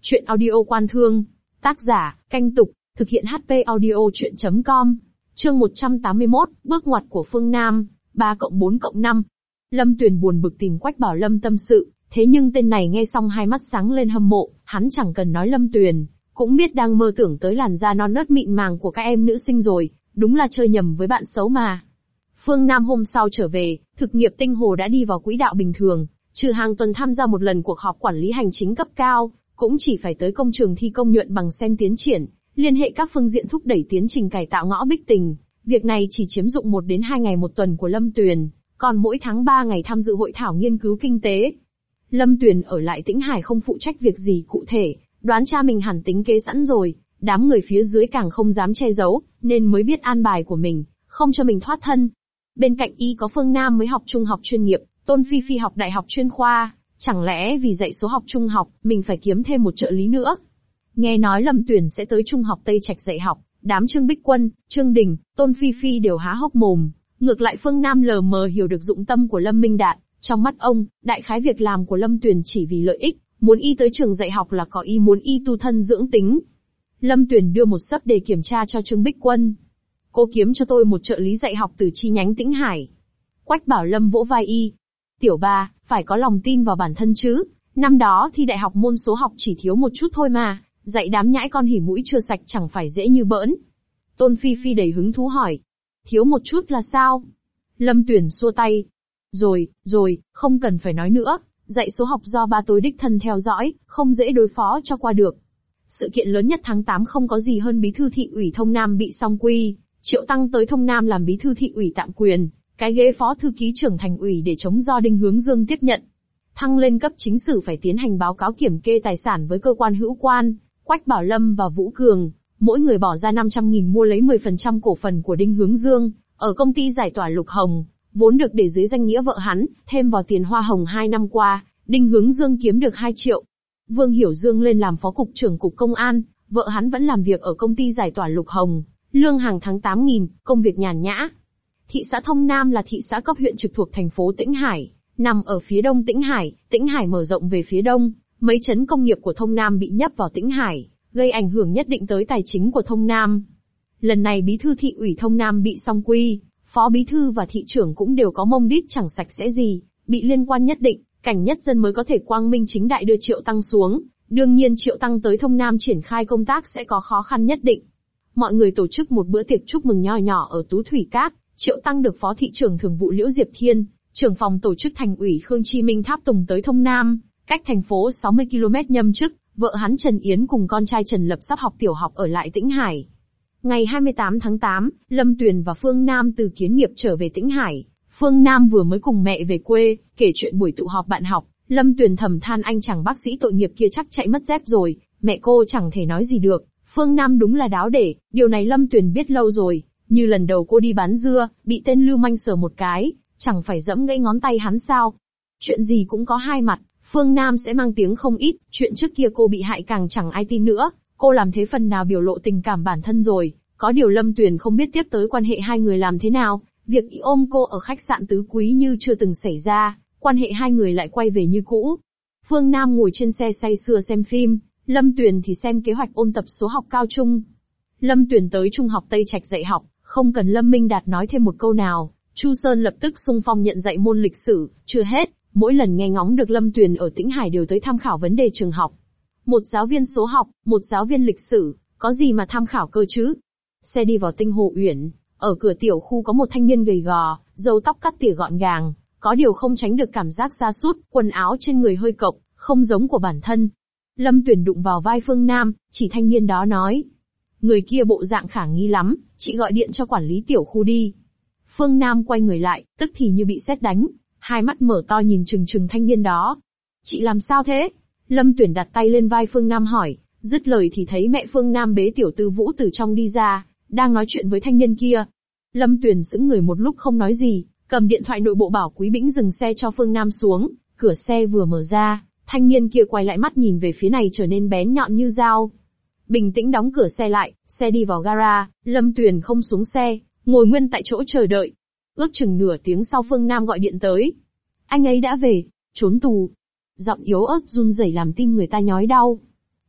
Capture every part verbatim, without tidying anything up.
Chuyện audio Quan Thương. Tác giả, Canh Tục, thực hiện hát pê audio chuyện chấm com. Chương một trăm tám mươi mốt, bước ngoặt của Phương Nam, ba cộng bốn cộng năm. Lâm Tuyền buồn bực tìm Quách Bảo Lâm tâm sự, thế nhưng tên này nghe xong hai mắt sáng lên hâm mộ, hắn chẳng cần nói Lâm Tuyền, cũng biết đang mơ tưởng tới làn da non nớt mịn màng của các em nữ sinh rồi, đúng là chơi nhầm với bạn xấu mà. Phương Nam hôm sau trở về, thực nghiệp Tinh Hồ đã đi vào quỹ đạo bình thường, trừ hàng tuần tham gia một lần cuộc họp quản lý hành chính cấp cao, cũng chỉ phải tới công trường thi công nhuận bằng xem tiến triển, liên hệ các phương diện thúc đẩy tiến trình cải tạo ngõ Bích Tình. Việc này chỉ chiếm dụng một đến hai ngày một tuần của Lâm Tuyền, còn mỗi tháng ba ngày tham dự hội thảo nghiên cứu kinh tế. Lâm Tuyền ở lại Tĩnh Hải không phụ trách việc gì cụ thể, đoán cha mình hẳn tính kế sẵn rồi, đám người phía dưới càng không dám che giấu, nên mới biết an bài của mình, không cho mình thoát thân. Bên cạnh y có Phương Nam mới học trung học chuyên nghiệp, Tôn Phi Phi học đại học chuyên khoa, chẳng lẽ vì dạy số học trung học, mình phải kiếm thêm một trợ lý nữa? Nghe nói Lâm Tuyền sẽ tới trung học Tây Trạch dạy học, đám Trương Bích Quân, Trương Đình, Tôn Phi Phi đều há hốc mồm, ngược lại Phương Nam lờ mờ hiểu được dụng tâm của Lâm Minh Đạt, trong mắt ông, đại khái việc làm của Lâm Tuyền chỉ vì lợi ích, muốn y tới trường dạy học là có y muốn y tu thân dưỡng tính. Lâm Tuyền đưa một sấp đề kiểm tra cho Trương Bích Quân. Cô kiếm cho tôi một trợ lý dạy học từ chi nhánh Tĩnh Hải. Quách Bảo Lâm vỗ vai y. Tiểu ba, phải có lòng tin vào bản thân chứ, năm đó thi đại học môn số học chỉ thiếu một chút thôi mà, dạy đám nhãi con hỉ mũi chưa sạch chẳng phải dễ như bỡn. Tôn Phi Phi đầy hứng thú hỏi. Thiếu một chút là sao? Lâm Tuyền xua tay. Rồi, rồi, không cần phải nói nữa, dạy số học do ba tôi đích thân theo dõi, không dễ đối phó cho qua được. Sự kiện lớn nhất tháng tám không có gì hơn bí thư thị ủy Thông Nam bị song quy, Triệu Tăng tới Thông Nam làm bí thư thị ủy tạm quyền, cái ghế phó thư ký trưởng thành ủy để chống do Đinh Hướng Dương tiếp nhận. Thăng lên cấp chính sử phải tiến hành báo cáo kiểm kê tài sản với cơ quan hữu quan, Quách Bảo Lâm và Vũ Cường, mỗi người bỏ ra năm trăm nghìn mua lấy mười phần trăm cổ phần của Đinh Hướng Dương, ở công ty giải tỏa Lục Hồng, vốn được để dưới danh nghĩa vợ hắn, thêm vào tiền hoa hồng hai năm qua, Đinh Hướng Dương kiếm được hai triệu. Vương Hiểu Dương lên làm phó cục trưởng cục công an, vợ hắn vẫn làm việc ở công ty giải tỏa Lục Hồng, lương hàng tháng tám nghìn, công việc nhàn nhã. Thị xã Thông Nam là thị xã cấp huyện trực thuộc thành phố Tĩnh Hải, nằm ở phía đông Tĩnh Hải, Tĩnh Hải mở rộng về phía đông, mấy trấn công nghiệp của Thông Nam bị nhấp vào Tĩnh Hải, gây ảnh hưởng nhất định tới tài chính của Thông Nam. Lần này bí thư thị ủy Thông Nam bị song quy, phó bí thư và thị trưởng cũng đều có mông đít chẳng sạch sẽ gì, bị liên quan nhất định, Cảnh Nhất Dân mới có thể quang minh chính đại đưa Triệu Tăng xuống, đương nhiên Triệu Tăng tới Thông Nam triển khai công tác sẽ có khó khăn nhất định. Mọi người tổ chức một bữa tiệc chúc mừng nho nhỏ ở Tú Thủy Các, Triệu Tăng được phó thị trưởng thường vụ Liễu Diệp Thiên, trưởng phòng tổ chức thành ủy Khương Chi Minh tháp tùng tới Thông Nam, cách thành phố sáu mươi ki lô mét nhâm chức, vợ hắn Trần Yến cùng con trai Trần Lập sắp học tiểu học ở lại Tĩnh Hải. Ngày hai mươi tám tháng tám, Lâm Tuyền và Phương Nam từ Kiến Nghiệp trở về Tĩnh Hải. Phương Nam vừa mới cùng mẹ về quê, kể chuyện buổi tụ họp bạn học, Lâm Tuyền thầm than anh chàng bác sĩ tội nghiệp kia chắc chạy mất dép rồi, mẹ cô chẳng thể nói gì được. Phương Nam đúng là đáo để, điều này Lâm Tuyền biết lâu rồi, như lần đầu cô đi bán dưa, bị tên lưu manh sờ một cái, chẳng phải giẫm gãy ngón tay hắn sao? Chuyện gì cũng có hai mặt, Phương Nam sẽ mang tiếng không ít, chuyện trước kia cô bị hại càng chẳng ai tin nữa, cô làm thế phần nào biểu lộ tình cảm bản thân rồi, có điều Lâm Tuyền không biết tiếp tới quan hệ hai người làm thế nào, việc y ôm cô ở khách sạn Tứ Quý như chưa từng xảy ra, quan hệ hai người lại quay về như cũ. Phương Nam ngồi trên xe say sưa xem phim, Lâm Tuyền thì xem kế hoạch ôn tập số học cao trung. Lâm Tuyền tới trung học Tây Trạch dạy học, không cần Lâm Minh Đạt nói thêm một câu nào, Chu Sơn lập tức xung phong nhận dạy môn lịch sử, chưa hết, mỗi lần nghe ngóng được Lâm Tuyền ở Tĩnh Hải đều tới tham khảo vấn đề trường học. Một giáo viên số học, một giáo viên lịch sử, có gì mà tham khảo cơ chứ? Xe đi vào Tinh Hồ Uyển, ở cửa tiểu khu có một thanh niên gầy gò, râu tóc cắt tỉa gọn gàng, có điều không tránh được cảm giác sa sút, quần áo trên người hơi cộc, không giống của bản thân. Lâm Tuyền đụng vào vai Phương Nam, chỉ thanh niên đó nói. Người kia bộ dạng khả nghi lắm, chị gọi điện cho quản lý tiểu khu đi. Phương Nam quay người lại, tức thì như bị sét đánh, hai mắt mở to nhìn chừng chừng thanh niên đó. Chị làm sao thế? Lâm Tuyền đặt tay lên vai Phương Nam hỏi, dứt lời thì thấy mẹ Phương Nam bế tiểu tư Vũ từ trong đi ra, đang nói chuyện với thanh niên kia. Lâm Tuyền sững người một lúc không nói gì, cầm điện thoại nội bộ bảo Quý Bĩnh dừng xe cho Phương Nam xuống, cửa xe vừa mở ra, thanh niên kia quay lại mắt nhìn về phía này trở nên bén nhọn như dao. Bình tĩnh đóng cửa xe lại, xe đi vào gara, Lâm Tuyền không xuống xe, ngồi nguyên tại chỗ chờ đợi. Ước chừng nửa tiếng sau Phương Nam gọi điện tới. Anh ấy đã về, trốn tù. Giọng yếu ớt run rẩy làm tim người ta nhói đau.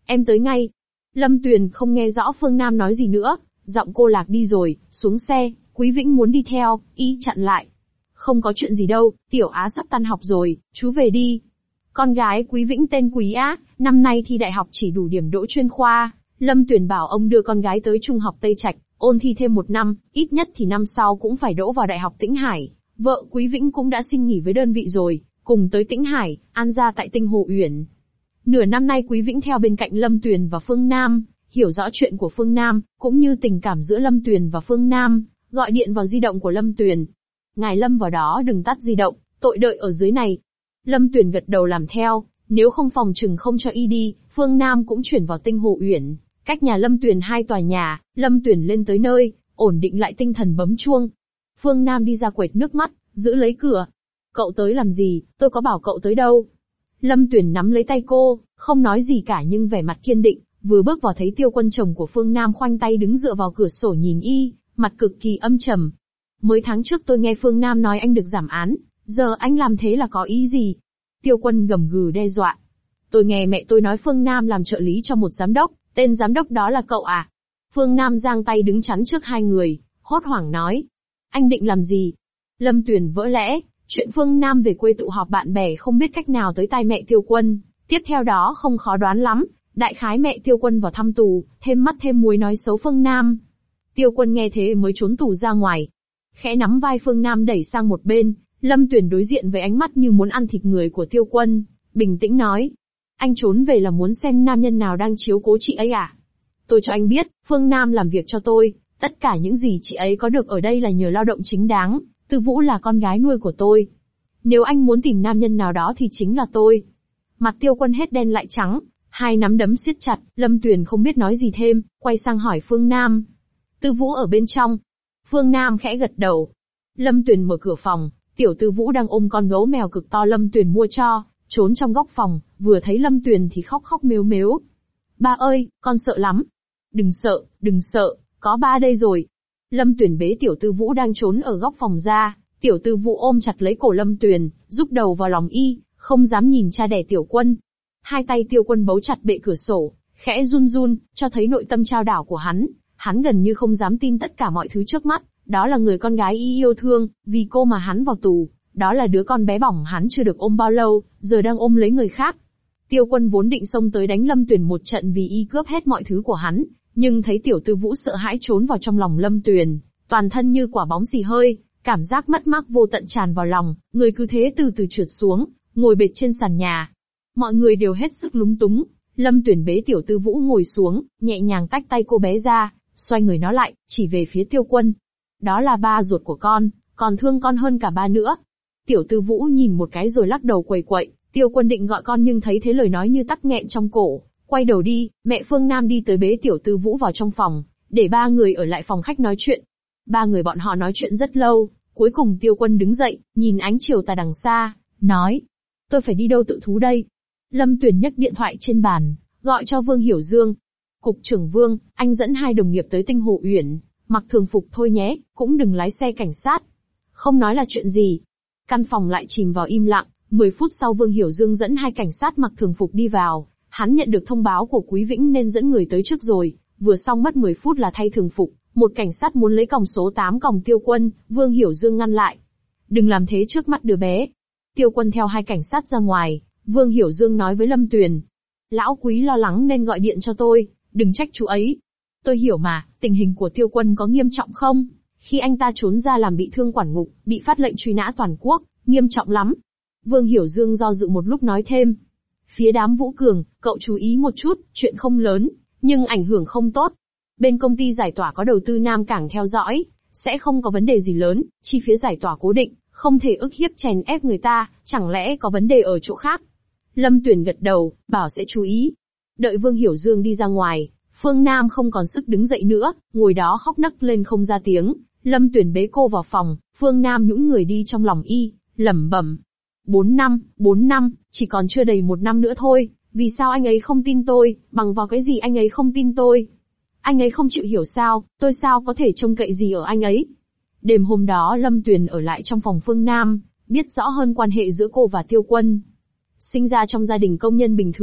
Em tới ngay. Lâm Tuyền không nghe rõ Phương Nam nói gì nữa, giọng cô lạc đi rồi, xuống xe, Quý Vĩnh muốn đi theo, y chặn lại. Không có chuyện gì đâu, Tiểu Á sắp tan học rồi, chú về đi. Con gái Quý Vĩnh tên Quý Á, năm nay thi đại học chỉ đủ điểm đỗ chuyên khoa. Lâm Tuyền bảo ông đưa con gái tới Trung học Tây Trạch, ôn thi thêm một năm, ít nhất thì năm sau cũng phải đỗ vào Đại học Tĩnh Hải. Vợ Quý Vĩnh cũng đã xin nghỉ với đơn vị rồi, cùng tới Tĩnh Hải, an gia tại Tinh Hồ Uyển. Nửa năm nay Quý Vĩnh theo bên cạnh Lâm Tuyền và Phương Nam, hiểu rõ chuyện của Phương Nam, cũng như tình cảm giữa Lâm Tuyền và Phương Nam, gọi điện vào di động của Lâm Tuyền. Ngài Lâm vào đó đừng tắt di động, tội đợi ở dưới này. Lâm Tuyền gật đầu làm theo, nếu không phòng trừng không cho y đi, Phương Nam cũng chuyển vào Tinh Hồ Uyển, cách nhà Lâm Tuyền hai tòa nhà. Lâm Tuyền lên tới nơi, ổn định lại tinh thần bấm chuông. Phương Nam đi ra quệt nước mắt, giữ lấy cửa. Cậu tới làm gì, tôi có bảo cậu tới đâu. Lâm Tuyền nắm lấy tay cô, không nói gì cả nhưng vẻ mặt kiên định, vừa bước vào thấy Tiêu Quân chồng của Phương Nam khoanh tay đứng dựa vào cửa sổ nhìn y, mặt cực kỳ âm trầm. Mới tháng trước tôi nghe Phương Nam nói anh được giảm án, giờ anh làm thế là có ý gì? Tiêu Quân gầm gừ đe dọa. Tôi nghe mẹ tôi nói Phương Nam làm trợ lý cho một giám đốc, tên giám đốc đó là cậu à? Phương Nam giang tay đứng chắn trước hai người, hốt hoảng nói. Anh định làm gì? Lâm Tuyền vỡ lẽ, chuyện Phương Nam về quê tụ họp bạn bè không biết cách nào tới tai mẹ Tiêu Quân, tiếp theo đó không khó đoán lắm, đại khái mẹ Tiêu Quân vào thăm tù, thêm mắt thêm muối nói xấu Phương Nam. Tiêu Quân nghe thế mới trốn tù ra ngoài. Khẽ nắm vai Phương Nam đẩy sang một bên, Lâm Tuyền đối diện với ánh mắt như muốn ăn thịt người của Tiêu Quân, bình tĩnh nói. Anh trốn về là muốn xem nam nhân nào đang chiếu cố chị ấy à? Tôi cho anh biết, Phương Nam làm việc cho tôi, tất cả những gì chị ấy có được ở đây là nhờ lao động chính đáng, Tư Vũ là con gái nuôi của tôi. Nếu anh muốn tìm nam nhân nào đó thì chính là tôi. Mặt Tiêu Quân hết đen lại trắng, hai nắm đấm siết chặt, Lâm Tuyền không biết nói gì thêm, quay sang hỏi Phương Nam. Tư Vũ ở bên trong. Phương Nam khẽ gật đầu. Lâm Tuyền mở cửa phòng, tiểu Tư Vũ đang ôm con gấu mèo cực to Lâm Tuyền mua cho, trốn trong góc phòng, vừa thấy Lâm Tuyền thì khóc khóc mếu mếu. Ba ơi, con sợ lắm. Đừng sợ, đừng sợ, có ba đây rồi. Lâm Tuyền bế tiểu Tư Vũ đang trốn ở góc phòng ra, tiểu Tư Vũ ôm chặt lấy cổ Lâm Tuyền, rúc đầu vào lòng y, không dám nhìn cha đẻ Tiểu Quân. Hai tay Tiêu Quân bấu chặt bệ cửa sổ, khẽ run run, cho thấy nội tâm trao đảo của hắn. Hắn gần như không dám tin tất cả mọi thứ trước mắt, đó là người con gái y yêu thương, vì cô mà hắn vào tù, đó là đứa con bé bỏng hắn chưa được ôm bao lâu, giờ đang ôm lấy người khác. Tiêu Quân vốn định xông tới đánh Lâm Tuyền một trận vì y cướp hết mọi thứ của hắn, nhưng thấy tiểu Tư Vũ sợ hãi trốn vào trong lòng Lâm Tuyền, toàn thân như quả bóng xì hơi, cảm giác mất mát vô tận tràn vào lòng, người cứ thế từ từ trượt xuống, ngồi bệt trên sàn nhà. Mọi người đều hết sức lúng túng, Lâm Tuyền bế tiểu Tư Vũ ngồi xuống, nhẹ nhàng tách tay cô bé ra, xoay người nó lại, chỉ về phía Tiêu Quân. Đó là ba ruột của con, còn thương con hơn cả ba nữa. Tiểu Tư Vũ nhìn một cái rồi lắc đầu quầy quậy, Tiêu Quân định gọi con nhưng thấy thế lời nói như tắc nghẹn trong cổ, quay đầu đi, mẹ Phương Nam đi tới bế tiểu Tư Vũ vào trong phòng, để ba người ở lại phòng khách nói chuyện. Ba người bọn họ nói chuyện rất lâu, cuối cùng Tiêu Quân đứng dậy, nhìn ánh chiều tà đằng xa, nói. Tôi phải đi đâu tự thú đây? Lâm Tuyền nhấc điện thoại trên bàn, gọi cho Vương Hiểu Dương. Cục trưởng Vương, anh dẫn hai đồng nghiệp tới Tinh Hồ Uyển, mặc thường phục thôi nhé, cũng đừng lái xe cảnh sát. Không nói là chuyện gì. Căn phòng lại chìm vào im lặng, mười phút sau Vương Hiểu Dương dẫn hai cảnh sát mặc thường phục đi vào, hắn nhận được thông báo của Quý Vĩnh nên dẫn người tới trước rồi, vừa xong mất mười phút là thay thường phục, một cảnh sát muốn lấy còng số tám còng Tiêu Quân, Vương Hiểu Dương ngăn lại. Đừng làm thế trước mắt đứa bé. Tiêu Quân theo hai cảnh sát ra ngoài, Vương Hiểu Dương nói với Lâm Tuyền. Lão Quý lo lắng nên gọi điện cho tôi, đừng trách chú ấy. Tôi hiểu mà, tình hình của Tiêu Quân có nghiêm trọng không? Khi anh ta trốn ra làm bị thương quản ngục, bị phát lệnh truy nã toàn quốc, nghiêm trọng lắm. Vương Hiểu Dương do dự một lúc nói thêm. Phía đám Vũ Cường, cậu chú ý một chút, chuyện không lớn, nhưng ảnh hưởng không tốt. Bên công ty giải tỏa có đầu tư Nam Cảng theo dõi, sẽ không có vấn đề gì lớn, chi phí giải tỏa cố định, không thể ức hiếp chèn ép người ta, chẳng lẽ có vấn đề ở chỗ khác? Lâm Tuyền gật đầu, bảo sẽ chú ý. Đợi Vương Hiểu Dương đi ra ngoài, Phương Nam không còn sức đứng dậy nữa, ngồi đó khóc nấc lên không ra tiếng. Lâm Tuyền bế cô vào phòng, Phương Nam nhũn người đi trong lòng y, lẩm bẩm. Bốn năm, bốn năm, chỉ còn chưa đầy một năm nữa thôi, vì sao anh ấy không tin tôi, bằng vào cái gì anh ấy không tin tôi? Anh ấy không chịu hiểu sao, tôi sao có thể trông cậy gì ở anh ấy? Đêm hôm đó Lâm Tuyền ở lại trong phòng Phương Nam, biết rõ hơn quan hệ giữa cô và Tiêu Quân. Sinh ra trong gia đình công nhân bình thường,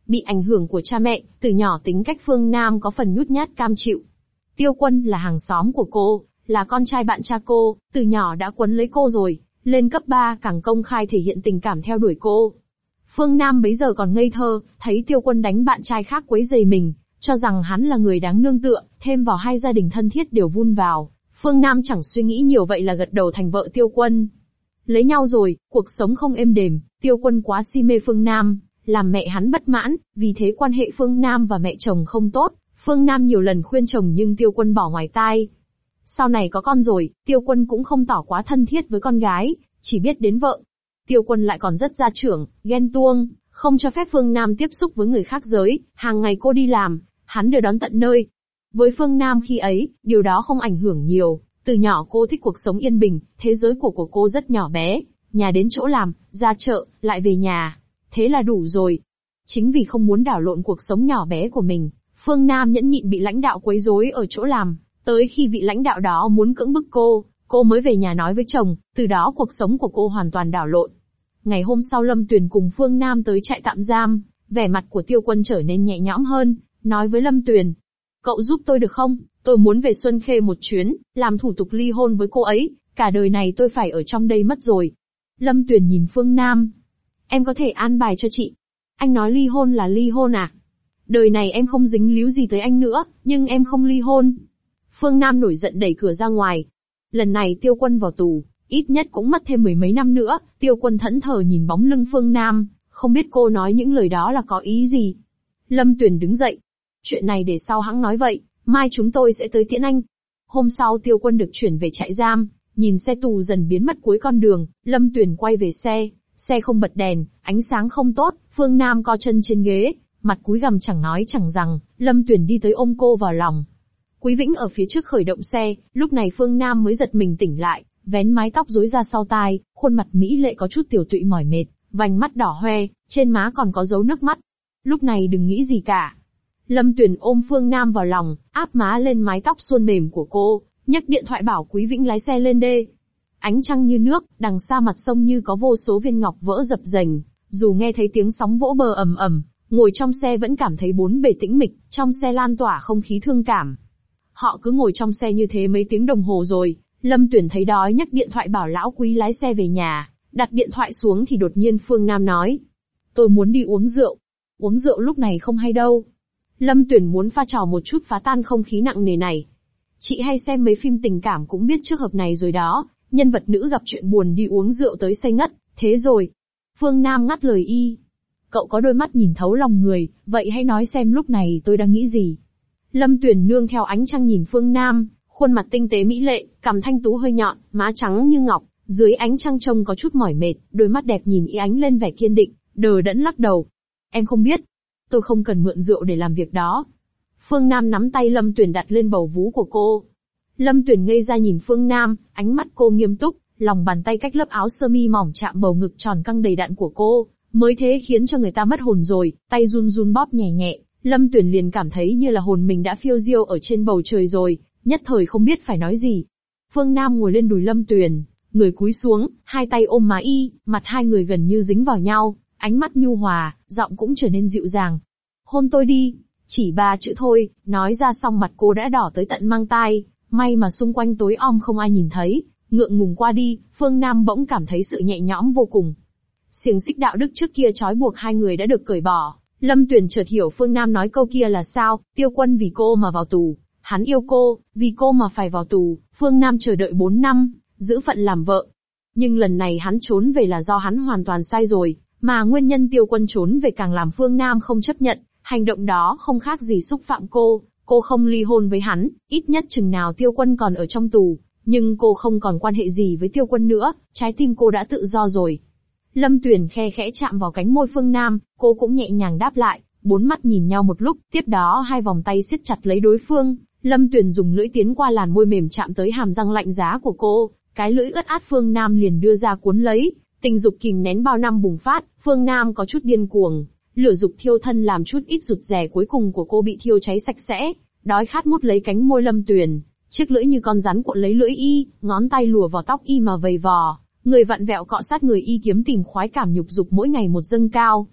Bị ảnh hưởng của cha mẹ, từ nhỏ tính cách Phương Nam có phần nhút nhát cam chịu. Tiêu Quân là hàng xóm của cô, là con trai bạn cha cô, từ nhỏ đã quấn lấy cô rồi, lên cấp ba càng công khai thể hiện tình cảm theo đuổi cô. Phương Nam bấy giờ còn ngây thơ, thấy Tiêu Quân đánh bạn trai khác quấy rầy mình, cho rằng hắn là người đáng nương tựa, thêm vào hai gia đình thân thiết đều vun vào. Phương Nam chẳng suy nghĩ nhiều vậy là gật đầu thành vợ Tiêu Quân. Lấy nhau rồi, cuộc sống không êm đềm, Tiêu Quân quá si mê Phương Nam, làm mẹ hắn bất mãn, vì thế quan hệ Phương Nam và mẹ chồng không tốt. Phương Nam nhiều lần khuyên chồng nhưng Tiêu Quân bỏ ngoài tai. Sau này có con rồi, Tiêu Quân cũng không tỏ quá thân thiết với con gái, chỉ biết đến vợ. Tiêu Quân lại còn rất gia trưởng, ghen tuông, không cho phép Phương Nam tiếp xúc với người khác giới, hàng ngày cô đi làm, hắn đưa đón tận nơi. Với Phương Nam khi ấy, điều đó không ảnh hưởng nhiều, từ nhỏ cô thích cuộc sống yên bình, thế giới của của cô rất nhỏ bé, nhà đến chỗ làm, ra chợ, lại về nhà. Thế là đủ rồi. Chính vì không muốn đảo lộn cuộc sống nhỏ bé của mình, Phương Nam nhẫn nhịn bị lãnh đạo quấy rối ở chỗ làm, tới khi vị lãnh đạo đó muốn cưỡng bức cô, cô mới về nhà nói với chồng, từ đó cuộc sống của cô hoàn toàn đảo lộn. Ngày hôm sau Lâm Tuyền cùng Phương Nam tới trại tạm giam, vẻ mặt của Tiêu Quân trở nên nhẹ nhõm hơn, nói với Lâm Tuyền. Cậu giúp tôi được không? Tôi muốn về Xuân Khê một chuyến, làm thủ tục ly hôn với cô ấy, cả đời này tôi phải ở trong đây mất rồi. Lâm Tuyền nhìn Phương Nam. Em có thể an bài cho chị. Anh nói ly hôn là ly hôn à? Đời này em không dính líu gì tới anh nữa, nhưng em không ly hôn. Phương Nam nổi giận đẩy cửa ra ngoài. Lần này Tiêu Quân vào tù, ít nhất cũng mất thêm mười mấy năm nữa. Tiêu Quân thẫn thờ nhìn bóng lưng Phương Nam, không biết cô nói những lời đó là có ý gì. Lâm Tuyền đứng dậy. Chuyện này để sau hãng nói vậy, mai chúng tôi sẽ tới tiễn anh. Hôm sau Tiêu Quân được chuyển về trại giam, nhìn xe tù dần biến mất cuối con đường, Lâm Tuyền quay về xe. Xe không bật đèn, ánh sáng không tốt, Phương Nam co chân trên ghế, mặt cúi gằm chẳng nói chẳng rằng, Lâm Tuyền đi tới ôm cô vào lòng. Quý Vĩnh ở phía trước khởi động xe, lúc này Phương Nam mới giật mình tỉnh lại, vén mái tóc rối ra sau tai, khuôn mặt mỹ lệ có chút tiểu tụy mỏi mệt, vành mắt đỏ hoe, trên má còn có dấu nước mắt. Lúc này đừng nghĩ gì cả. Lâm Tuyền ôm Phương Nam vào lòng, áp má lên mái tóc suôn mềm của cô, nhấc điện thoại bảo Quý Vĩnh lái xe lên đê. Ánh trăng như nước, đằng xa mặt sông như có vô số viên ngọc vỡ dập dềnh, dù nghe thấy tiếng sóng vỗ bờ ầm ầm, ngồi trong xe vẫn cảm thấy bốn bề tĩnh mịch, trong xe lan tỏa không khí thương cảm. Họ cứ ngồi trong xe như thế mấy tiếng đồng hồ rồi, Lâm Tuyền thấy đói nhấc điện thoại bảo lão Quý lái xe về nhà, đặt điện thoại xuống thì đột nhiên Phương Nam nói. Tôi muốn đi uống rượu. Uống rượu lúc này không hay đâu. Lâm Tuyền muốn pha trò một chút phá tan không khí nặng nề này. Chị hay xem mấy phim tình cảm cũng biết trường hợp này rồi đó, nhân vật nữ gặp chuyện buồn đi uống rượu tới say ngất, thế rồi. Phương Nam ngắt lời y. Cậu có đôi mắt nhìn thấu lòng người, vậy hãy nói xem lúc này tôi đang nghĩ gì. Lâm Tuyền nương theo ánh trăng nhìn Phương Nam, khuôn mặt tinh tế mỹ lệ, cằm thanh tú hơi nhọn, má trắng như ngọc, dưới ánh trăng trông có chút mỏi mệt, đôi mắt đẹp nhìn y ánh lên vẻ kiên định, đờ đẫn lắc đầu. Em không biết. Tôi không cần mượn rượu để làm việc đó. Phương Nam nắm tay Lâm Tuyền đặt lên bầu vú của cô. Lâm Tuyền ngây ra nhìn Phương Nam, ánh mắt cô nghiêm túc, lòng bàn tay cách lớp áo sơ mi mỏng chạm bầu ngực tròn căng đầy đặn của cô, mới thế khiến cho người ta mất hồn rồi, tay run run bóp nhẹ nhẹ, Lâm Tuyền liền cảm thấy như là hồn mình đã phiêu diêu ở trên bầu trời rồi, nhất thời không biết phải nói gì. Phương Nam ngồi lên đùi Lâm Tuyền, người cúi xuống, hai tay ôm má y, mặt hai người gần như dính vào nhau, ánh mắt nhu hòa, giọng cũng trở nên dịu dàng. Hôn tôi đi, chỉ ba chữ thôi, nói ra xong mặt cô đã đỏ tới tận mang tai, may mà xung quanh tối om không ai nhìn thấy, ngượng ngùng qua đi, Phương Nam bỗng cảm thấy sự nhẹ nhõm vô cùng. Xiềng xích đạo đức trước kia trói buộc hai người đã được cởi bỏ, Lâm Tuyền chợt hiểu Phương Nam nói câu kia là sao, Tiêu Quân vì cô mà vào tù, hắn yêu cô, vì cô mà phải vào tù, Phương Nam chờ đợi bốn năm, giữ phận làm vợ. Nhưng lần này hắn trốn về là do hắn hoàn toàn sai rồi, mà nguyên nhân Tiêu Quân trốn về càng làm Phương Nam không chấp nhận, hành động đó không khác gì xúc phạm cô, cô không ly hôn với hắn, ít nhất chừng nào Tiêu Quân còn ở trong tù, nhưng cô không còn quan hệ gì với Tiêu Quân nữa, trái tim cô đã tự do rồi. Lâm Tuyền khe khẽ chạm vào cánh môi Phương Nam, cô cũng nhẹ nhàng đáp lại, bốn mắt nhìn nhau một lúc, tiếp đó hai vòng tay siết chặt lấy đối phương, Lâm Tuyền dùng lưỡi tiến qua làn môi mềm chạm tới hàm răng lạnh giá của cô, cái lưỡi ướt át Phương Nam liền đưa ra cuốn lấy, tình dục kìm nén bao năm bùng phát, Phương Nam có chút điên cuồng, lửa dục thiêu thân làm chút ít rụt rè cuối cùng của cô bị thiêu cháy sạch sẽ, đói khát mút lấy cánh môi Lâm Tuyền, chiếc lưỡi như con rắn cuộn lấy lưỡi y, ngón tay lùa vào tóc y mà vầy vò. Người vặn vẹo cọ sát người y kiếm tìm khoái cảm nhục dục mỗi ngày một dâng cao.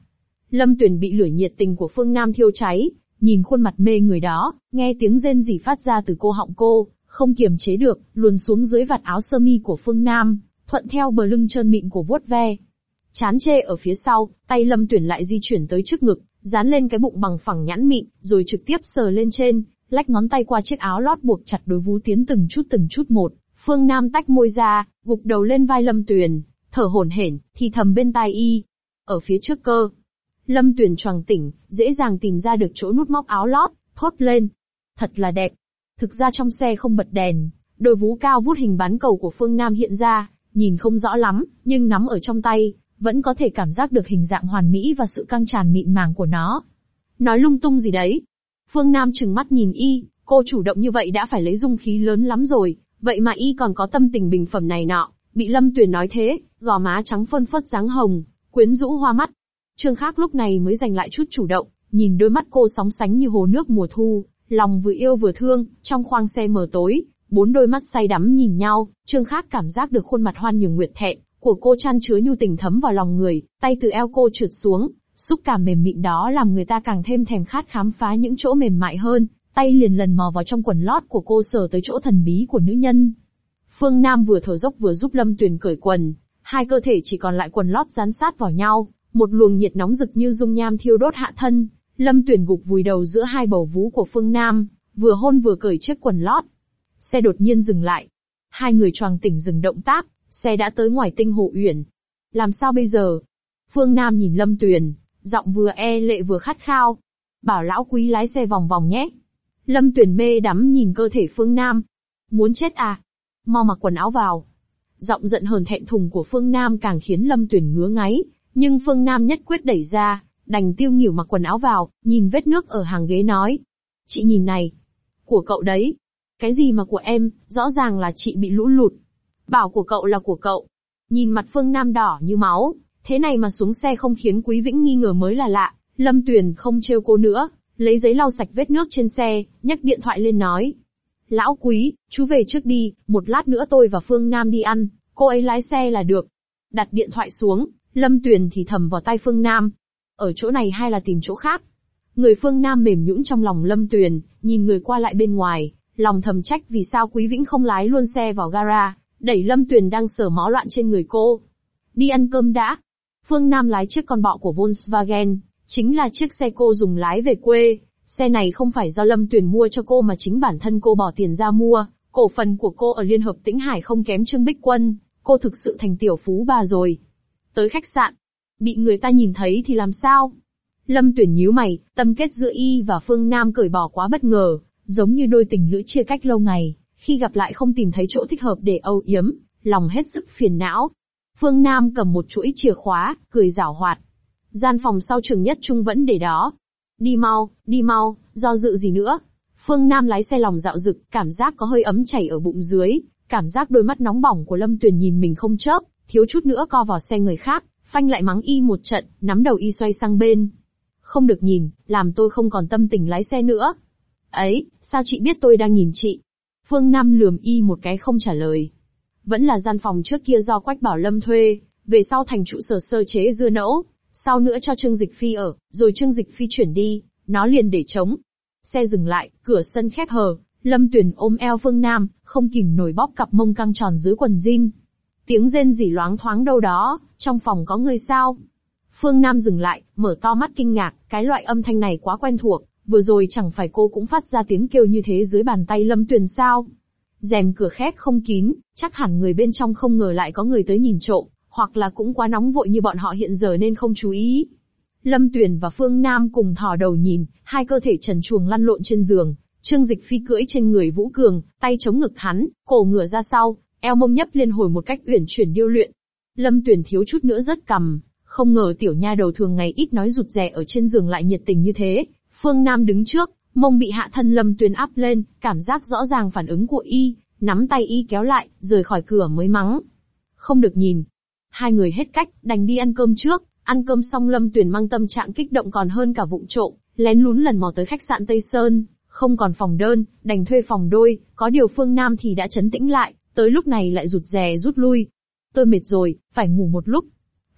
Lâm Tuyền bị lửa nhiệt tình của Phương Nam thiêu cháy, nhìn khuôn mặt mê người đó, nghe tiếng rên rỉ phát ra từ cô họng cô, không kiềm chế được, luồn xuống dưới vạt áo sơ mi của Phương Nam, thuận theo bờ lưng trơn mịn của vuốt ve. Chán chê ở phía sau, tay Lâm Tuyển lại di chuyển tới trước ngực, dán lên cái bụng bằng phẳng nhẵn mịn, rồi trực tiếp sờ lên trên, lách ngón tay qua chiếc áo lót buộc chặt đôi vú tiến từng chút từng chút một. Phương Nam tách môi ra, gục đầu lên vai Lâm Tuyền, thở hổn hển, thì thầm bên tai y. Ở phía trước cơ. Lâm Tuyền choàng tỉnh, dễ dàng tìm ra được chỗ nút móc áo lót, thốt lên. Thật là đẹp. Thực ra trong xe không bật đèn, đôi vú cao vút hình bán cầu của Phương Nam hiện ra, nhìn không rõ lắm, nhưng nắm ở trong tay, vẫn có thể cảm giác được hình dạng hoàn mỹ và sự căng tràn mịn màng của nó. Nói lung tung gì đấy? Phương Nam trừng mắt nhìn y, cô chủ động như vậy đã phải lấy dung khí lớn lắm rồi, vậy mà y còn có tâm tình bình phẩm này nọ, bị Lâm Tuyền nói thế, gò má trắng phơn phớt dáng hồng, quyến rũ hoa mắt. Trương Khác lúc này mới giành lại chút chủ động, nhìn đôi mắt cô sóng sánh như hồ nước mùa thu, lòng vừa yêu vừa thương, trong khoang xe mờ tối, bốn đôi mắt say đắm nhìn nhau, Trương Khác cảm giác được khuôn mặt hoan nhường nguyệt thẹn của cô chan chứa nhu tình thấm vào lòng người, tay từ eo cô trượt xuống, xúc cảm mềm mịn đó làm người ta càng thêm thèm khát khám phá những chỗ mềm mại hơn, tay liền lần mò vào trong quần lót của cô sờ tới chỗ thần bí của nữ nhân. Phương Nam vừa thở dốc vừa giúp Lâm Tuyền cởi quần, hai cơ thể chỉ còn lại quần lót dán sát vào nhau, một luồng nhiệt nóng rực như dung nham thiêu đốt hạ thân. Lâm Tuyền gục vùi đầu giữa hai bầu vú của Phương Nam, vừa hôn vừa cởi chiếc quần lót. Xe đột nhiên dừng lại. Hai người choàng tỉnh dừng động tác, xe đã tới ngoài Tinh Hồ Uyển. Làm sao bây giờ? Phương Nam nhìn Lâm Tuyền, giọng vừa e lệ vừa khát khao. Bảo lão quý lái xe vòng vòng nhé. Lâm Tuyền mê đắm nhìn cơ thể Phương Nam. Muốn chết à? Mau mặc quần áo vào. Giọng giận hờn thẹn thùng của Phương Nam càng khiến Lâm Tuyền ngứa ngáy, nhưng Phương Nam nhất quyết đẩy ra, đành tiêu nghỉu mặc quần áo vào, nhìn vết nước ở hàng ghế nói. Chị nhìn này. Của cậu đấy. Cái gì mà của em, rõ ràng là chị bị lũ lụt. Bảo của cậu là của cậu. Nhìn mặt Phương Nam đỏ như máu, thế này mà xuống xe không khiến Quý Vĩnh nghi ngờ mới là lạ. Lâm Tuyền không trêu cô nữa, lấy giấy lau sạch vết nước trên xe, nhấc điện thoại lên nói. Lão Quý, chú về trước đi, một lát nữa tôi và Phương Nam đi ăn, cô ấy lái xe là được. Đặt điện thoại xuống, Lâm Tuyền thì thầm vào tai Phương Nam. Ở chỗ này hay là tìm chỗ khác? Người Phương Nam mềm nhũn trong lòng Lâm Tuyền, nhìn người qua lại bên ngoài, lòng thầm trách vì sao Quý Vĩnh không lái luôn xe vào gara, đẩy Lâm Tuyền đang sờ mó loạn trên người cô. Đi ăn cơm đã. Phương Nam lái chiếc con bọ của Volkswagen, chính là chiếc xe cô dùng lái về quê. Xe này không phải do Lâm Tuyền mua cho cô mà chính bản thân cô bỏ tiền ra mua, cổ phần của cô ở Liên Hợp Tĩnh Hải không kém Trương Bích Quân, cô thực sự thành tiểu phú bà rồi. Tới khách sạn, bị người ta nhìn thấy thì làm sao? Lâm Tuyền nhíu mày, tâm kết giữa y và Phương Nam cởi bỏ quá bất ngờ, giống như đôi tình lữ chia cách lâu ngày, khi gặp lại không tìm thấy chỗ thích hợp để âu yếm, lòng hết sức phiền não. Phương Nam cầm một chuỗi chìa khóa, cười giảo hoạt. Gian phòng sau trường nhất trung vẫn để đó. Đi mau, đi mau, do dự gì nữa? Phương Nam lái xe lòng dạo dực, cảm giác có hơi ấm chảy ở bụng dưới, cảm giác đôi mắt nóng bỏng của Lâm Tuyền nhìn mình không chớp, thiếu chút nữa co vào xe người khác, phanh lại mắng y một trận, nắm đầu y xoay sang bên. Không được nhìn, làm tôi không còn tâm tình lái xe nữa. Ấy, sao chị biết tôi đang nhìn chị? Phương Nam lườm y một cái không trả lời. Vẫn là gian phòng trước kia do Quách Bảo Lâm thuê, về sau thành trụ sở sơ chế dưa nẫu, sau nữa cho Trương Dịch Phi ở, rồi Trương Dịch Phi chuyển đi, nó liền để trống. Xe dừng lại, cửa sân khép hờ, Lâm Tuyền ôm eo Phương Nam, không kìm nổi bóp cặp mông căng tròn dưới quần jean. Tiếng rên rỉ loáng thoáng đâu đó, trong phòng có người sao? Phương Nam dừng lại, mở to mắt kinh ngạc, cái loại âm thanh này quá quen thuộc, vừa rồi chẳng phải cô cũng phát ra tiếng kêu như thế dưới bàn tay Lâm Tuyền sao? Rèm cửa khép không kín, chắc hẳn người bên trong không ngờ lại có người tới nhìn trộm, hoặc là cũng quá nóng vội như bọn họ hiện giờ nên không chú ý. Lâm Tuyền và Phương Nam cùng thò đầu nhìn, hai cơ thể trần truồng lăn lộn trên giường, Trương Dịch Phi cưỡi trên người Vũ Cường, tay chống ngực hắn, cổ ngửa ra sau, eo mông nhấp lên hồi một cách uyển chuyển điêu luyện. Lâm Tuyền thiếu chút nữa rớt cằm, không ngờ tiểu nha đầu thường ngày ít nói rụt rè ở trên giường lại nhiệt tình như thế. Phương Nam đứng trước, mông bị hạ thân Lâm Tuyền áp lên, cảm giác rõ ràng phản ứng của y, nắm tay y kéo lại, rời khỏi cửa mới mắng. Không được nhìn. Hai người hết cách, đành đi ăn cơm trước. Ăn cơm xong Lâm Tuyền mang tâm trạng kích động còn hơn cả vụng trộm, lén lún lần mò tới khách sạn Tây Sơn, không còn phòng đơn, đành thuê phòng đôi, có điều Phương Nam thì đã trấn tĩnh lại, tới lúc này lại rụt rè rút lui. Tôi mệt rồi, phải ngủ một lúc.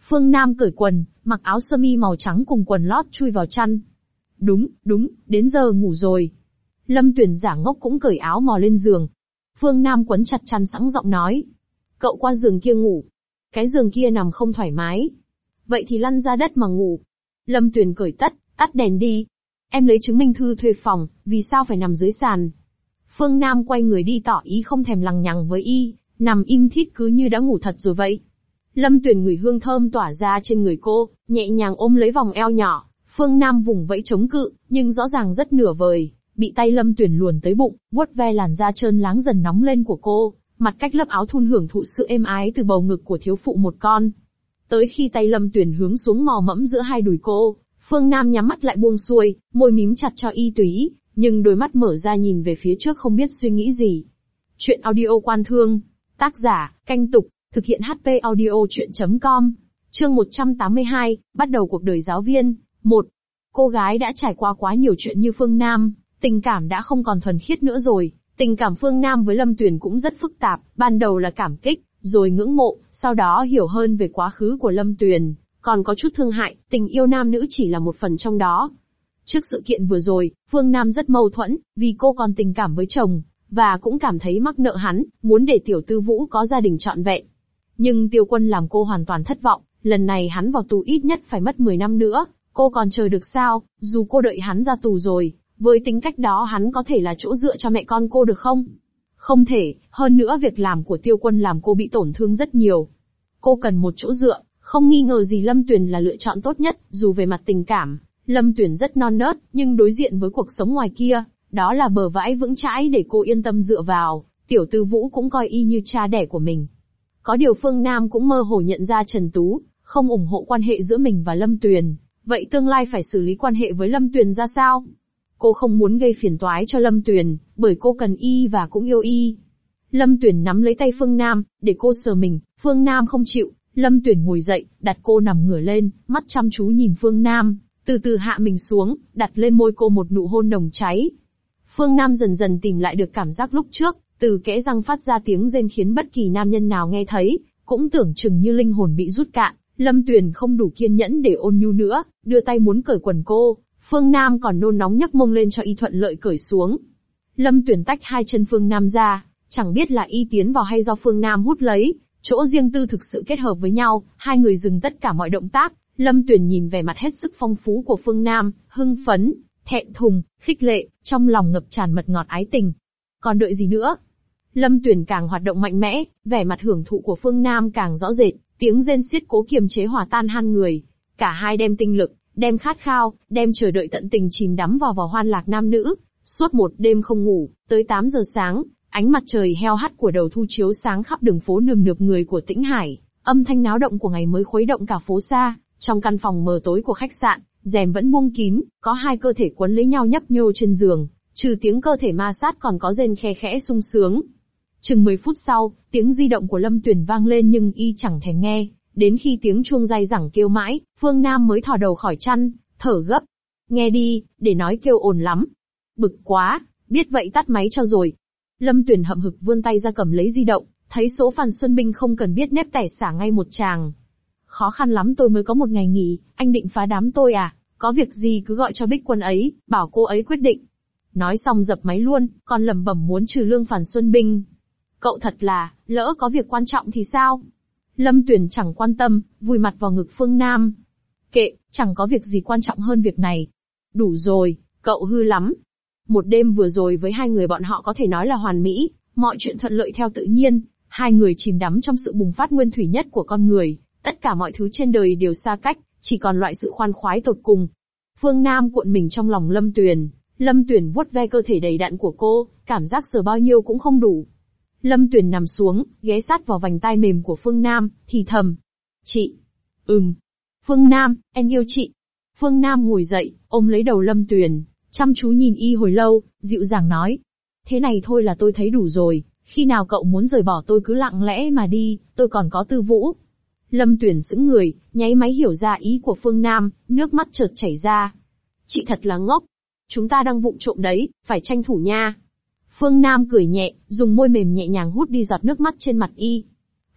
Phương Nam cởi quần, mặc áo sơ mi màu trắng cùng quần lót chui vào chăn. Đúng, đúng, đến giờ ngủ rồi. Lâm Tuyền giả ngốc cũng cởi áo mò lên giường. Phương Nam quấn chặt chăn sẵn giọng nói. Cậu qua giường kia ngủ. Cái giường kia nằm không thoải mái. Vậy thì lăn ra đất mà ngủ. Lâm Tuyền cởi tất, tắt đèn đi. Em lấy chứng minh thư thuê phòng, vì sao phải nằm dưới sàn? Phương Nam quay người đi tỏ ý không thèm lằng nhằng với y, nằm im thít cứ như đã ngủ thật rồi vậy. Lâm Tuyền ngửi hương thơm tỏa ra trên người cô, nhẹ nhàng ôm lấy vòng eo nhỏ. Phương Nam vùng vẫy chống cự, nhưng rõ ràng rất nửa vời, bị tay Lâm Tuyền luồn tới bụng, vuốt ve làn da trơn láng dần nóng lên của cô, mặt cách lớp áo thun hưởng thụ sự êm ái từ bầu ngực của thiếu phụ một con. Tới khi tay Lâm Tuyền hướng xuống mò mẫm giữa hai đùi cô, Phương Nam nhắm mắt lại buông xuôi, môi mím chặt cho y tùy, nhưng đôi mắt mở ra nhìn về phía trước không biết suy nghĩ gì. Chuyện audio quan thương, tác giả, Canh Tục, thực hiện hát pê audio chuyện chấm com. Chương một trăm tám mươi hai, bắt đầu cuộc đời giáo viên. một. Cô gái đã trải qua quá nhiều chuyện như Phương Nam, tình cảm đã không còn thuần khiết nữa rồi. Tình cảm Phương Nam với Lâm Tuyền cũng rất phức tạp, ban đầu là cảm kích, rồi ngưỡng mộ, sau đó hiểu hơn về quá khứ của Lâm Tuyền, còn có chút thương hại, tình yêu nam nữ chỉ là một phần trong đó. Trước sự kiện vừa rồi, Phương Nam rất mâu thuẫn, vì cô còn tình cảm với chồng, và cũng cảm thấy mắc nợ hắn, muốn để tiểu tư Vũ có gia đình trọn vẹn. Nhưng Tiêu Quân làm cô hoàn toàn thất vọng, lần này hắn vào tù ít nhất phải mất mười năm nữa, cô còn chờ được sao? Dù cô đợi hắn ra tù rồi, với tính cách đó hắn có thể là chỗ dựa cho mẹ con cô được không? Không thể, hơn nữa việc làm của Tiêu Quân làm cô bị tổn thương rất nhiều. Cô cần một chỗ dựa, không nghi ngờ gì Lâm Tuyền là lựa chọn tốt nhất, dù về mặt tình cảm, Lâm Tuyền rất non nớt, nhưng đối diện với cuộc sống ngoài kia, đó là bờ vãi vững chãi để cô yên tâm dựa vào, tiểu tư Vũ cũng coi y như cha đẻ của mình. Có điều Phương Nam cũng mơ hồ nhận ra Trần Tú không ủng hộ quan hệ giữa mình và Lâm Tuyền, vậy tương lai phải xử lý quan hệ với Lâm Tuyền ra sao? Cô không muốn gây phiền toái cho Lâm Tuyền, bởi cô cần y và cũng yêu y. Lâm Tuyền nắm lấy tay Phương Nam, để cô sờ mình, Phương Nam không chịu, Lâm Tuyền ngồi dậy, đặt cô nằm ngửa lên, mắt chăm chú nhìn Phương Nam, từ từ hạ mình xuống, đặt lên môi cô một nụ hôn nồng cháy. Phương Nam dần dần tìm lại được cảm giác lúc trước, từ kẽ răng phát ra tiếng rên khiến bất kỳ nam nhân nào nghe thấy, cũng tưởng chừng như linh hồn bị rút cạn. Lâm Tuyền không đủ kiên nhẫn để ôn nhu nữa, đưa tay muốn cởi quần cô, Phương Nam còn nôn nóng nhấc mông lên cho y thuận lợi cởi xuống. Lâm Tuyền tách hai chân Phương Nam ra, chẳng biết là y tiến vào hay do Phương Nam hút lấy, chỗ riêng tư thực sự kết hợp với nhau, hai người dừng tất cả mọi động tác. Lâm Tuyền nhìn vẻ mặt hết sức phong phú của Phương Nam, hưng phấn, thẹn thùng, khích lệ, trong lòng ngập tràn mật ngọt ái tình. Còn đợi gì nữa? Lâm Tuyền càng hoạt động mạnh mẽ, vẻ mặt hưởng thụ của Phương Nam càng rõ rệt, tiếng rên xiết cố kiềm chế hòa tan han người. Cả hai đem tinh lực, đem khát khao, đem chờ đợi tận tình chìm đắm vào vào hoan lạc nam nữ. Suốt một đêm không ngủ, tới tám giờ sáng, ánh mặt trời heo hắt của đầu thu chiếu sáng khắp đường phố nườm nượp người của Tĩnh Hải, âm thanh náo động của ngày mới khuấy động cả phố xa. Trong căn phòng mờ tối của khách sạn, rèm vẫn buông kín, có hai cơ thể quấn lấy nhau nhấp nhô trên giường, trừ tiếng cơ thể ma sát còn có rên khe khẽ sung sướng. Chừng mười phút sau, tiếng di động của Lâm Tuyền vang lên nhưng y chẳng thèm nghe, đến khi tiếng chuông dai dẳng kêu mãi, Phương Nam mới thò đầu khỏi chăn, thở gấp. Nghe đi, để nói kêu ồn lắm. Bực quá, biết vậy tắt máy cho rồi. Lâm Tuyền hậm hực vươn tay ra cầm lấy di động, thấy số Phan Xuân Binh không cần biết nếp tẻ xả ngay một tràng. Khó khăn lắm tôi mới có một ngày nghỉ, anh định phá đám tôi à? Có việc gì cứ gọi cho Bích Quân ấy, bảo cô ấy quyết định. Nói xong dập máy luôn, còn lẩm bẩm muốn trừ lương Phan Xuân Binh. Cậu thật là, lỡ có việc quan trọng thì sao? Lâm Tuyền chẳng quan tâm, vùi mặt vào ngực Phương Nam. Kệ, chẳng có việc gì quan trọng hơn việc này. Đủ rồi, cậu hư lắm. Một đêm vừa rồi với hai người bọn họ có thể nói là hoàn mỹ, mọi chuyện thuận lợi theo tự nhiên, hai người chìm đắm trong sự bùng phát nguyên thủy nhất của con người, tất cả mọi thứ trên đời đều xa cách, chỉ còn loại sự khoan khoái tột cùng. Phương Nam cuộn mình trong lòng Lâm Tuyền, Lâm Tuyền vuốt ve cơ thể đầy đặn của cô, cảm giác sờ bao nhiêu cũng không đủ. Lâm Tuyền nằm xuống, ghé sát vào vành tai mềm của Phương Nam, thì thầm. Chị. Ừm. Phương Nam, em yêu chị. Phương Nam ngồi dậy, ôm lấy đầu Lâm Tuyền, chăm chú nhìn y hồi lâu, dịu dàng nói. Thế này thôi là tôi thấy đủ rồi, khi nào cậu muốn rời bỏ tôi cứ lặng lẽ mà đi, tôi còn có Tư Vũ. Lâm Tuyền sững người, nháy máy hiểu ra ý của Phương Nam, nước mắt chợt chảy ra. Chị thật là ngốc. Chúng ta đang vụng trộm đấy, phải tranh thủ nha. Phương Nam cười nhẹ, dùng môi mềm nhẹ nhàng hút đi giọt nước mắt trên mặt y.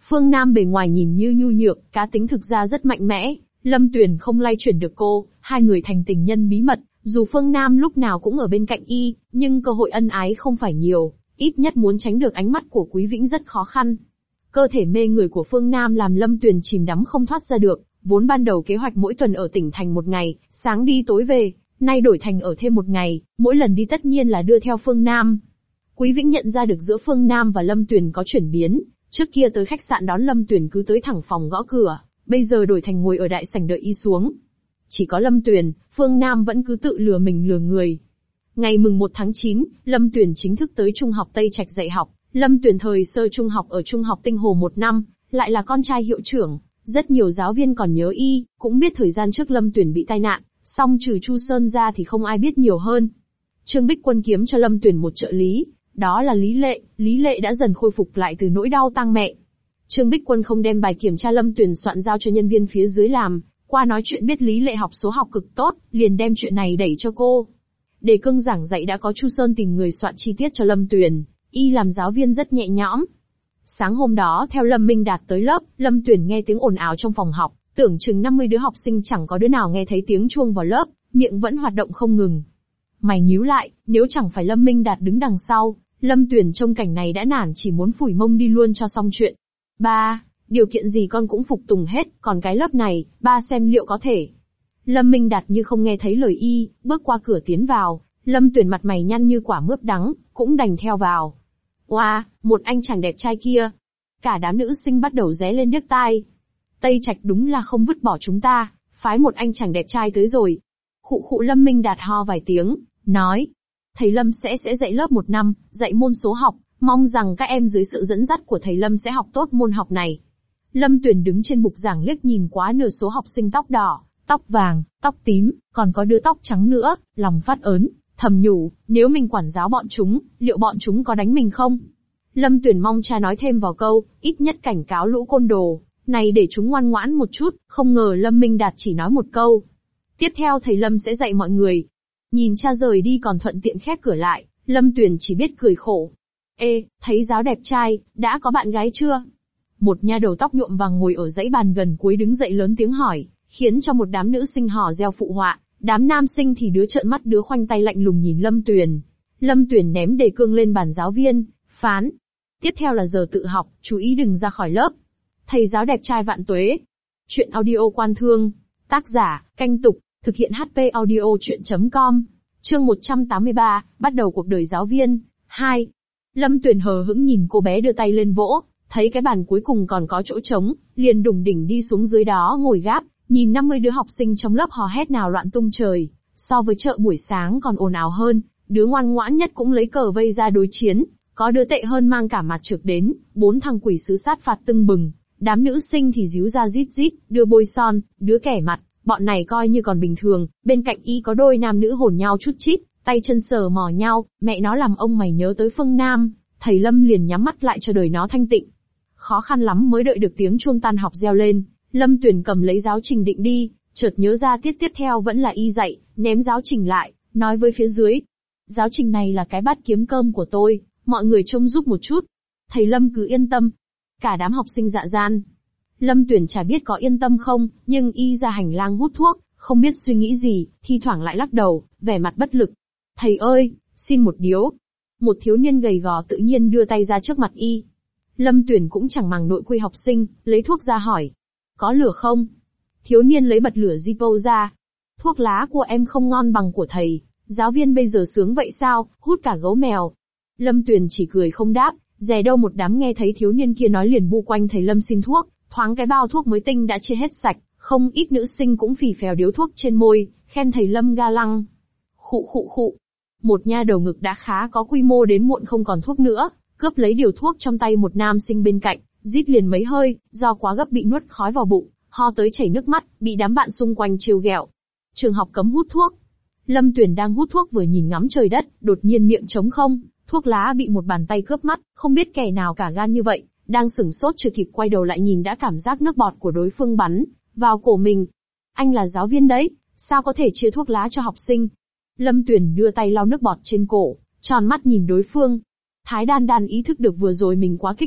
Phương Nam bề ngoài nhìn như nhu nhược, cá tính thực ra rất mạnh mẽ. Lâm Tuyền không lay chuyển được cô, hai người thành tình nhân bí mật. Dù Phương Nam lúc nào cũng ở bên cạnh y, nhưng cơ hội ân ái không phải nhiều, ít nhất muốn tránh được ánh mắt của Quý Vĩnh rất khó khăn. Cơ thể mê người của Phương Nam làm Lâm Tuyền chìm đắm không thoát ra được, vốn ban đầu kế hoạch mỗi tuần ở tỉnh thành một ngày, sáng đi tối về, nay đổi thành ở thêm một ngày, mỗi lần đi tất nhiên là đưa theo Phương Nam. Quý Vĩnh nhận ra được giữa Phương Nam và Lâm Tuyền có chuyển biến, trước kia tới khách sạn đón Lâm Tuyền cứ tới thẳng phòng gõ cửa, bây giờ đổi thành ngồi ở đại sảnh đợi y xuống. Chỉ có Lâm Tuyền, Phương Nam vẫn cứ tự lừa mình lừa người. Ngày mùng một tháng chín, Lâm Tuyền chính thức tới Trung học Tây Trạch dạy học. Lâm Tuyền thời sơ trung học ở Trung học Tinh Hồ một năm, lại là con trai hiệu trưởng. Rất nhiều giáo viên còn nhớ y, cũng biết thời gian trước Lâm Tuyền bị tai nạn, song trừ Chu Sơn ra thì không ai biết nhiều hơn. Trương Bích Quân kiếm cho Lâm Tuyền một trợ lý, đó là Lý Lệ. Lý Lệ đã dần khôi phục lại từ nỗi đau tang mẹ. Trương Bích Quân không đem bài kiểm tra Lâm Tuyền soạn giao cho nhân viên phía dưới làm, qua nói chuyện biết Lý Lệ học số học cực tốt, liền đem chuyện này đẩy cho cô. Đề cương giảng dạy đã có Chu Sơn tìm người soạn chi tiết cho Lâm Tuyền, y làm giáo viên rất nhẹ nhõm. Sáng hôm đó theo Lâm Minh Đạt tới lớp, Lâm Tuyền nghe tiếng ồn ào trong phòng học, tưởng chừng năm mươi đứa học sinh chẳng có đứa nào nghe thấy tiếng chuông vào lớp, miệng vẫn hoạt động không ngừng. Mày nhíu lại, nếu chẳng phải Lâm Minh Đạt đứng đằng sau, Lâm Tuyền trông cảnh này đã nản chỉ muốn phủi mông đi luôn cho xong chuyện. Ba, điều kiện gì con cũng phục tùng hết, còn cái lớp này, ba xem liệu có thể. Lâm Minh Đạt như không nghe thấy lời y, bước qua cửa tiến vào, Lâm Tuyền mặt mày nhăn như quả mướp đắng, cũng đành theo vào. Oa, wow, một anh chàng đẹp trai kia. Cả đám nữ sinh bắt đầu ré lên điếc tai. Tây Trạch đúng là không vứt bỏ chúng ta, phái một anh chàng đẹp trai tới rồi. Khụ khụ Lâm Minh Đạt ho vài tiếng, nói. Thầy Lâm sẽ sẽ dạy lớp một năm, dạy môn số học, mong rằng các em dưới sự dẫn dắt của thầy Lâm sẽ học tốt môn học này. Lâm Tuyền đứng trên bục giảng liếc nhìn quá nửa số học sinh tóc đỏ, tóc vàng, tóc tím, còn có đứa tóc trắng nữa, lòng phát ớn, thầm nhủ, nếu mình quản giáo bọn chúng, liệu bọn chúng có đánh mình không? Lâm Tuyền mong cha nói thêm vào câu, ít nhất cảnh cáo lũ côn đồ này để chúng ngoan ngoãn một chút, không ngờ Lâm Minh Đạt chỉ nói một câu. Tiếp theo thầy Lâm sẽ dạy mọi người. Nhìn cha rời đi còn thuận tiện khép cửa lại, Lâm Tuyền chỉ biết cười khổ. Ê, thấy giáo đẹp trai, đã có bạn gái chưa? Một nha đầu tóc nhuộm vàng ngồi ở dãy bàn gần cuối đứng dậy lớn tiếng hỏi, khiến cho một đám nữ sinh hò reo phụ họa, đám nam sinh thì đứa trợn mắt đứa khoanh tay lạnh lùng nhìn Lâm Tuyền. Lâm Tuyền ném đề cương lên bàn giáo viên, phán. Tiếp theo là giờ tự học, chú ý đừng ra khỏi lớp. Thầy giáo đẹp trai vạn tuế. Chuyện audio quan thương. Tác giả, Canh Tục, thực hiện hát pê audio chuyện chấm com. Chương một trăm tám mươi ba, bắt đầu cuộc đời giáo viên. hai. Lâm Tuyền hờ hững nhìn cô bé đưa tay lên vỗ, thấy cái bàn cuối cùng còn có chỗ trống, liền đùng đỉnh đi xuống dưới đó ngồi gáp, nhìn năm mươi đứa học sinh trong lớp hò hét nào loạn tung trời. So với chợ buổi sáng còn ồn ào hơn, đứa ngoan ngoãn nhất cũng lấy cờ vây ra đối chiến, có đứa tệ hơn mang cả mặt trược đến, bốn thằng quỷ sứ sát phạt tưng bừng. Đám nữ sinh thì díu ra rít rít, đưa bôi son, đứa kẻ mặt, bọn này coi như còn bình thường, bên cạnh y có đôi nam nữ hồn nhau chút chít, tay chân sờ mò nhau, mẹ nó làm ông mày nhớ tới Phương Nam, thầy Lâm liền nhắm mắt lại cho đời nó thanh tịnh. Khó khăn lắm mới đợi được tiếng chuông tan học reo lên, Lâm Tuyền cầm lấy giáo trình định đi, chợt nhớ ra tiết tiếp theo vẫn là y dạy, ném giáo trình lại, nói với phía dưới. Giáo trình này là cái bát kiếm cơm của tôi, mọi người trông giúp một chút. Thầy Lâm cứ yên tâm. Cả đám học sinh dạ gian. Lâm Tuyền chả biết có yên tâm không, nhưng y ra hành lang hút thuốc, không biết suy nghĩ gì, thi thoảng lại lắc đầu, vẻ mặt bất lực. Thầy ơi, xin một điếu. Một thiếu niên gầy gò tự nhiên đưa tay ra trước mặt y. Lâm Tuyền cũng chẳng màng nội quy học sinh, lấy thuốc ra hỏi. Có lửa không? Thiếu niên lấy bật lửa Zippo ra. Thuốc lá của em không ngon bằng của thầy, giáo viên bây giờ sướng vậy sao, hút cả gấu mèo. Lâm Tuyền chỉ cười không đáp, dè đâu một đám nghe thấy thiếu niên kia nói liền bu quanh thầy Lâm xin thuốc, thoáng cái bao thuốc mới tinh đã chia hết sạch, không ít nữ sinh cũng phì phèo điếu thuốc trên môi, khen thầy Lâm ga lăng. Khụ khụ khụ. Một nha đầu ngực đã khá có quy mô đến muộn không còn thuốc nữa, cướp lấy điều thuốc trong tay một nam sinh bên cạnh, rít liền mấy hơi, do quá gấp bị nuốt khói vào bụng, ho tới chảy nước mắt, bị đám bạn xung quanh trêu ghẹo. Trường học cấm hút thuốc. Lâm Tuyền đang hút thuốc vừa nhìn ngắm trời đất, đột nhiên miệng trống không, thuốc lá bị một bàn tay cướp mất, không biết kẻ nào cả gan như vậy, đang sửng sốt chưa kịp quay đầu lại nhìn đã cảm giác nước bọt của đối phương bắn vào cổ mình. Anh là giáo viên đấy, sao có thể chia thuốc lá cho học sinh? Lâm Tuyền đưa tay lau nước bọt trên cổ, tròn mắt nhìn đối phương. Thái Đan Đan ý thức được vừa rồi mình quá kích động,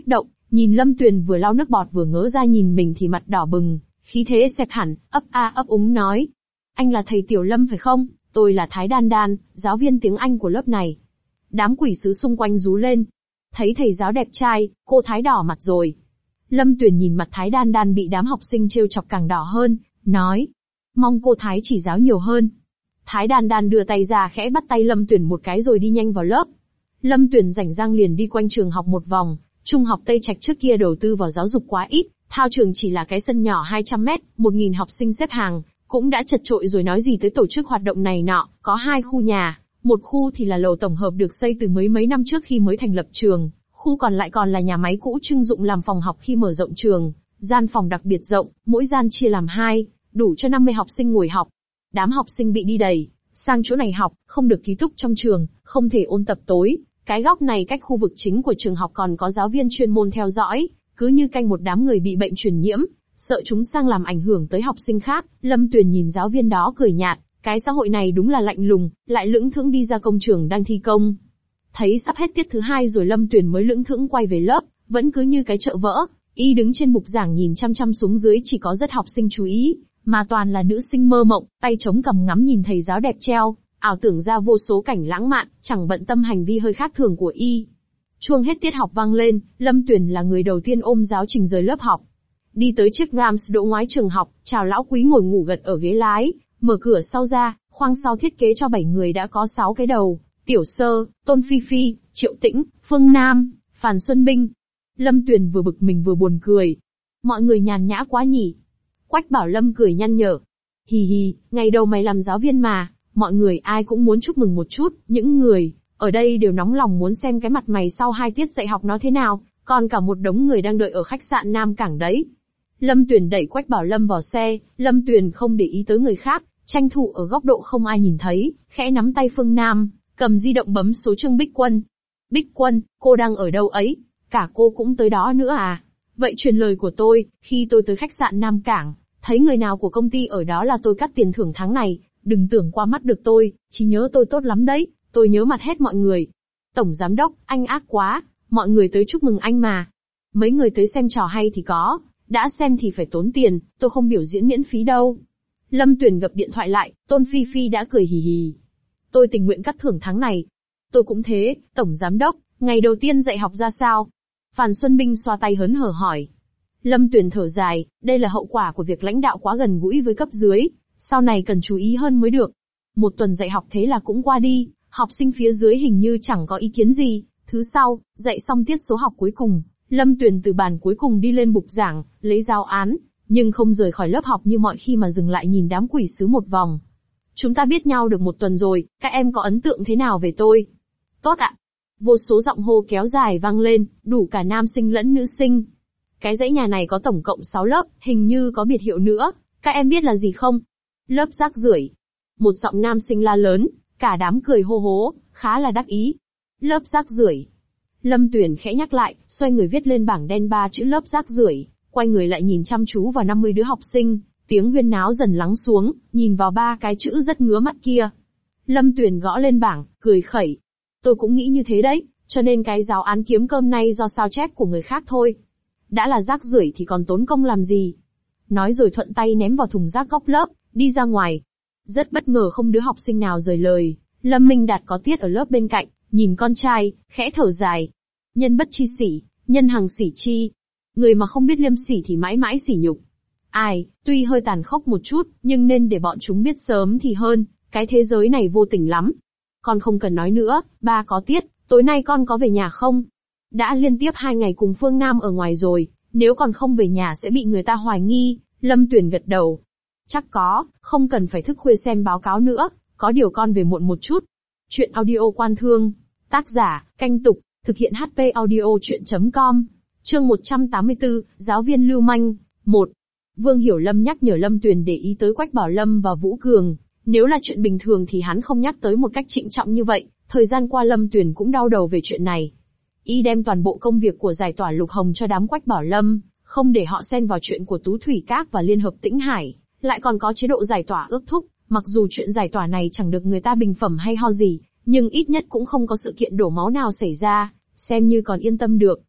Nhìn Lâm Tuyền vừa lau nước bọt vừa ngớ ra nhìn mình thì mặt đỏ bừng, khí thế xẹp hẳn, ấp a ấp úng nói. Anh là thầy Tiểu Lâm phải không? Tôi là Thái Đan Đan, giáo viên tiếng Anh của lớp này. Đám quỷ sứ xung quanh rú lên. Thấy thầy giáo đẹp trai, cô Thái đỏ mặt rồi. Lâm Tuyền nhìn mặt Thái Đan Đan bị đám học sinh trêu chọc càng đỏ hơn, nói. Mong cô Thái chỉ giáo nhiều hơn. Thái Đan Đan đưa tay ra khẽ bắt tay Lâm Tuyền một cái rồi đi nhanh vào lớp. Lâm Tuyền rảnh rang liền đi quanh trường học một vòng. Trung học Tây Trạch trước kia đầu tư vào giáo dục quá ít, thao trường chỉ là cái sân nhỏ hai trăm mét, một nghìn học sinh xếp hàng, cũng đã chật chội rồi nói gì tới tổ chức hoạt động này nọ. Có hai khu nhà, một khu thì là lầu tổng hợp được xây từ mấy mấy năm trước khi mới thành lập trường, khu còn lại còn là nhà máy cũ trưng dụng làm phòng học khi mở rộng trường, gian phòng đặc biệt rộng, mỗi gian chia làm hai, đủ cho năm mươi học sinh ngồi học. Đám học sinh bị đi đầy sang chỗ này học, không được ký túc trong trường, không thể ôn tập tối. Cái góc này cách khu vực chính của trường học còn có giáo viên chuyên môn theo dõi, cứ như canh một đám người bị bệnh truyền nhiễm, sợ chúng sang làm ảnh hưởng tới học sinh khác. Lâm Tuyền nhìn giáo viên đó cười nhạt, cái xã hội này đúng là lạnh lùng, lại lững thững đi ra công trường đang thi công. Thấy sắp hết tiết thứ hai rồi Lâm Tuyền mới lững thững quay về lớp, vẫn cứ như cái chợ vỡ, y đứng trên bục giảng nhìn chăm chăm xuống dưới chỉ có rất học sinh chú ý, mà toàn là nữ sinh mơ mộng, tay chống cằm ngắm nhìn thầy giáo đẹp treo, ảo tưởng ra vô số cảnh lãng mạn, chẳng bận tâm hành vi hơi khác thường của y. Chuông hết tiết học vang lên, Lâm Tuyền là người đầu tiên ôm giáo trình rời lớp học. Đi tới chiếc Rams đỗ ngoái trường học, chào lão quý ngồi ngủ gật ở ghế lái, mở cửa sau ra, khoang sau thiết kế cho bảy người đã có sáu cái đầu, Tiểu Sơ, Tôn Phi Phi, Triệu Tĩnh, Phương Nam, Phàn Xuân Binh. Lâm Tuyền vừa bực mình vừa buồn cười. Mọi người nhàn nhã quá nhỉ. Quách Bảo Lâm cười nhăn nhở. Hì hì, ngày đầu mày làm giáo viên mà, mọi người ai cũng muốn chúc mừng một chút, những người ở đây đều nóng lòng muốn xem cái mặt mày sau hai tiết dạy học nó thế nào, còn cả một đống người đang đợi ở khách sạn Nam Cảng đấy. Lâm Tuyền đẩy Quách Bảo Lâm vào xe, Lâm Tuyền không để ý tới người khác, tranh thủ ở góc độ không ai nhìn thấy, khẽ nắm tay Phương Nam, cầm di động bấm số Trương Bích Quân. Bích Quân, cô đang ở đâu ấy? Cả cô cũng tới đó nữa à? Vậy truyền lời của tôi, khi tôi tới khách sạn Nam Cảng, thấy người nào của công ty ở đó là tôi cắt tiền thưởng tháng này, đừng tưởng qua mắt được tôi, trí nhớ tôi tốt lắm đấy, tôi nhớ mặt hết mọi người. Tổng giám đốc, anh ác quá, mọi người tới chúc mừng anh mà. Mấy người tới xem trò hay thì có, đã xem thì phải tốn tiền, tôi không biểu diễn miễn phí đâu. Lâm Tuyền gập điện thoại lại, Tôn Phi Phi đã cười hì hì. Tôi tình nguyện cắt thưởng tháng này. Tôi cũng thế, tổng giám đốc, ngày đầu tiên dạy học ra sao? Phàn Xuân Binh xoa tay hớn hở hỏi. Lâm Tuyền thở dài, đây là hậu quả của việc lãnh đạo quá gần gũi với cấp dưới, sau này cần chú ý hơn mới được. Một tuần dạy học thế là cũng qua đi, học sinh phía dưới hình như chẳng có ý kiến gì. Thứ sau, dạy xong tiết số học cuối cùng, Lâm Tuyền từ bàn cuối cùng đi lên bục giảng, lấy giáo án, nhưng không rời khỏi lớp học như mọi khi mà dừng lại nhìn đám quỷ sứ một vòng. Chúng ta biết nhau được một tuần rồi, các em có ấn tượng thế nào về tôi? Tốt ạ. Vô số giọng hô kéo dài vang lên, đủ cả nam sinh lẫn nữ sinh. Cái dãy nhà này có tổng cộng sáu lớp, hình như có biệt hiệu nữa, các em biết là gì không? Lớp rác rưởi. Một giọng nam sinh la lớn, cả đám cười hô hố, khá là đắc ý. Lớp rác rưởi. Lâm Tuyền khẽ nhắc lại, xoay người viết lên bảng đen ba chữ lớp rác rưởi, quay người lại nhìn chăm chú vào năm mươi đứa học sinh, tiếng huyên náo dần lắng xuống, nhìn vào ba cái chữ rất ngứa mắt kia. Lâm Tuyền gõ lên bảng, cười khẩy. Tôi cũng nghĩ như thế đấy, cho nên cái giáo án kiếm cơm nay do sao chép của người khác thôi. Đã là rác rưởi thì còn tốn công làm gì? Nói rồi thuận tay ném vào thùng rác góc lớp, đi ra ngoài. Rất bất ngờ không đứa học sinh nào rời lời. Lâm Minh Đạt có tiết ở lớp bên cạnh, nhìn con trai, khẽ thở dài. Nhân bất chi sỉ, nhân hằng sỉ chi. Người mà không biết liêm sỉ thì mãi mãi sỉ nhục. Ai, tuy hơi tàn khốc một chút, nhưng nên để bọn chúng biết sớm thì hơn, cái thế giới này vô tình lắm. Con không cần nói nữa, ba có tiết, tối nay con có về nhà không? Đã liên tiếp hai ngày cùng Phương Nam ở ngoài rồi, nếu còn không về nhà sẽ bị người ta hoài nghi. Lâm Tuyền gật đầu. Chắc có, không cần phải thức khuya xem báo cáo nữa, có điều con về muộn một chút. Chuyện audio Quan Thương. Tác giả, Canh Tục, thực hiện hát pê audio chuyện chấm com. Chương một trăm tám mươi tư, giáo viên lưu manh. một. Vương Hiểu Lâm nhắc nhở Lâm Tuyền để ý tới Quách Bảo Lâm và Vũ Cường. Nếu là chuyện bình thường thì hắn không nhắc tới một cách trịnh trọng như vậy, thời gian qua Lâm Tuyền cũng đau đầu về chuyện này. Y đem toàn bộ công việc của giải tỏa Lục Hồng cho đám Quách Bảo Lâm, không để họ xen vào chuyện của Tú Thủy Các và Liên Hợp Tĩnh Hải, lại còn có chế độ giải tỏa ước thúc, mặc dù chuyện giải tỏa này chẳng được người ta bình phẩm hay ho gì, nhưng ít nhất cũng không có sự kiện đổ máu nào xảy ra, xem như còn yên tâm được,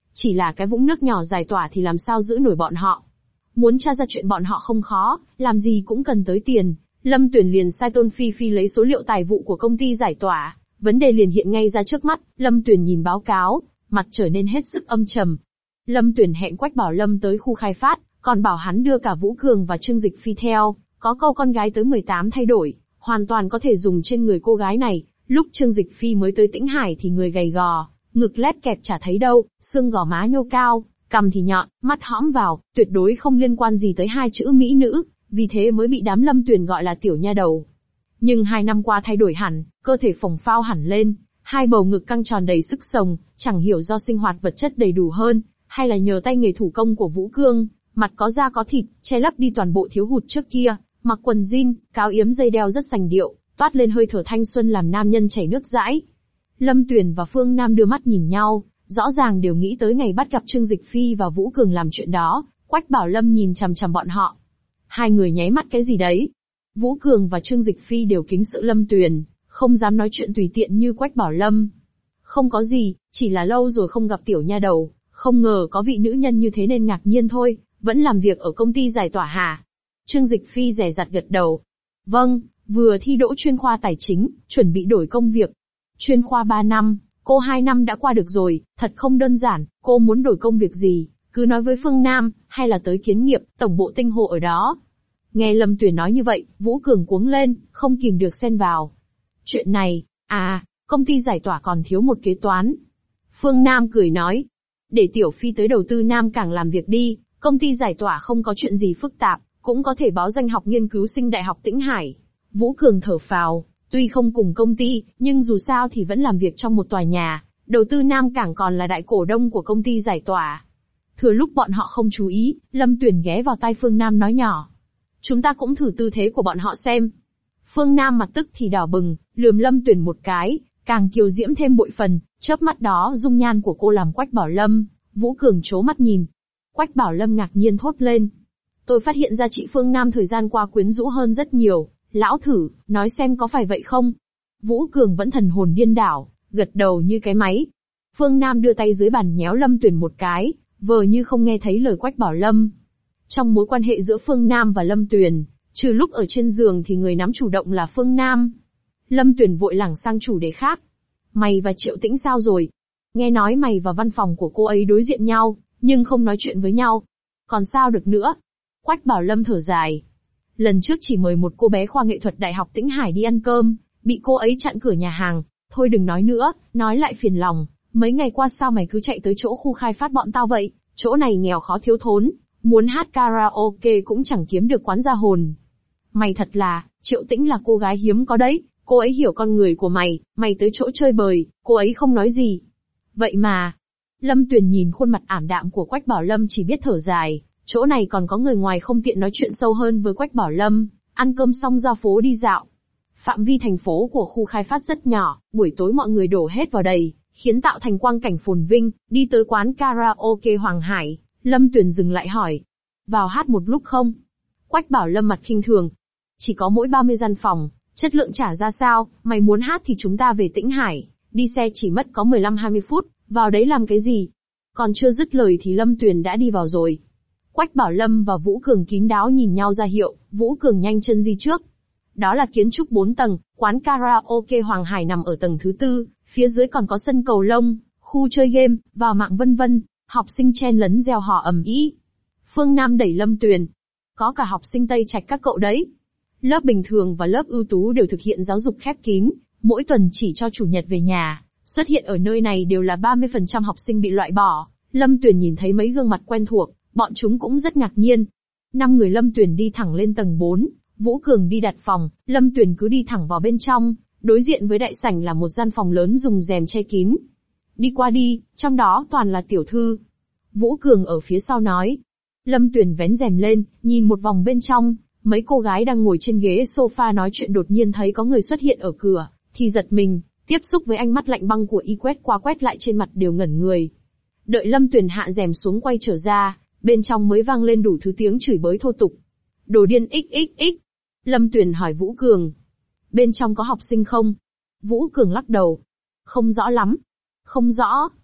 Chỉ là cái vũng nước nhỏ giải tỏa thì làm sao giữ nổi bọn họ. Muốn tra ra chuyện bọn họ không khó, làm gì cũng cần tới tiền. Lâm Tuyển liền sai Tôn Phi Phi lấy số liệu tài vụ của công ty giải tỏa. Vấn đề liền hiện ngay ra trước mắt, Lâm Tuyển nhìn báo cáo, mặt trở nên hết sức âm trầm. Lâm Tuyển hẹn Quách Bảo Lâm tới khu khai phát, còn bảo hắn đưa cả Vũ Cường và Trương Dịch Phi theo, có câu con gái tới mười tám thay đổi, hoàn toàn có thể dùng trên người cô gái này. Lúc Trương Dịch Phi mới tới Tĩnh Hải thì người gầy gò, ngực lép kẹp chả thấy đâu, xương gò má nhô cao, cằm thì nhọn, mắt hõm vào, tuyệt đối không liên quan gì tới hai chữ mỹ nữ, vì thế mới bị đám Lâm Tuyển gọi là tiểu nha đầu. Nhưng hai năm qua thay đổi hẳn, cơ thể phồng phao hẳn lên, hai bầu ngực căng tròn đầy sức sống, chẳng hiểu do sinh hoạt vật chất đầy đủ hơn, hay là nhờ tay nghề thủ công của Vũ Cương, mặt có da có thịt, che lấp đi toàn bộ thiếu hụt trước kia, mặc quần jean, cáo yếm dây đeo rất sành điệu, toát lên hơi thở thanh xuân làm nam nhân chảy nước dãi. Lâm Tuyển và Phương Nam đưa mắt nhìn nhau, rõ ràng đều nghĩ tới ngày bắt gặp Trương Dịch Phi và Vũ Cường làm chuyện đó. Quách Bảo Lâm nhìn chằm chằm bọn họ. Hai người nháy mắt cái gì đấy. Vũ Cường và Trương Dịch Phi đều kính sự Lâm Tuyển, không dám nói chuyện tùy tiện như Quách Bảo Lâm. Không có gì, chỉ là lâu rồi không gặp tiểu nha đầu, không ngờ có vị nữ nhân như thế nên ngạc nhiên thôi, vẫn làm việc ở công ty giải tỏa hả? Trương Dịch Phi dè dặt gật đầu. Vâng, vừa thi đỗ chuyên khoa tài chính, chuẩn bị đổi công việc. Chuyên khoa ba năm, cô hai năm đã qua được rồi, thật không đơn giản, cô muốn đổi công việc gì, cứ nói với Phương Nam, hay là tới Kiến Nghiệp, tổng bộ tinh hồ ở đó. Nghe Lâm Tuyển nói như vậy, Vũ Cường cuống lên, không kìm được xen vào. Chuyện này, à, công ty giải tỏa còn thiếu một kế toán. Phương Nam cười nói, để Tiểu Phi tới đầu tư Nam Cảng làm việc đi, công ty giải tỏa không có chuyện gì phức tạp, cũng có thể báo danh học nghiên cứu sinh Đại học Tĩnh Hải. Vũ Cường thở phào, tuy không cùng công ty, nhưng dù sao thì vẫn làm việc trong một tòa nhà, đầu tư Nam Cảng còn là đại cổ đông của công ty giải tỏa. Thừa lúc bọn họ không chú ý, Lâm Tuyển ghé vào tai Phương Nam nói nhỏ. Chúng ta cũng thử tư thế của bọn họ xem. Phương Nam mặt tức thì đỏ bừng, lườm Lâm Tuyển một cái, càng kiều diễm thêm bội phần, chớp mắt đó dung nhan của cô làm Quách Bảo Lâm, Vũ Cường trố mắt nhìn. Quách Bảo Lâm ngạc nhiên thốt lên. Tôi phát hiện ra chị Phương Nam thời gian qua quyến rũ hơn rất nhiều, lão thử, nói xem có phải vậy không? Vũ Cường vẫn thần hồn điên đảo, gật đầu như cái máy. Phương Nam đưa tay dưới bàn nhéo Lâm Tuyển một cái, vờ như không nghe thấy lời Quách Bảo Lâm. Trong mối quan hệ giữa Phương Nam và Lâm Tuyển, trừ lúc ở trên giường thì người nắm chủ động là Phương Nam. Lâm Tuyển vội lảng sang chủ đề khác. Mày và Triệu Tĩnh sao rồi? Nghe nói mày và văn phòng của cô ấy đối diện nhau, nhưng không nói chuyện với nhau. Còn sao được nữa? Quách Bảo Lâm thở dài. Lần trước chỉ mời một cô bé khoa nghệ thuật Đại học Tĩnh Hải đi ăn cơm, bị cô ấy chặn cửa nhà hàng. Thôi đừng nói nữa, nói lại phiền lòng. Mấy ngày qua sao mày cứ chạy tới chỗ khu khai phát bọn tao vậy? Chỗ này nghèo khó thiếu thốn, muốn hát karaoke cũng chẳng kiếm được quán ra hồn. Mày thật là, Triệu Tĩnh là cô gái hiếm có đấy, cô ấy hiểu con người của mày, mày tới chỗ chơi bời, cô ấy không nói gì. Vậy mà, Lâm Tuyển nhìn khuôn mặt ảm đạm của Quách Bảo Lâm chỉ biết thở dài, chỗ này còn có người ngoài không tiện nói chuyện sâu hơn với Quách Bảo Lâm, ăn cơm xong ra phố đi dạo. Phạm vi thành phố của khu khai phát rất nhỏ, buổi tối mọi người đổ hết vào đây, khiến tạo thành quang cảnh phồn vinh. Đi tới quán karaoke Hoàng Hải, Lâm Tuyển dừng lại hỏi, vào hát một lúc không? Quách Bảo Lâm mặt khinh thường, chỉ có mỗi ba mươi gian phòng, chất lượng trả ra sao, mày muốn hát thì chúng ta về Tĩnh Hải, đi xe chỉ mất có mười lăm hai mươi phút, vào đấy làm cái gì? Còn chưa dứt lời thì Lâm Tuyển đã đi vào rồi. Quách Bảo Lâm và Vũ Cường kín đáo nhìn nhau ra hiệu, Vũ Cường nhanh chân đi trước. Đó là kiến trúc bốn tầng, quán karaoke Hoàng Hải nằm ở tầng thứ tư, phía dưới còn có sân cầu lông, khu chơi game, vào mạng vân vân, học sinh chen lấn reo hò ầm ĩ. Phương Nam đẩy Lâm Tuyển. Có cả học sinh Tây Trạch các cậu đấy. Lớp bình thường và lớp ưu tú đều thực hiện giáo dục khép kín, mỗi tuần chỉ cho chủ nhật về nhà. Xuất hiện ở nơi này đều là ba mươi phần trăm học sinh bị loại bỏ. Lâm Tuyển nhìn thấy mấy gương mặt quen thuộc, bọn chúng cũng rất ngạc nhiên. Năm người Lâm Tuyển đi thẳng lên tầng bốn, Vũ Cường đi đặt phòng, Lâm Tuyển cứ đi thẳng vào bên trong, đối diện với đại sảnh là một gian phòng lớn dùng rèm che kín. Đi qua đi, trong đó toàn là tiểu thư. Vũ Cường ở phía sau nói. Lâm Tuyển vén rèm lên, nhìn một vòng bên trong, mấy cô gái đang ngồi trên ghế sofa nói chuyện đột nhiên thấy có người xuất hiện ở cửa, thì giật mình, tiếp xúc với ánh mắt lạnh băng của y quét qua quét lại trên mặt đều ngẩn người. Đợi Lâm Tuyển hạ rèm xuống quay trở ra, bên trong mới vang lên đủ thứ tiếng chửi bới thô tục. Đồ điên xxx. Lâm Tuyển hỏi Vũ Cường. Bên trong có học sinh không? Vũ Cường lắc đầu. Không rõ lắm. Không rõ.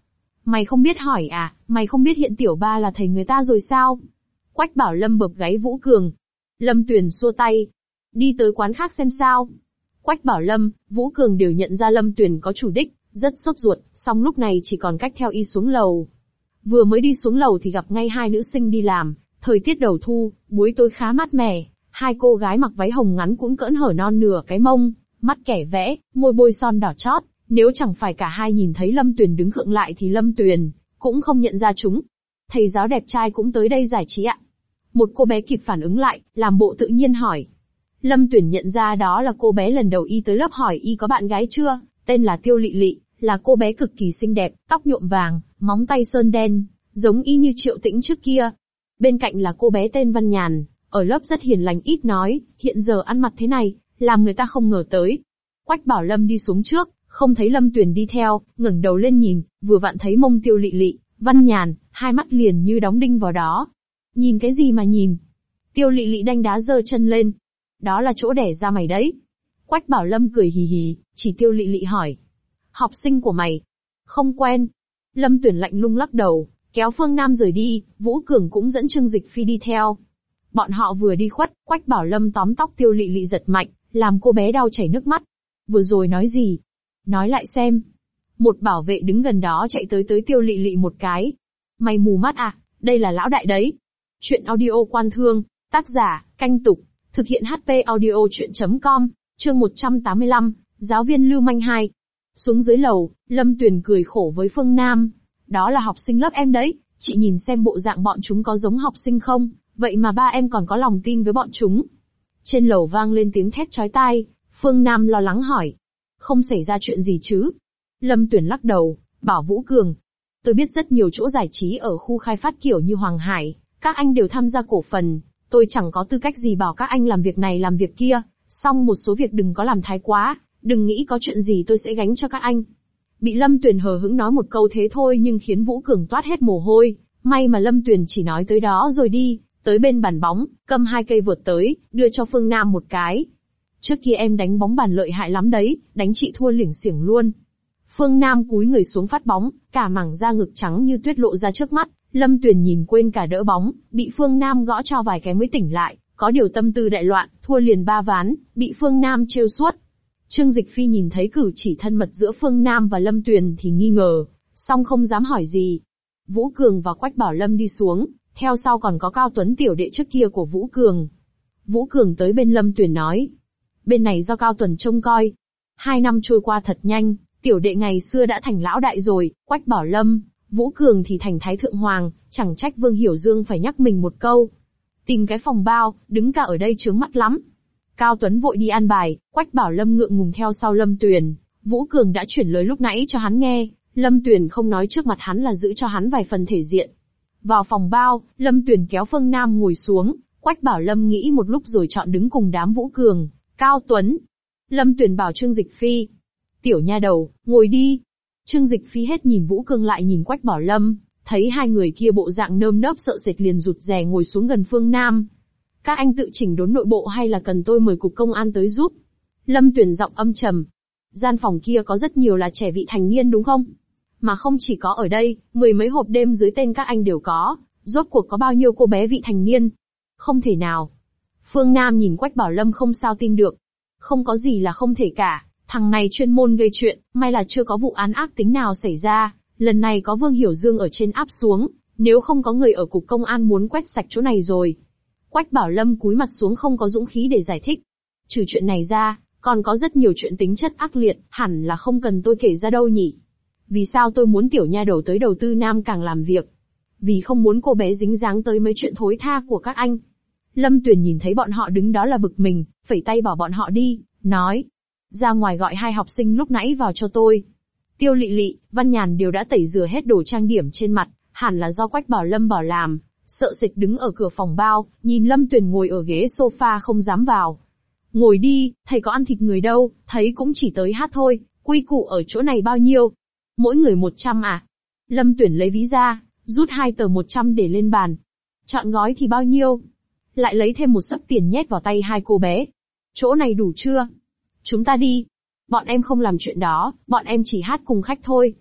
Mày không biết hỏi à, mày không biết hiện tiểu ba là thầy người ta rồi sao? Quách Bảo Lâm bập gáy Vũ Cường. Lâm Tuyền xua tay. Đi tới quán khác xem sao. Quách Bảo Lâm, Vũ Cường đều nhận ra Lâm Tuyền có chủ đích, rất sốt ruột, song lúc này chỉ còn cách theo y xuống lầu. Vừa mới đi xuống lầu thì gặp ngay hai nữ sinh đi làm, thời tiết đầu thu, buổi tối khá mát mẻ, hai cô gái mặc váy hồng ngắn cũng cỡn hở non nửa cái mông, mắt kẻ vẽ, môi bôi son đỏ chót, nếu chẳng phải cả hai nhìn thấy Lâm Tuyền đứng khựng lại thì Lâm Tuyền cũng không nhận ra chúng. Thầy giáo đẹp trai cũng tới đây giải trí ạ? Một cô bé kịp phản ứng lại, làm bộ tự nhiên hỏi. Lâm Tuyền nhận ra đó là cô bé lần đầu y tới lớp hỏi y có bạn gái chưa, tên là Tiêu Lị Lị, là cô bé cực kỳ xinh đẹp, tóc nhuộm vàng, móng tay sơn đen, giống y như Triệu Tĩnh trước kia. Bên cạnh là cô bé tên Văn Nhàn, ở lớp rất hiền lành ít nói, hiện giờ ăn mặc thế này, làm người ta không ngờ tới. Quách Bảo Lâm đi xuống trước, không thấy Lâm Tuyền đi theo, ngẩng đầu lên nhìn, vừa vặn thấy mông Tiêu Lị Lị, Văn Nhàn, hai mắt liền như đóng đinh vào đó. Nhìn cái gì mà nhìn? Tiêu Lị Lị đanh đá giơ chân lên. Đó là chỗ đẻ ra mày đấy. Quách Bảo Lâm cười hì hì, chỉ Tiêu Lị Lị hỏi. Học sinh của mày? Không quen. Lâm Tuyền lạnh lùng lắc đầu, kéo Phương Nam rời đi, Vũ Cường cũng dẫn Trương Dịch Phi đi theo. Bọn họ vừa đi khuất, Quách Bảo Lâm tóm tóc Tiêu Lị Lị giật mạnh, làm cô bé đau chảy nước mắt. Vừa rồi nói gì? Nói lại xem. Một bảo vệ đứng gần đó chạy tới tới Tiêu Lị Lị một cái. Mày mù mắt à, đây là lão đại đấy. Chuyện audio Quan Thương, tác giả, Canh Tục, thực hiện hát pê audio chuyện chấm com, chương một trăm tám mươi lăm, giáo viên lưu manh hai. Xuống dưới lầu, Lâm Tuyền cười khổ với Phương Nam. Đó là học sinh lớp em đấy, chị nhìn xem bộ dạng bọn chúng có giống học sinh không, vậy mà ba em còn có lòng tin với bọn chúng. Trên lầu vang lên tiếng thét chói tai, Phương Nam lo lắng hỏi. Không xảy ra chuyện gì chứ? Lâm Tuyền lắc đầu, bảo Vũ Cường. Tôi biết rất nhiều chỗ giải trí ở khu khai phát kiểu như Hoàng Hải, các anh đều tham gia cổ phần, tôi chẳng có tư cách gì bảo các anh làm việc này làm việc kia, song một số việc đừng có làm thái quá, đừng nghĩ có chuyện gì tôi sẽ gánh cho các anh. Bị Lâm Tuyền hờ hững nói một câu thế thôi nhưng khiến Vũ Cường toát hết mồ hôi, may mà Lâm Tuyền chỉ nói tới đó rồi đi, tới bên bàn bóng, cầm hai cây vợt tới, đưa cho Phương Nam một cái. Trước kia em đánh bóng bàn lợi hại lắm đấy, đánh chị thua liểng xiểng luôn. Phương Nam cúi người xuống phát bóng, cả mảng da ngực trắng như tuyết lộ ra trước mắt, Lâm Tuyền nhìn quên cả đỡ bóng, bị Phương Nam gõ cho vài cái mới tỉnh lại, có điều tâm tư đại loạn, thua liền ba ván, bị Phương Nam trêu suốt. Trương Dịch Phi nhìn thấy cử chỉ thân mật giữa Phương Nam và Lâm Tuyền thì nghi ngờ, song không dám hỏi gì. Vũ Cường và Quách Bảo Lâm đi xuống, theo sau còn có Cao Tuấn tiểu đệ trước kia của Vũ Cường. Vũ Cường tới bên Lâm Tuyền nói, bên này do Cao Tuấn trông coi. Hai năm trôi qua thật nhanh, tiểu đệ ngày xưa đã thành lão đại rồi, Quách Bảo Lâm, Vũ Cường thì thành Thái Thượng Hoàng, chẳng trách Vương Hiểu Dương phải nhắc mình một câu. Tìm cái phòng bao, đứng cả ở đây chướng mắt lắm. Cao Tuấn vội đi an bài, Quách Bảo Lâm ngượng ngùng theo sau Lâm Tuyền. Vũ Cường đã chuyển lời lúc nãy cho hắn nghe, Lâm Tuyền không nói trước mặt hắn là giữ cho hắn vài phần thể diện. Vào phòng bao, Lâm Tuyền kéo Phương Nam ngồi xuống, Quách Bảo Lâm nghĩ một lúc rồi chọn đứng cùng đám Vũ Cường, Cao Tuấn. Lâm Tuyền bảo Trương Dịch Phi, tiểu nha đầu, ngồi đi. Trương Dịch Phi hết nhìn Vũ Cường lại nhìn Quách Bảo Lâm, thấy hai người kia bộ dạng nơm nớp sợ sệt liền rụt rè ngồi xuống gần Phương Nam. Các anh tự chỉnh đốn nội bộ hay là cần tôi mời cục công an tới giúp? Lâm Tuyền giọng âm trầm. Gian phòng kia có rất nhiều là trẻ vị thành niên đúng không? Mà không chỉ có ở đây, mười mấy hộp đêm dưới tên các anh đều có, rốt cuộc có bao nhiêu cô bé vị thành niên? Không thể nào. Phương Nam nhìn Quách Bảo Lâm không sao tin được. Không có gì là không thể cả, thằng này chuyên môn gây chuyện, may là chưa có vụ án ác tính nào xảy ra, lần này có Vương Hiểu Dương ở trên áp xuống, nếu không có người ở cục công an muốn quét sạch chỗ này rồi. Quách Bảo Lâm cúi mặt xuống không có dũng khí để giải thích. Trừ chuyện này ra, còn có rất nhiều chuyện tính chất ác liệt, hẳn là không cần tôi kể ra đâu nhỉ. Vì sao tôi muốn tiểu nha đầu tới đầu tư Nam Càng làm việc? Vì không muốn cô bé dính dáng tới mấy chuyện thối tha của các anh. Lâm Tuyền nhìn thấy bọn họ đứng đó là bực mình, phẩy tay bảo bọn họ đi, nói. Ra ngoài gọi hai học sinh lúc nãy vào cho tôi. Tiêu Lị Lị, Văn Nhàn đều đã tẩy rửa hết đồ trang điểm trên mặt, hẳn là do Quách Bảo Lâm bảo làm. Sợ sệt đứng ở cửa phòng bao, nhìn Lâm Tuyền ngồi ở ghế sofa không dám vào. Ngồi đi, thầy có ăn thịt người đâu, thấy cũng chỉ tới hát thôi, quy củ ở chỗ này bao nhiêu? Mỗi người một trăm à? Lâm Tuyền lấy ví ra, rút hai tờ một trăm để lên bàn. Chọn gói thì bao nhiêu? Lại lấy thêm một xấp tiền nhét vào tay hai cô bé. Chỗ này đủ chưa? Chúng ta đi. Bọn em không làm chuyện đó, bọn em chỉ hát cùng khách thôi.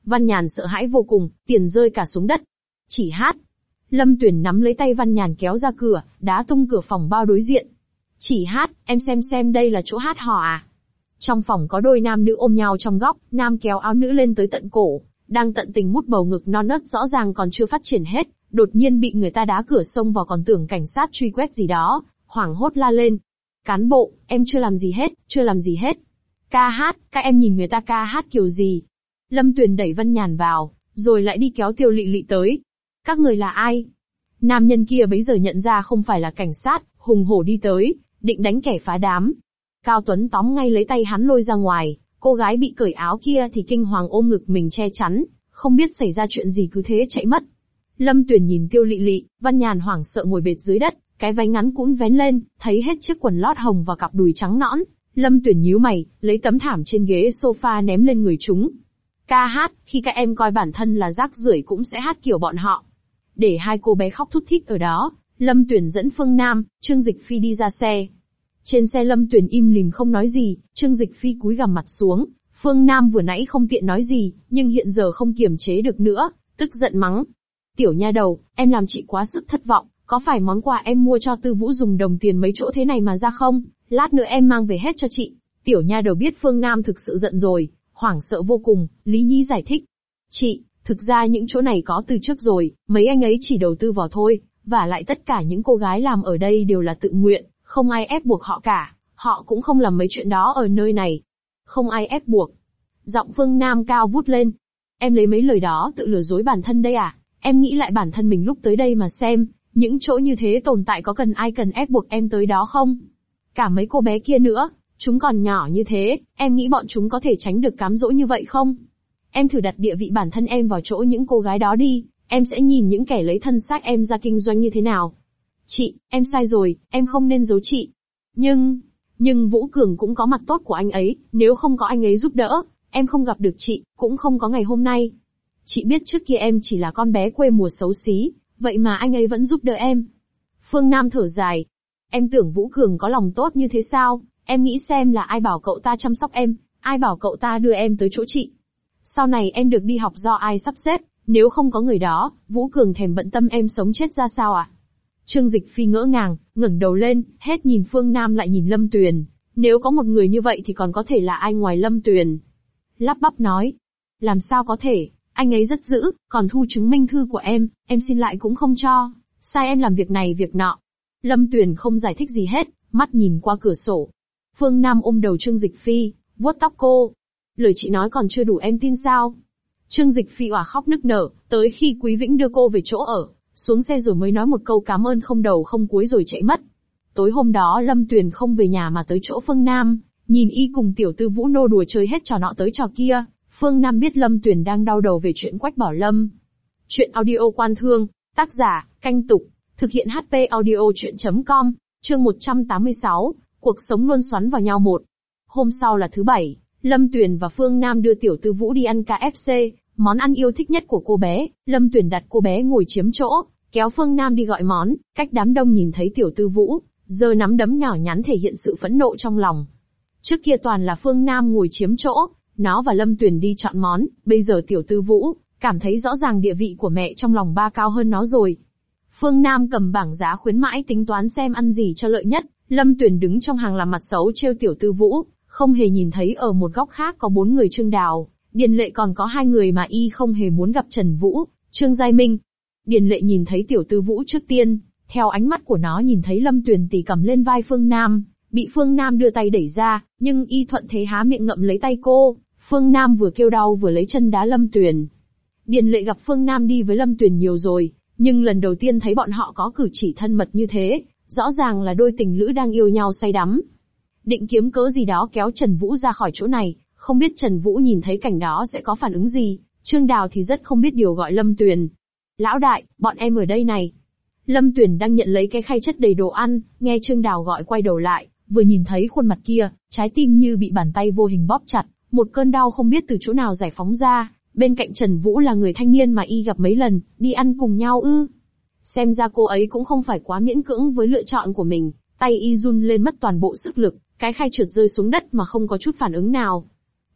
Văn Nhàn sợ hãi vô cùng, tiền rơi cả xuống đất. Chỉ hát. Lâm Tuyền nắm lấy tay Văn Nhàn kéo ra cửa, đá tung cửa phòng bao đối diện. Chỉ hát, em xem xem đây là chỗ hát hò à? Trong phòng có đôi nam nữ ôm nhau trong góc, nam kéo áo nữ lên tới tận cổ, đang tận tình mút bầu ngực non nớt rõ ràng còn chưa phát triển hết, đột nhiên bị người ta đá cửa xông vào còn tưởng cảnh sát truy quét gì đó, hoảng hốt la lên. Cán bộ, em chưa làm gì hết, chưa làm gì hết. Ca hát, các em nhìn người ta ca hát kiểu gì? Lâm Tuyền đẩy Văn Nhàn vào, rồi lại đi kéo Tiêu Lị Lị tới. Các người là ai? Nam nhân kia bấy giờ nhận ra không phải là cảnh sát, hùng hổ đi tới, định đánh kẻ phá đám. Cao Tuấn tóm ngay lấy tay hắn lôi ra ngoài, cô gái bị cởi áo kia thì kinh hoàng ôm ngực mình che chắn, không biết xảy ra chuyện gì cứ thế chạy mất. Lâm Tuyền nhìn Tiêu Lị Lị, Văn Nhàn hoảng sợ ngồi bệt dưới đất, cái váy ngắn cũn vén lên, thấy hết chiếc quần lót hồng và cặp đùi trắng nõn. Lâm Tuyền nhíu mày, lấy tấm thảm trên ghế sofa ném lên người chúng. Ca hát, khi các em coi bản thân là rác rưởi cũng sẽ hát kiểu bọn họ. Để hai cô bé khóc thút thít ở đó, Lâm Tuyền dẫn Phương Nam, Trương Dịch Phi đi ra xe. Trên xe Lâm Tuyền im lìm không nói gì, Trương Dịch Phi cúi gằm mặt xuống. Phương Nam vừa nãy không tiện nói gì, nhưng hiện giờ không kiềm chế được nữa, tức giận mắng. Tiểu nha đầu, em làm chị quá sức thất vọng, có phải món quà em mua cho Tư Vũ dùng đồng tiền mấy chỗ thế này mà ra không? Lát nữa em mang về hết cho chị. Tiểu nha đầu biết Phương Nam thực sự giận rồi, hoảng sợ vô cùng, Lý Nhi giải thích. Chị, thực ra những chỗ này có từ trước rồi, mấy anh ấy chỉ đầu tư vào thôi, và lại tất cả những cô gái làm ở đây đều là tự nguyện, không ai ép buộc họ cả, họ cũng không làm mấy chuyện đó ở nơi này. Không ai ép buộc. Giọng Phương Nam cao vút lên. Em lấy mấy lời đó tự lừa dối bản thân đây à? Em nghĩ lại bản thân mình lúc tới đây mà xem, những chỗ như thế tồn tại có cần ai cần ép buộc em tới đó không? Cả mấy cô bé kia nữa, chúng còn nhỏ như thế, em nghĩ bọn chúng có thể tránh được cám dỗ như vậy không? Em thử đặt địa vị bản thân em vào chỗ những cô gái đó đi, em sẽ nhìn những kẻ lấy thân xác em ra kinh doanh như thế nào. Chị, em sai rồi, em không nên giấu chị. Nhưng, nhưng Vũ Cường cũng có mặt tốt của anh ấy, nếu không có anh ấy giúp đỡ, em không gặp được chị, cũng không có ngày hôm nay. Chị biết trước kia em chỉ là con bé quê mùa xấu xí, vậy mà anh ấy vẫn giúp đỡ em. Phương Nam thở dài. Em tưởng Vũ Cường có lòng tốt như thế sao? Em nghĩ xem là ai bảo cậu ta chăm sóc em, ai bảo cậu ta đưa em tới chỗ chị. Sau này em được đi học do ai sắp xếp, nếu không có người đó, Vũ Cường thèm bận tâm em sống chết ra sao à? Trương Dịch Phi ngỡ ngàng, ngẩng đầu lên, hết nhìn Phương Nam lại nhìn Lâm Tuyền. Nếu có một người như vậy thì còn có thể là ai ngoài Lâm Tuyền? Lắp bắp nói. Làm sao có thể, anh ấy rất dữ, còn thu chứng minh thư của em, em xin lại cũng không cho, sai em làm việc này việc nọ. Lâm Tuyền không giải thích gì hết, mắt nhìn qua cửa sổ. Phương Nam ôm đầu Trương Dịch Phi, vuốt tóc cô. Lời chị nói còn chưa đủ em tin sao? Trương Dịch Phi òa khóc nức nở, tới khi Quý Vĩnh đưa cô về chỗ ở, xuống xe rồi mới nói một câu cảm ơn không đầu không cuối rồi chạy mất. Tối hôm đó Lâm Tuyền không về nhà mà tới chỗ Phương Nam, nhìn y cùng tiểu Tư Vũ nô đùa chơi hết trò nọ tới trò kia. Phương Nam biết Lâm Tuyền đang đau đầu về chuyện Quách Bảo Lâm. Chuyện audio Quan Thương, tác giả, Canh Tục, thực hiện hát pê audio chuyện chấm com, chương một trăm tám mươi sáu, cuộc sống luôn xoắn vào nhau một. Hôm sau là thứ bảy, Lâm Tuyền và Phương Nam đưa tiểu Tư Vũ đi ăn ca ép xê, món ăn yêu thích nhất của cô bé. Lâm Tuyền đặt cô bé ngồi chiếm chỗ, kéo Phương Nam đi gọi món, cách đám đông nhìn thấy tiểu Tư Vũ, giơ nắm đấm nhỏ nhắn thể hiện sự phẫn nộ trong lòng. Trước kia toàn là Phương Nam ngồi chiếm chỗ, nó và Lâm Tuyền đi chọn món, bây giờ tiểu Tư Vũ cảm thấy rõ ràng địa vị của mẹ trong lòng ba cao hơn nó rồi. Phương Nam cầm bảng giá khuyến mãi tính toán xem ăn gì cho lợi nhất, Lâm Tuyền đứng trong hàng làm mặt xấu trêu tiểu Tư Vũ, không hề nhìn thấy ở một góc khác có bốn người Trương Đào, Điền Lệ còn có hai người mà y không hề muốn gặp Trần Vũ, Trương Giai Minh. Điền Lệ nhìn thấy tiểu Tư Vũ trước tiên, theo ánh mắt của nó nhìn thấy Lâm Tuyền tì cầm lên vai Phương Nam, bị Phương Nam đưa tay đẩy ra, nhưng y thuận thế há miệng ngậm lấy tay cô. Phương Nam vừa kêu đau vừa lấy chân đá Lâm Tuyền. Điền Lệ gặp Phương Nam đi với Lâm Tuyền nhiều rồi, nhưng lần đầu tiên thấy bọn họ có cử chỉ thân mật như thế, rõ ràng là đôi tình lữ đang yêu nhau say đắm. Định kiếm cớ gì đó kéo Trần Vũ ra khỏi chỗ này, không biết Trần Vũ nhìn thấy cảnh đó sẽ có phản ứng gì. Trương Đào thì rất không biết điều gọi Lâm Tuyền. Lão đại, bọn em ở đây này. Lâm Tuyền đang nhận lấy cái khay chất đầy đồ ăn, nghe Trương Đào gọi quay đầu lại, vừa nhìn thấy khuôn mặt kia, trái tim như bị bàn tay vô hình bóp chặt, một cơn đau không biết từ chỗ nào giải phóng ra. Bên cạnh Trần Vũ là người thanh niên mà y gặp mấy lần, đi ăn cùng nhau ư. Xem ra cô ấy cũng không phải quá miễn cưỡng với lựa chọn của mình, tay y run lên mất toàn bộ sức lực, cái khay trượt rơi xuống đất mà không có chút phản ứng nào.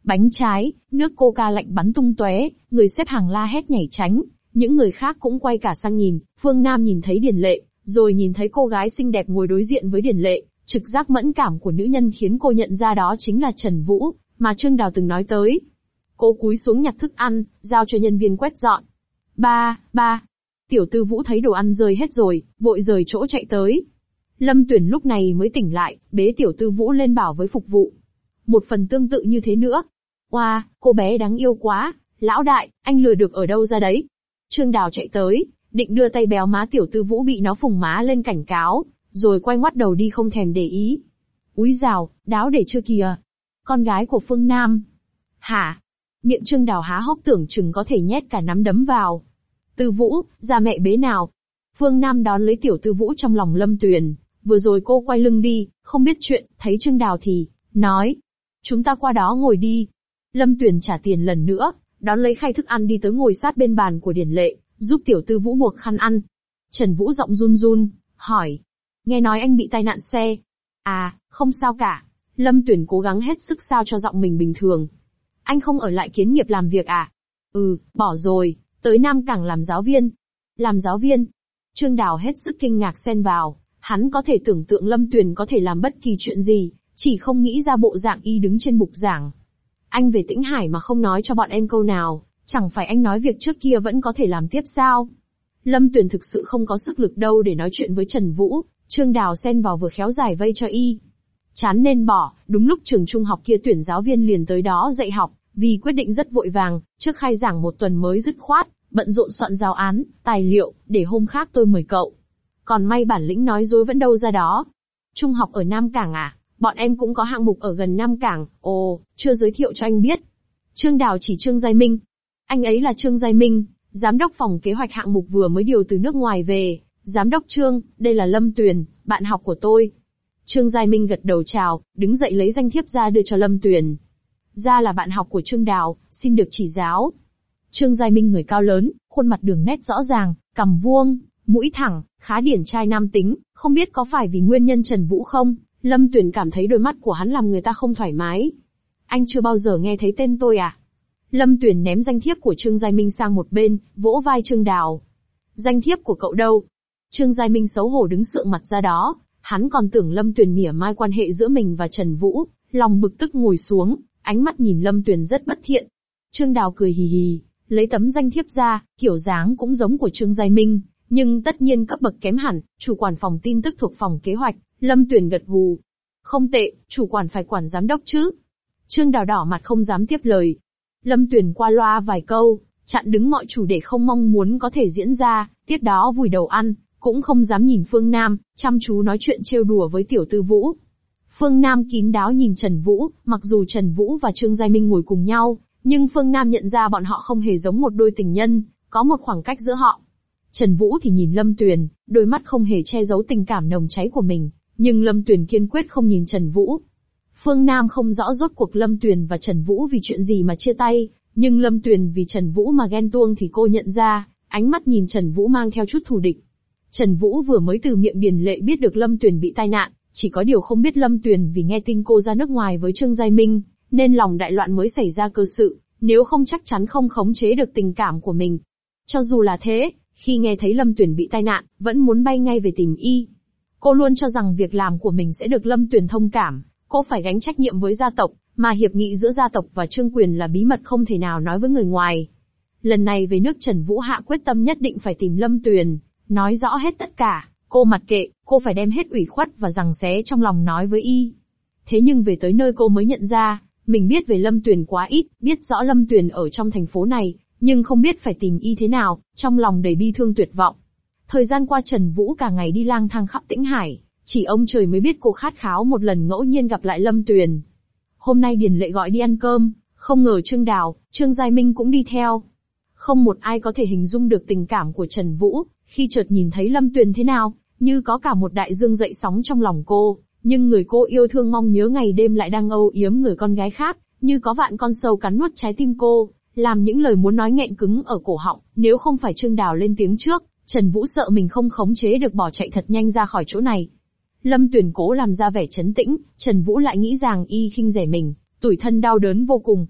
Bánh trái, nước coca lạnh bắn tung tóe, người xếp hàng la hét nhảy tránh, những người khác cũng quay cả sang nhìn. Phương Nam nhìn thấy Điền Lệ, rồi nhìn thấy cô gái xinh đẹp ngồi đối diện với Điền Lệ, trực giác mẫn cảm của nữ nhân khiến cô nhận ra đó chính là Trần Vũ, mà Trương Đào từng nói tới. Cô cúi xuống nhặt thức ăn, giao cho nhân viên quét dọn. Ba, ba. Tiểu Tư Vũ thấy đồ ăn rơi hết rồi, vội rời chỗ chạy tới. Lâm Tuyển lúc này mới tỉnh lại, bế Tiểu Tư Vũ lên bảo với phục vụ. Một phần tương tự như thế nữa. Oa, wow, cô bé đáng yêu quá, lão đại, anh lừa được ở đâu ra đấy? Trương Đào chạy tới, định đưa tay béo má Tiểu Tư Vũ bị nó phùng má lên cảnh cáo, rồi quay ngoắt đầu đi không thèm để ý. Úi dào, đáo để chưa kìa. Con gái của Phương Nam. Hả? Miệng Trương Đào há hốc tưởng chừng có thể nhét cả nắm đấm vào. Tư Vũ, ra mẹ bế nào. Phương Nam đón lấy Tiểu Tư Vũ trong lòng Lâm Tuyền, vừa rồi cô quay lưng đi, không biết chuyện, thấy Trương Đào thì, nói. Chúng ta qua đó ngồi đi. Lâm Tuyền trả tiền lần nữa, đón lấy khay thức ăn đi tới ngồi sát bên bàn của Điền Lệ, giúp Tiểu Tư Vũ buộc khăn ăn. Trần Vũ giọng run run, hỏi. Nghe nói anh bị tai nạn xe. À, không sao cả. Lâm Tuyền cố gắng hết sức sao cho giọng mình bình thường. Anh không ở lại Kiến Nghiệp làm việc à? Ừ, bỏ rồi, tới Nam Cảng làm giáo viên. Làm giáo viên? Trương Đào hết sức kinh ngạc xen vào, hắn có thể tưởng tượng Lâm Tuyền có thể làm bất kỳ chuyện gì, chỉ không nghĩ ra bộ dạng y đứng trên bục giảng. Anh về Tĩnh Hải mà không nói cho bọn em câu nào, chẳng phải anh nói việc trước kia vẫn có thể làm tiếp sao? Lâm Tuyền thực sự không có sức lực đâu để nói chuyện với Trần Vũ, Trương Đào xen vào vừa khéo giải vây cho y. Chán nên bỏ, đúng lúc trường trung học kia tuyển giáo viên liền tới đó dạy học, vì quyết định rất vội vàng, trước khai giảng một tuần mới dứt khoát, bận rộn soạn giáo án, tài liệu, để hôm khác tôi mời cậu. Còn may bản lĩnh nói dối vẫn đâu ra đó. Trung học ở Nam Cảng à? Bọn em cũng có hạng mục ở gần Nam Cảng, ồ, chưa giới thiệu cho anh biết. Trương Đào chỉ Trương Giai Minh. Anh ấy là Trương Giai Minh, giám đốc phòng kế hoạch hạng mục vừa mới điều từ nước ngoài về. Giám đốc Trương, đây là Lâm Tuyền, bạn học của tôi. Trương Giai Minh gật đầu chào, đứng dậy lấy danh thiếp ra đưa cho Lâm Tuyền. Ra là bạn học của Trương Đào, xin được chỉ giáo. Trương Giai Minh người cao lớn, khuôn mặt đường nét rõ ràng, cằm vuông, mũi thẳng, khá điển trai nam tính, không biết có phải vì nguyên nhân Trần Vũ không? Lâm Tuyền cảm thấy đôi mắt của hắn làm người ta không thoải mái. Anh chưa bao giờ nghe thấy tên tôi à? Lâm Tuyền ném danh thiếp của Trương Giai Minh sang một bên, vỗ vai Trương Đào. Danh thiếp của cậu đâu? Trương Giai Minh xấu hổ đứng sượng mặt ra đó, hắn còn tưởng Lâm Tuyền mỉa mai quan hệ giữa mình và Trần Vũ, lòng bực tức ngồi xuống, ánh mắt nhìn Lâm Tuyền rất bất thiện. Trương Đào cười hì hì, lấy tấm danh thiếp ra, kiểu dáng cũng giống của Trương Giai Minh, nhưng tất nhiên cấp bậc kém hẳn, chủ quản phòng tin tức thuộc phòng kế hoạch. Lâm Tuyền gật gù. Không tệ, chủ quản phải quản giám đốc chứ. Trương Đào đỏ mặt không dám tiếp lời. Lâm Tuyền qua loa vài câu, chặn đứng mọi chủ đề không mong muốn có thể diễn ra, tiếp đó vùi đầu ăn, cũng không dám nhìn Phương Nam, chăm chú nói chuyện trêu đùa với Tiểu Tư Vũ. Phương Nam kín đáo nhìn Trần Vũ, mặc dù Trần Vũ và Trương Giai Minh ngồi cùng nhau, nhưng Phương Nam nhận ra bọn họ không hề giống một đôi tình nhân, có một khoảng cách giữa họ. Trần Vũ thì nhìn Lâm Tuyền, đôi mắt không hề che giấu tình cảm nồng cháy của mình, nhưng Lâm Tuyền kiên quyết không nhìn Trần Vũ. Phương Nam không rõ rốt cuộc Lâm Tuyền và Trần Vũ vì chuyện gì mà chia tay, nhưng Lâm Tuyền vì Trần Vũ mà ghen tuông thì cô nhận ra, ánh mắt nhìn Trần Vũ mang theo chút thù địch. Trần Vũ vừa mới từ miệng Điền Lệ biết được Lâm Tuyền bị tai nạn, chỉ có điều không biết Lâm Tuyền vì nghe tin cô ra nước ngoài với Trương Giai Minh, nên lòng đại loạn mới xảy ra cơ sự, nếu không chắc chắn không khống chế được tình cảm của mình. Cho dù là thế, khi nghe thấy Lâm Tuyền bị tai nạn, vẫn muốn bay ngay về tìm y. Cô luôn cho rằng việc làm của mình sẽ được Lâm Tuyền thông cảm, cô phải gánh trách nhiệm với gia tộc, mà hiệp nghị giữa gia tộc và Trương Quyền là bí mật không thể nào nói với người ngoài. Lần này về nước Trần Vũ hạ quyết tâm nhất định phải tìm Lâm Tuyền, nói rõ hết tất cả, cô mặc kệ, cô phải đem hết ủy khuất và giằng xé trong lòng nói với y. Thế nhưng về tới nơi cô mới nhận ra, mình biết về Lâm Tuyền quá ít, biết rõ Lâm Tuyền ở trong thành phố này, nhưng không biết phải tìm y thế nào, trong lòng đầy bi thương tuyệt vọng. Thời gian qua Trần Vũ cả ngày đi lang thang khắp Tĩnh Hải, chỉ ông trời mới biết cô khát khao một lần ngẫu nhiên gặp lại Lâm Tuyền. Hôm nay Điền Lệ gọi đi ăn cơm, không ngờ Trương Đào, Trương Giai Minh cũng đi theo. Không một ai có thể hình dung được tình cảm của Trần Vũ, khi chợt nhìn thấy Lâm Tuyền thế nào, như có cả một đại dương dậy sóng trong lòng cô, nhưng người cô yêu thương mong nhớ ngày đêm lại đang âu yếm người con gái khác, như có vạn con sâu cắn nuốt trái tim cô, làm những lời muốn nói nghẹn cứng ở cổ họng, nếu không phải Trương Đào lên tiếng trước, Trần Vũ sợ mình không khống chế được bỏ chạy thật nhanh ra khỏi chỗ này. Lâm Tuyền cố làm ra vẻ trấn tĩnh, Trần Vũ lại nghĩ rằng y khinh rẻ mình, tủi thân đau đớn vô cùng,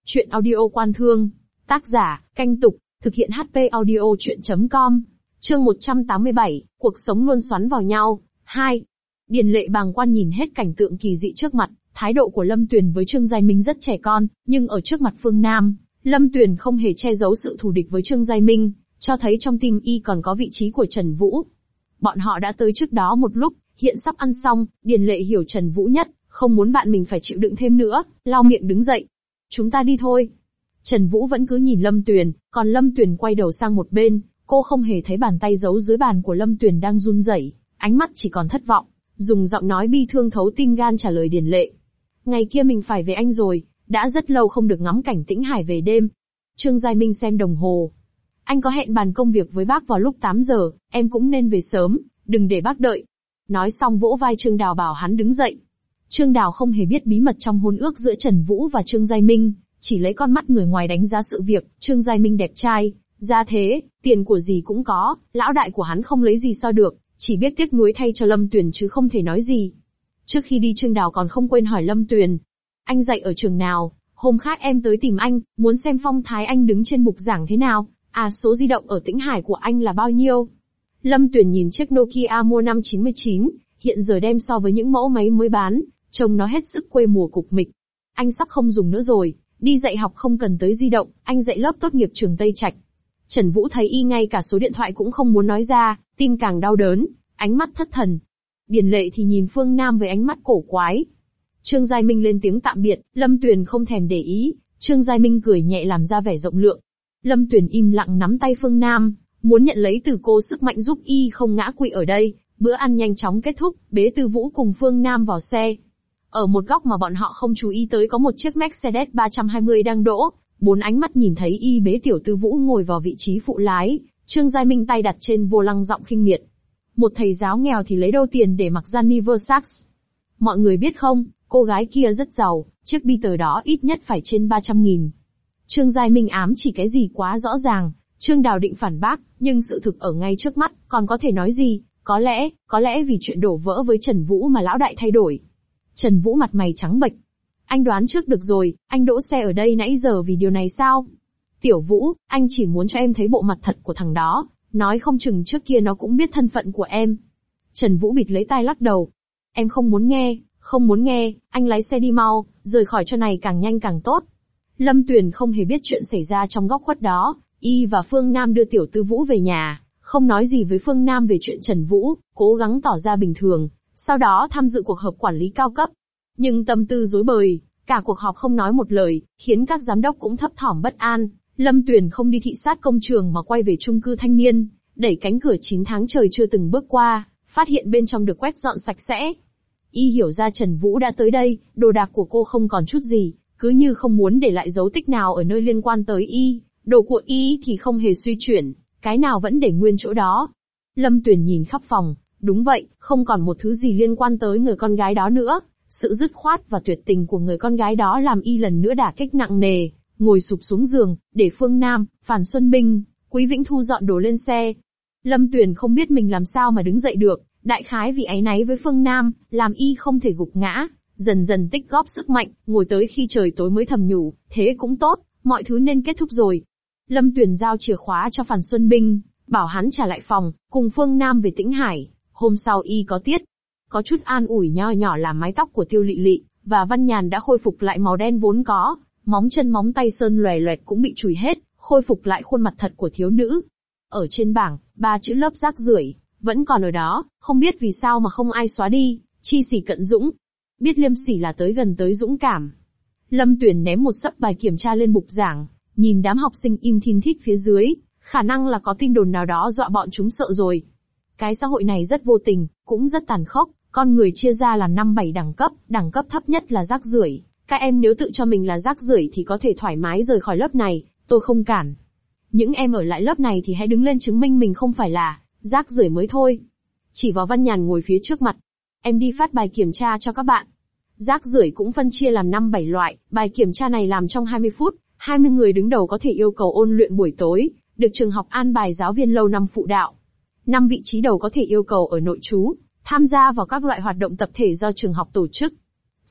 Chuyện audio Quan Thương. Tác giả, Canh Tục. Thực hiện hát pê audio chuyện chấm com. Chương một trăm tám mươi bảy, cuộc sống luôn xoắn vào nhau. hai. Điền Lệ bàng quan nhìn hết cảnh tượng kỳ dị trước mặt, thái độ của Lâm Tuyền với Trương Giai Minh rất trẻ con, nhưng ở trước mặt Phương Nam, Lâm Tuyền không hề che giấu sự thù địch với Trương Giai Minh, cho thấy trong tim y còn có vị trí của Trần Vũ. Bọn họ đã tới trước đó một lúc, hiện sắp ăn xong, Điền Lệ hiểu Trần Vũ nhất, không muốn bạn mình phải chịu đựng thêm nữa, lau miệng đứng dậy. Chúng ta đi thôi. Trần Vũ vẫn cứ nhìn Lâm Tuyền, còn Lâm Tuyền quay đầu sang một bên, cô không hề thấy bàn tay giấu dưới bàn của Lâm Tuyền đang run rẩy, ánh mắt chỉ còn thất vọng, dùng giọng nói bi thương thấu tim gan trả lời Điền Lệ. Ngày kia mình phải về Anh rồi, đã rất lâu không được ngắm cảnh Tĩnh Hải về đêm. Trương Giai Minh xem đồng hồ. Anh có hẹn bàn công việc với bác vào lúc tám giờ, em cũng nên về sớm, đừng để bác đợi. Nói xong vỗ vai Trương Đào bảo hắn đứng dậy. Trương Đào không hề biết bí mật trong hôn ước giữa Trần Vũ và Trương Giai Minh, chỉ lấy con mắt người ngoài đánh giá sự việc. Trương Giai Minh đẹp trai, gia thế, tiền của gì cũng có, lão đại của hắn không lấy gì so được, chỉ biết tiếc nuối thay cho Lâm Tuyền chứ không thể nói gì. Trước khi đi Trương Đào còn không quên hỏi Lâm Tuyền, anh dạy ở trường nào? Hôm khác em tới tìm anh, muốn xem phong thái anh đứng trên bục giảng thế nào. À, số di động ở Tĩnh Hải của anh là bao nhiêu? Lâm Tuyền nhìn chiếc Nokia mua năm chín mươi chín, hiện giờ đem so với những mẫu máy mới bán, trông nó hết sức quê mùa cục mịch. Anh sắp không dùng nữa rồi, đi dạy học không cần tới di động, anh dạy lớp tốt nghiệp trường Tây Trạch. Trần Vũ thấy y ngay cả số điện thoại cũng không muốn nói ra, tim càng đau đớn, ánh mắt thất thần. Điền Lệ thì nhìn Phương Nam với ánh mắt cổ quái. Trương Giai Minh lên tiếng tạm biệt, Lâm Tuyền không thèm để ý, Trương Giai Minh cười nhẹ làm ra vẻ rộng lượng. Lâm Tuyền im lặng nắm tay Phương Nam, muốn nhận lấy từ cô sức mạnh giúp y không ngã quỵ ở đây. Bữa ăn nhanh chóng kết thúc, bế Tư Vũ cùng Phương Nam vào xe. Ở một góc mà bọn họ không chú ý tới có một chiếc Mercedes ba trăm hai mươi đang đỗ, bốn ánh mắt nhìn thấy y bế tiểu Tư Vũ ngồi vào vị trí phụ lái, Trương Giai Minh tay đặt trên vô lăng giọng khinh miệt. Một thầy giáo nghèo thì lấy đâu tiền để mặc Gianni Versace. Mọi người biết không, cô gái kia rất giàu, chiếc Beetle đó ít nhất phải trên ba trăm nghìn. Trương Giai Minh ám chỉ cái gì quá rõ ràng, Trương Đào định phản bác, nhưng sự thực ở ngay trước mắt, còn có thể nói gì, có lẽ, có lẽ vì chuyện đổ vỡ với Trần Vũ mà lão đại thay đổi. Trần Vũ mặt mày trắng bệch. Anh đoán trước được rồi, anh đỗ xe ở đây nãy giờ vì điều này sao? Tiểu Vũ, anh chỉ muốn cho em thấy bộ mặt thật của thằng đó, nói không chừng trước kia nó cũng biết thân phận của em. Trần Vũ bịt lấy tai lắc đầu. Em không muốn nghe, không muốn nghe, anh lái xe đi mau, rời khỏi chỗ này càng nhanh càng tốt. Lâm Tuyền không hề biết chuyện xảy ra trong góc khuất đó, y và Phương Nam đưa tiểu Tư Vũ về nhà, không nói gì với Phương Nam về chuyện Trần Vũ, cố gắng tỏ ra bình thường, sau đó tham dự cuộc họp quản lý cao cấp. Nhưng tâm tư rối bời, cả cuộc họp không nói một lời, khiến các giám đốc cũng thấp thỏm bất an. Lâm Tuyền không đi thị sát công trường mà quay về chung cư thanh niên, đẩy cánh cửa chín tháng trời chưa từng bước qua, phát hiện bên trong được quét dọn sạch sẽ. Y hiểu ra Trần Vũ đã tới đây, đồ đạc của cô không còn chút gì, cứ như không muốn để lại dấu tích nào ở nơi liên quan tới y, đồ của y thì không hề suy chuyển, cái nào vẫn để nguyên chỗ đó. Lâm Tuyền nhìn khắp phòng, đúng vậy, không còn một thứ gì liên quan tới người con gái đó nữa. Sự dứt khoát và tuyệt tình của người con gái đó làm y lần nữa đả kích nặng nề, ngồi sụp xuống giường, để Phương Nam, Phàn Xuân Binh, Quý Vĩnh Thu dọn đồ lên xe. Lâm Tuyền không biết mình làm sao mà đứng dậy được, đại khái vì áy náy với Phương Nam, làm y không thể gục ngã, dần dần tích góp sức mạnh, ngồi tới khi trời tối mới thầm nhủ, thế cũng tốt, mọi thứ nên kết thúc rồi. Lâm Tuyền giao chìa khóa cho Phàn Xuân Binh, bảo hắn trả lại phòng, cùng Phương Nam về Tĩnh Hải. Hôm sau y có tiết. Có chút an ủi nho nhỏ làm mái tóc của Tiêu Lị Lị và Văn Nhàn đã khôi phục lại màu đen vốn có, móng chân móng tay sơn loè loẹt cũng bị chùi hết, khôi phục lại khuôn mặt thật của thiếu nữ. Ở trên bảng, ba chữ lớp rác rưởi vẫn còn ở đó, không biết vì sao mà không ai xóa đi. Chi sỉ cận dũng, biết liêm sỉ là tới gần tới dũng cảm. Lâm Tuyền ném một xấp bài kiểm tra lên bục giảng, nhìn đám học sinh im thin thít phía dưới, khả năng là có tin đồn nào đó dọa bọn chúng sợ rồi. Cái xã hội này rất vô tình, cũng rất tàn khốc, con người chia ra làm năm bảy đẳng cấp, đẳng cấp thấp nhất là rác rưởi. Các em nếu tự cho mình là rác rưởi thì có thể thoải mái rời khỏi lớp này, tôi không cản. Những em ở lại lớp này thì hãy đứng lên chứng minh mình không phải là rác rưởi mới thôi. Chỉ vào Văn Nhàn ngồi phía trước mặt. Em đi phát bài kiểm tra cho các bạn. Rác rưởi cũng phân chia làm năm bảy loại, bài kiểm tra này làm trong hai mươi phút, hai mươi người đứng đầu có thể yêu cầu ôn luyện buổi tối, được trường học an bài giáo viên lâu năm phụ đạo. năm vị trí đầu có thể yêu cầu ở nội trú, tham gia vào các loại hoạt động tập thể do trường học tổ chức.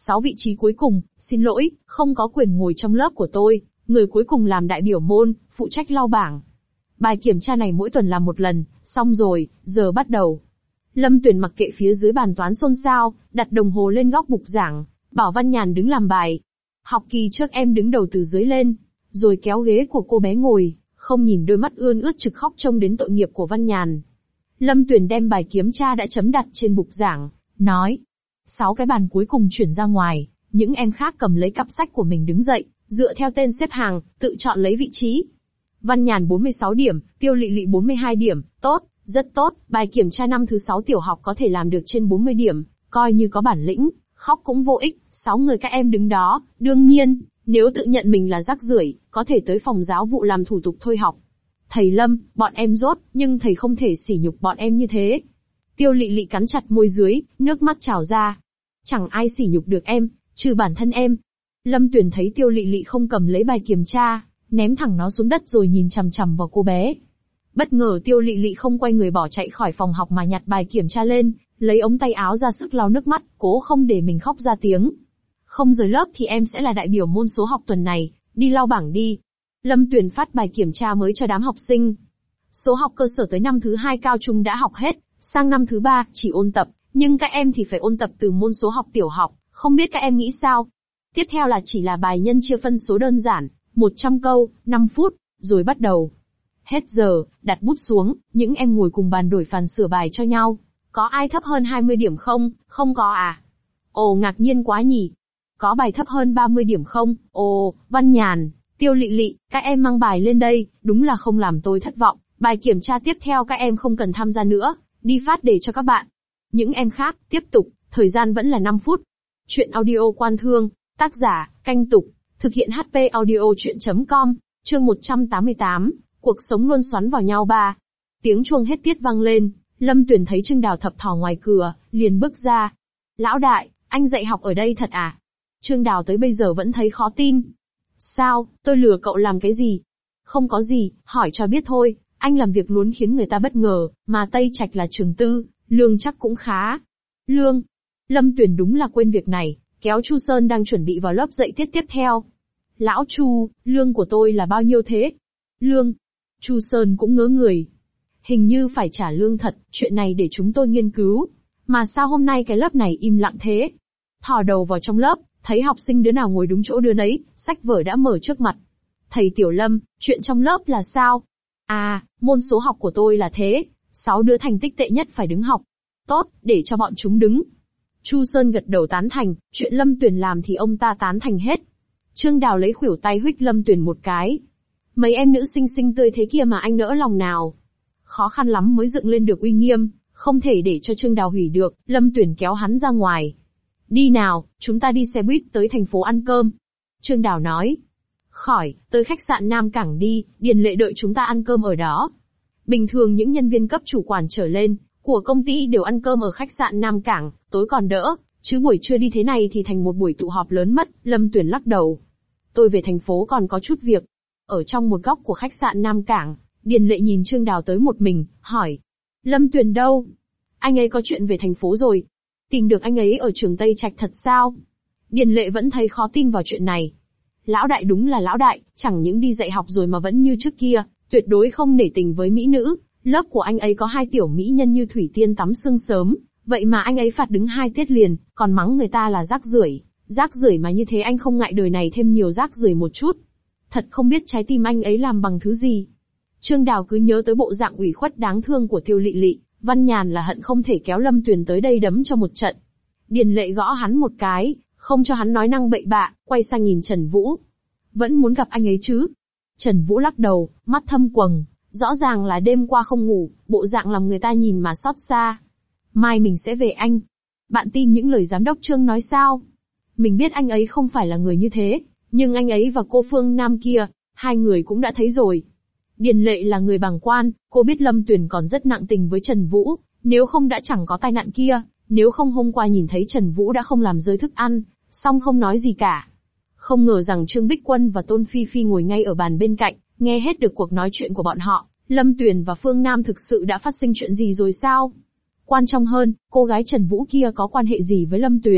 Sáu vị trí cuối cùng, xin lỗi, không có quyền ngồi trong lớp của tôi, người cuối cùng làm đại biểu môn, phụ trách lau bảng. Bài kiểm tra này mỗi tuần làm một lần, xong rồi, giờ bắt đầu. Lâm Tuyền mặc kệ phía dưới bàn toán xôn xao, đặt đồng hồ lên góc bục giảng, bảo Văn Nhàn đứng làm bài. Học kỳ trước em đứng đầu từ dưới lên, rồi kéo ghế của cô bé ngồi, không nhìn đôi mắt ươn ướt trực khóc trông đến tội nghiệp của Văn Nhàn. Lâm Tuyền đem bài kiểm tra đã chấm đặt trên bục giảng, nói. Sáu cái bàn cuối cùng chuyển ra ngoài, những em khác cầm lấy cặp sách của mình đứng dậy, dựa theo tên xếp hàng, tự chọn lấy vị trí. Văn Nhàn bốn mươi sáu điểm, Tiêu Lị Lị bốn mươi hai điểm, tốt, rất tốt, bài kiểm tra năm thứ sáu tiểu học có thể làm được trên bốn mươi điểm, coi như có bản lĩnh, khóc cũng vô ích, sáu người các em đứng đó, đương nhiên, nếu tự nhận mình là rác rưởi, có thể tới phòng giáo vụ làm thủ tục thôi học. Thầy Lâm, bọn em dốt, nhưng thầy không thể sỉ nhục bọn em như thế. Tiêu Lị Lị cắn chặt môi dưới, nước mắt trào ra. Chẳng ai sỉ nhục được em, trừ bản thân em. Lâm Tuyền thấy Tiêu Lị Lị không cầm lấy bài kiểm tra, ném thẳng nó xuống đất rồi nhìn chằm chằm vào cô bé. Bất ngờ Tiêu Lị Lị không quay người bỏ chạy khỏi phòng học mà nhặt bài kiểm tra lên, lấy ống tay áo ra sức lau nước mắt, cố không để mình khóc ra tiếng. Không rời lớp thì em sẽ là đại biểu môn số học tuần này, đi lau bảng đi. Lâm Tuyền phát bài kiểm tra mới cho đám học sinh. Số học cơ sở tới năm thứ hai cao trung đã học hết, sang năm thứ ba chỉ ôn tập, nhưng các em thì phải ôn tập từ môn số học tiểu học, không biết các em nghĩ sao? Tiếp theo là chỉ là bài nhân chia phân số đơn giản, một trăm câu, năm phút, rồi bắt đầu. Hết giờ, đặt bút xuống, những em ngồi cùng bàn đổi phàn sửa bài cho nhau. Có ai thấp hơn hai mươi điểm không? Không có à? Ồ, ngạc nhiên quá nhỉ. Có bài thấp hơn ba mươi điểm không? Ồ, Văn Nhàn, Tiêu Lị Lị, các em mang bài lên đây, đúng là không làm tôi thất vọng. Bài kiểm tra tiếp theo các em không cần tham gia nữa, đi phát đề cho các bạn. Những em khác, tiếp tục, thời gian vẫn là năm phút. Chuyện audio Quan Thương, tác giả, Canh Tục, thực hiện hát pê audio chuyện chấm com, chương một trăm tám mươi tám, cuộc sống luôn xoắn vào nhau ba. Tiếng chuông hết tiết vang lên, Lâm Tuyền thấy Trương Đào thập thò ngoài cửa, liền bước ra. Lão đại, anh dạy học ở đây thật à? Trương Đào tới bây giờ vẫn thấy khó tin. Sao, tôi lừa cậu làm cái gì? Không có gì, hỏi cho biết thôi, anh làm việc luôn khiến người ta bất ngờ, mà Tây Trạch là trường tư, lương chắc cũng khá. Lương? Lâm Tuyền đúng là quên việc này, kéo Chu Sơn đang chuẩn bị vào lớp dạy tiết tiếp theo. Lão Chu, lương của tôi là bao nhiêu thế? Lương? Chu Sơn cũng ngớ người. Hình như phải trả lương thật, chuyện này để chúng tôi nghiên cứu. Mà sao hôm nay cái lớp này im lặng thế? Thò đầu vào trong lớp, thấy học sinh đứa nào ngồi đúng chỗ đứa nấy, sách vở đã mở trước mặt. Thầy Tiểu Lâm, chuyện trong lớp là sao? À, môn số học của tôi là thế, sáu đứa thành tích tệ nhất phải đứng học. Tốt, để cho bọn chúng đứng. Chu Sơn gật đầu tán thành, chuyện Lâm Tuyền làm thì ông ta tán thành hết. Trương Đào lấy khuỷu tay huých Lâm Tuyền một cái. Mấy em nữ xinh xinh tươi thế kia mà anh nỡ lòng nào. Khó khăn lắm mới dựng lên được uy nghiêm, không thể để cho Trương Đào hủy được, Lâm Tuyền kéo hắn ra ngoài. Đi nào, chúng ta đi xe buýt tới thành phố ăn cơm. Trương Đào nói. Khỏi, tới khách sạn Nam Cảng đi, Điền Lệ đợi chúng ta ăn cơm ở đó. Bình thường những nhân viên cấp chủ quản trở lên, của công ty đều ăn cơm ở khách sạn Nam Cảng, tối còn đỡ, chứ buổi trưa đi thế này thì thành một buổi tụ họp lớn mất, Lâm Tuyền lắc đầu. Tôi về thành phố còn có chút việc. Ở trong một góc của khách sạn Nam Cảng, Điền Lệ nhìn Trương Đào tới một mình, hỏi. Lâm Tuyền đâu? Anh ấy có chuyện về thành phố rồi. Tìm được anh ấy ở trường Tây Trạch thật sao? Điền Lệ vẫn thấy khó tin vào chuyện này. Lão đại đúng là lão đại, chẳng những đi dạy học rồi mà vẫn như trước kia, tuyệt đối không nể tình với mỹ nữ. Lớp của anh ấy có hai tiểu mỹ nhân như Thủy Tiên tắm sương sớm, vậy mà anh ấy phạt đứng hai tiết liền, còn mắng người ta là rác rưởi. Rác rưởi mà như thế anh không ngại đời này thêm nhiều rác rưởi một chút. Thật không biết trái tim anh ấy làm bằng thứ gì. Trương Đào cứ nhớ tới bộ dạng ủy khuất đáng thương của Tiêu Lị Lị, Văn Nhàn là hận không thể kéo Lâm Tuyền tới đây đấm cho một trận. Điền Lệ gõ hắn một cái, không cho hắn nói năng bậy bạ, quay sang nhìn Trần Vũ. Vẫn muốn gặp anh ấy chứ? Trần Vũ lắc đầu, mắt thâm quầng, rõ ràng là đêm qua không ngủ, bộ dạng làm người ta nhìn mà xót xa. Mai mình sẽ về anh. Bạn tin những lời giám đốc Trương nói sao? Mình biết anh ấy không phải là người như thế, nhưng anh ấy và cô Phương Nam kia, hai người cũng đã thấy rồi. Điền Lệ là người bàng quan, cô biết Lâm Tuyền còn rất nặng tình với Trần Vũ, nếu không đã chẳng có tai nạn kia, nếu không hôm qua nhìn thấy Trần Vũ đã không làm rơi thức ăn, xong không nói gì cả. Không ngờ rằng Trương Bích Quân và Tôn Phi Phi ngồi ngay ở bàn bên cạnh, nghe hết được cuộc nói chuyện của bọn họ, Lâm Tuyền và Phương Nam thực sự đã phát sinh chuyện gì rồi sao? Quan trọng hơn, cô gái Trần Vũ kia có quan hệ gì với Lâm Tuyền?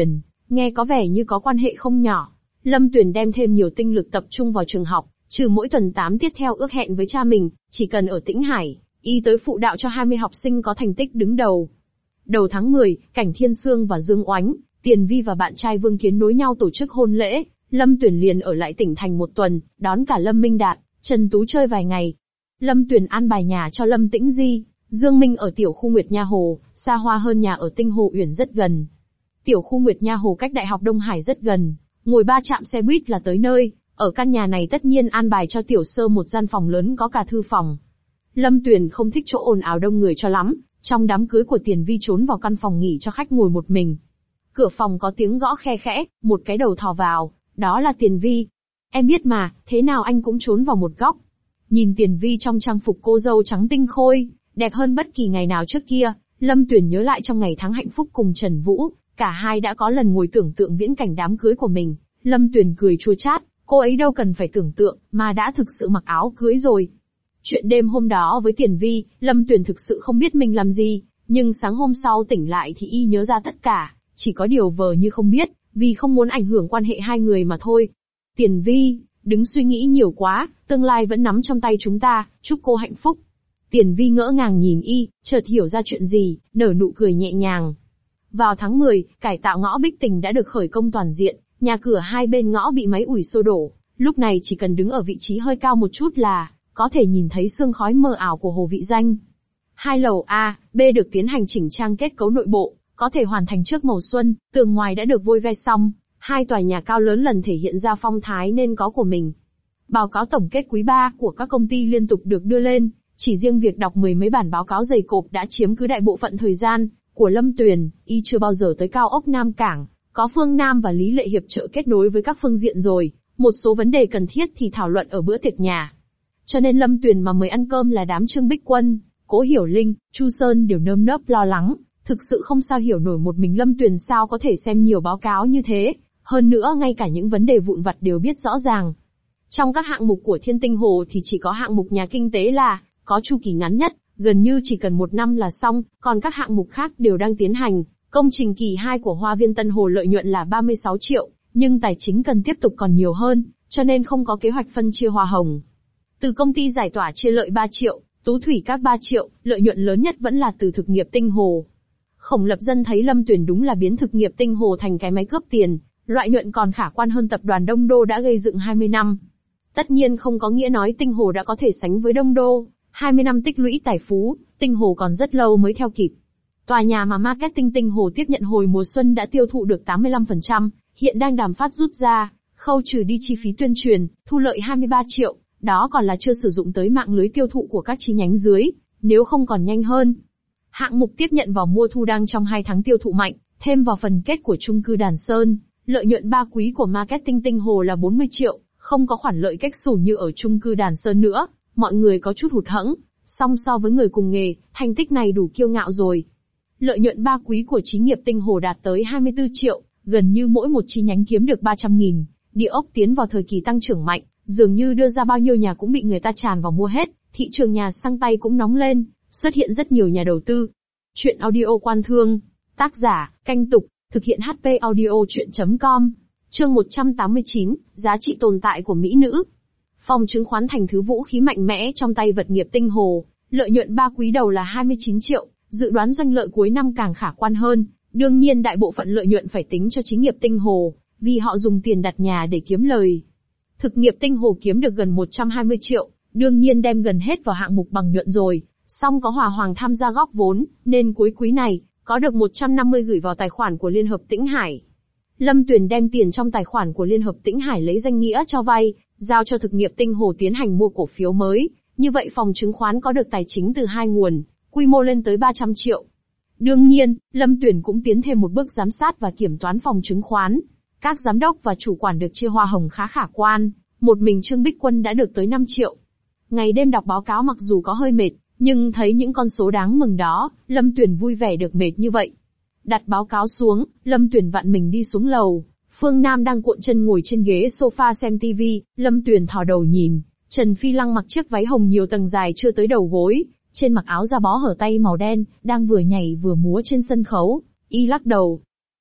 nghe có vẻ như có quan hệ không nhỏ. Lâm Tuyền đem thêm nhiều tinh lực tập trung vào trường học, trừ mỗi tuần tám tiết theo ước hẹn với cha mình, chỉ cần ở Tĩnh Hải, y tới phụ đạo cho hai mươi học sinh có thành tích đứng đầu. Đầu tháng mười, Cảnh Thiên Sương và Dương Oánh, Tiền Vi và bạn trai Vương Kiến nối nhau tổ chức hôn lễ, Lâm Tuyền liền ở lại tỉnh thành một tuần, đón cả Lâm Minh Đạt, Trần Tú chơi vài ngày. Lâm Tuyền an bài nhà cho Lâm Tĩnh Di, Dương Minh ở tiểu khu Nguyệt Nha Hồ, xa hoa hơn nhà ở Tinh Hồ Uyển rất gần. Tiểu khu Nguyệt Nha Hồ cách Đại học Đông Hải rất gần, ngồi ba trạm xe buýt là tới nơi. Ở căn nhà này tất nhiên an bài cho Tiểu Sơ một gian phòng lớn có cả thư phòng. Lâm Tuyền không thích chỗ ồn ào đông người cho lắm, trong đám cưới của Tiền Vi trốn vào căn phòng nghỉ cho khách ngồi một mình. Cửa phòng có tiếng gõ khe khẽ, một cái đầu thò vào, đó là Tiền Vi. Em biết mà, thế nào anh cũng trốn vào một góc. Nhìn Tiền Vi trong trang phục cô dâu trắng tinh khôi, đẹp hơn bất kỳ ngày nào trước kia, Lâm Tuyền nhớ lại trong ngày tháng hạnh phúc cùng Trần Vũ, cả hai đã có lần ngồi tưởng tượng viễn cảnh đám cưới của mình. Lâm Tuyền cười chua chát, cô ấy đâu cần phải tưởng tượng, mà đã thực sự mặc áo cưới rồi. Chuyện đêm hôm đó với Tiền Vi, Lâm Tuyền thực sự không biết mình làm gì, nhưng sáng hôm sau tỉnh lại thì y nhớ ra tất cả, chỉ có điều vờ như không biết, vì không muốn ảnh hưởng quan hệ hai người mà thôi. Tiền Vi, đừng suy nghĩ nhiều quá, tương lai vẫn nắm trong tay chúng ta, chúc cô hạnh phúc. Tiền Vi ngỡ ngàng nhìn y, chợt hiểu ra chuyện gì, nở nụ cười nhẹ nhàng. Vào tháng mười, cải tạo ngõ Bích Tình đã được khởi công toàn diện, nhà cửa hai bên ngõ bị máy ủi xô đổ, lúc này chỉ cần đứng ở vị trí hơi cao một chút là có thể nhìn thấy sương khói mờ ảo của Hồ Vị Danh. Hai lầu A, B được tiến hành chỉnh trang kết cấu nội bộ, có thể hoàn thành trước màu xuân, tường ngoài đã được vôi ve xong, hai tòa nhà cao lớn lần thể hiện ra phong thái nên có của mình. Báo cáo tổng kết quý ba của các công ty liên tục được đưa lên, chỉ riêng việc đọc mười mấy bản báo cáo dày cộp đã chiếm cứ đại bộ phận thời gian của Lâm Tuyền, y chưa bao giờ tới cao ốc Nam Cảng, có Phương Nam và Lý Lệ hiệp trợ kết nối với các phương diện rồi, một số vấn đề cần thiết thì thảo luận ở bữa tiệc nhà. Cho nên Lâm Tuyền mà mời ăn cơm là đám Trương Bích Quân, Cố Hiểu Linh, Chu Sơn đều nơm nớp lo lắng, thực sự không sao hiểu nổi một mình Lâm Tuyền sao có thể xem nhiều báo cáo như thế, hơn nữa ngay cả những vấn đề vụn vặt đều biết rõ ràng. Trong các hạng mục của Thiên Tinh Hồ thì chỉ có hạng mục nhà kinh tế là có chu kỳ ngắn nhất, gần như chỉ cần một năm là xong, còn các hạng mục khác đều đang tiến hành. Công trình kỳ hai của Hoa Viên Tân Hồ lợi nhuận là ba mươi sáu triệu, nhưng tài chính cần tiếp tục còn nhiều hơn, cho nên không có kế hoạch phân chia hoa hồng. Từ công ty giải tỏa chia lợi ba triệu, Tú Thủy Cát ba triệu, lợi nhuận lớn nhất vẫn là từ thực nghiệp Tinh Hồ. Khổng Lập Dân thấy Lâm Tuyền đúng là biến thực nghiệp Tinh Hồ thành cái máy cướp tiền, lợi nhuận còn khả quan hơn tập đoàn Đông Đô đã gây dựng hai mươi năm. Tất nhiên không có nghĩa nói Tinh Hồ đã có thể sánh với Đông Đô, hai mươi năm tích lũy tài phú, Tinh Hồ còn rất lâu mới theo kịp. Tòa nhà mà marketing Tinh Hồ tiếp nhận hồi mùa xuân đã tiêu thụ được tám mươi lăm phần trăm, hiện đang đàm phát rút ra, khâu trừ đi chi phí tuyên truyền, thu lợi hai mươi ba triệu, đó còn là chưa sử dụng tới mạng lưới tiêu thụ của các chi nhánh dưới, nếu không còn nhanh hơn. Hạng mục tiếp nhận vào mua thu đang trong hai tháng tiêu thụ mạnh, thêm vào phần kết của chung cư Đàn Sơn, lợi nhuận ba quý của marketing Tinh Hồ là bốn mươi triệu, không có khoản lợi cách xù như ở chung cư Đàn Sơn nữa, mọi người có chút hụt hẫng, song so với người cùng nghề, thành tích này đủ kiêu ngạo rồi. Lợi nhuận ba quý của Chí nghiệp Tinh Hồ đạt tới hai mươi tư triệu, gần như mỗi một chi nhánh kiếm được ba trăm nghìn. Địa ốc tiến vào thời kỳ tăng trưởng mạnh, dường như đưa ra bao nhiêu nhà cũng bị người ta tràn vào mua hết, thị trường nhà sang tay cũng nóng lên, xuất hiện rất nhiều nhà đầu tư. Chuyện audio Quan Thương, tác giả, Canh Tục, thực hiện hát pê audio chuyện chấm com. Chương một trăm tám mươi chín, giá trị tồn tại của mỹ nữ. Phòng chứng khoán thành thứ vũ khí mạnh mẽ trong tay vật nghiệp Tinh Hồ, lợi nhuận ba quý đầu là hai mươi chín triệu, dự đoán doanh lợi cuối năm càng khả quan hơn. Đương nhiên đại bộ phận lợi nhuận phải tính cho Chí nghiệp Tinh Hồ, vì họ dùng tiền đặt nhà để kiếm lời. Thực nghiệp Tinh Hồ kiếm được gần một trăm hai mươi triệu, đương nhiên đem gần hết vào hạng mục bằng nhuận rồi, song có Hòa Hoàng tham gia góp vốn, nên cuối quý này, có được một trăm năm mươi gửi vào tài khoản của Liên hợp Tĩnh Hải. Lâm Tuyền đem tiền trong tài khoản của Liên hợp Tĩnh Hải lấy danh nghĩa cho vay, giao cho thực nghiệp Tinh Hồ tiến hành mua cổ phiếu mới, như vậy phòng chứng khoán có được tài chính từ hai nguồn, quy mô lên tới ba trăm triệu. Đương nhiên, Lâm Tuyền cũng tiến thêm một bước giám sát và kiểm toán phòng chứng khoán. Các giám đốc và chủ quản được chia hoa hồng khá khả quan, một mình Trương Bích Quân đã được tới năm triệu. Ngày đêm đọc báo cáo mặc dù có hơi mệt, nhưng thấy những con số đáng mừng đó, Lâm Tuyền vui vẻ được mệt như vậy. Đặt báo cáo xuống, Lâm Tuyền vặn mình đi xuống lầu. Phương Nam đang cuộn chân ngồi trên ghế sofa xem tivi, Lâm Tuyền thò đầu nhìn, Trần Phi Lăng mặc chiếc váy hồng nhiều tầng dài chưa tới đầu gối, trên mặc áo da bó hở tay màu đen, đang vừa nhảy vừa múa trên sân khấu. Y lắc đầu.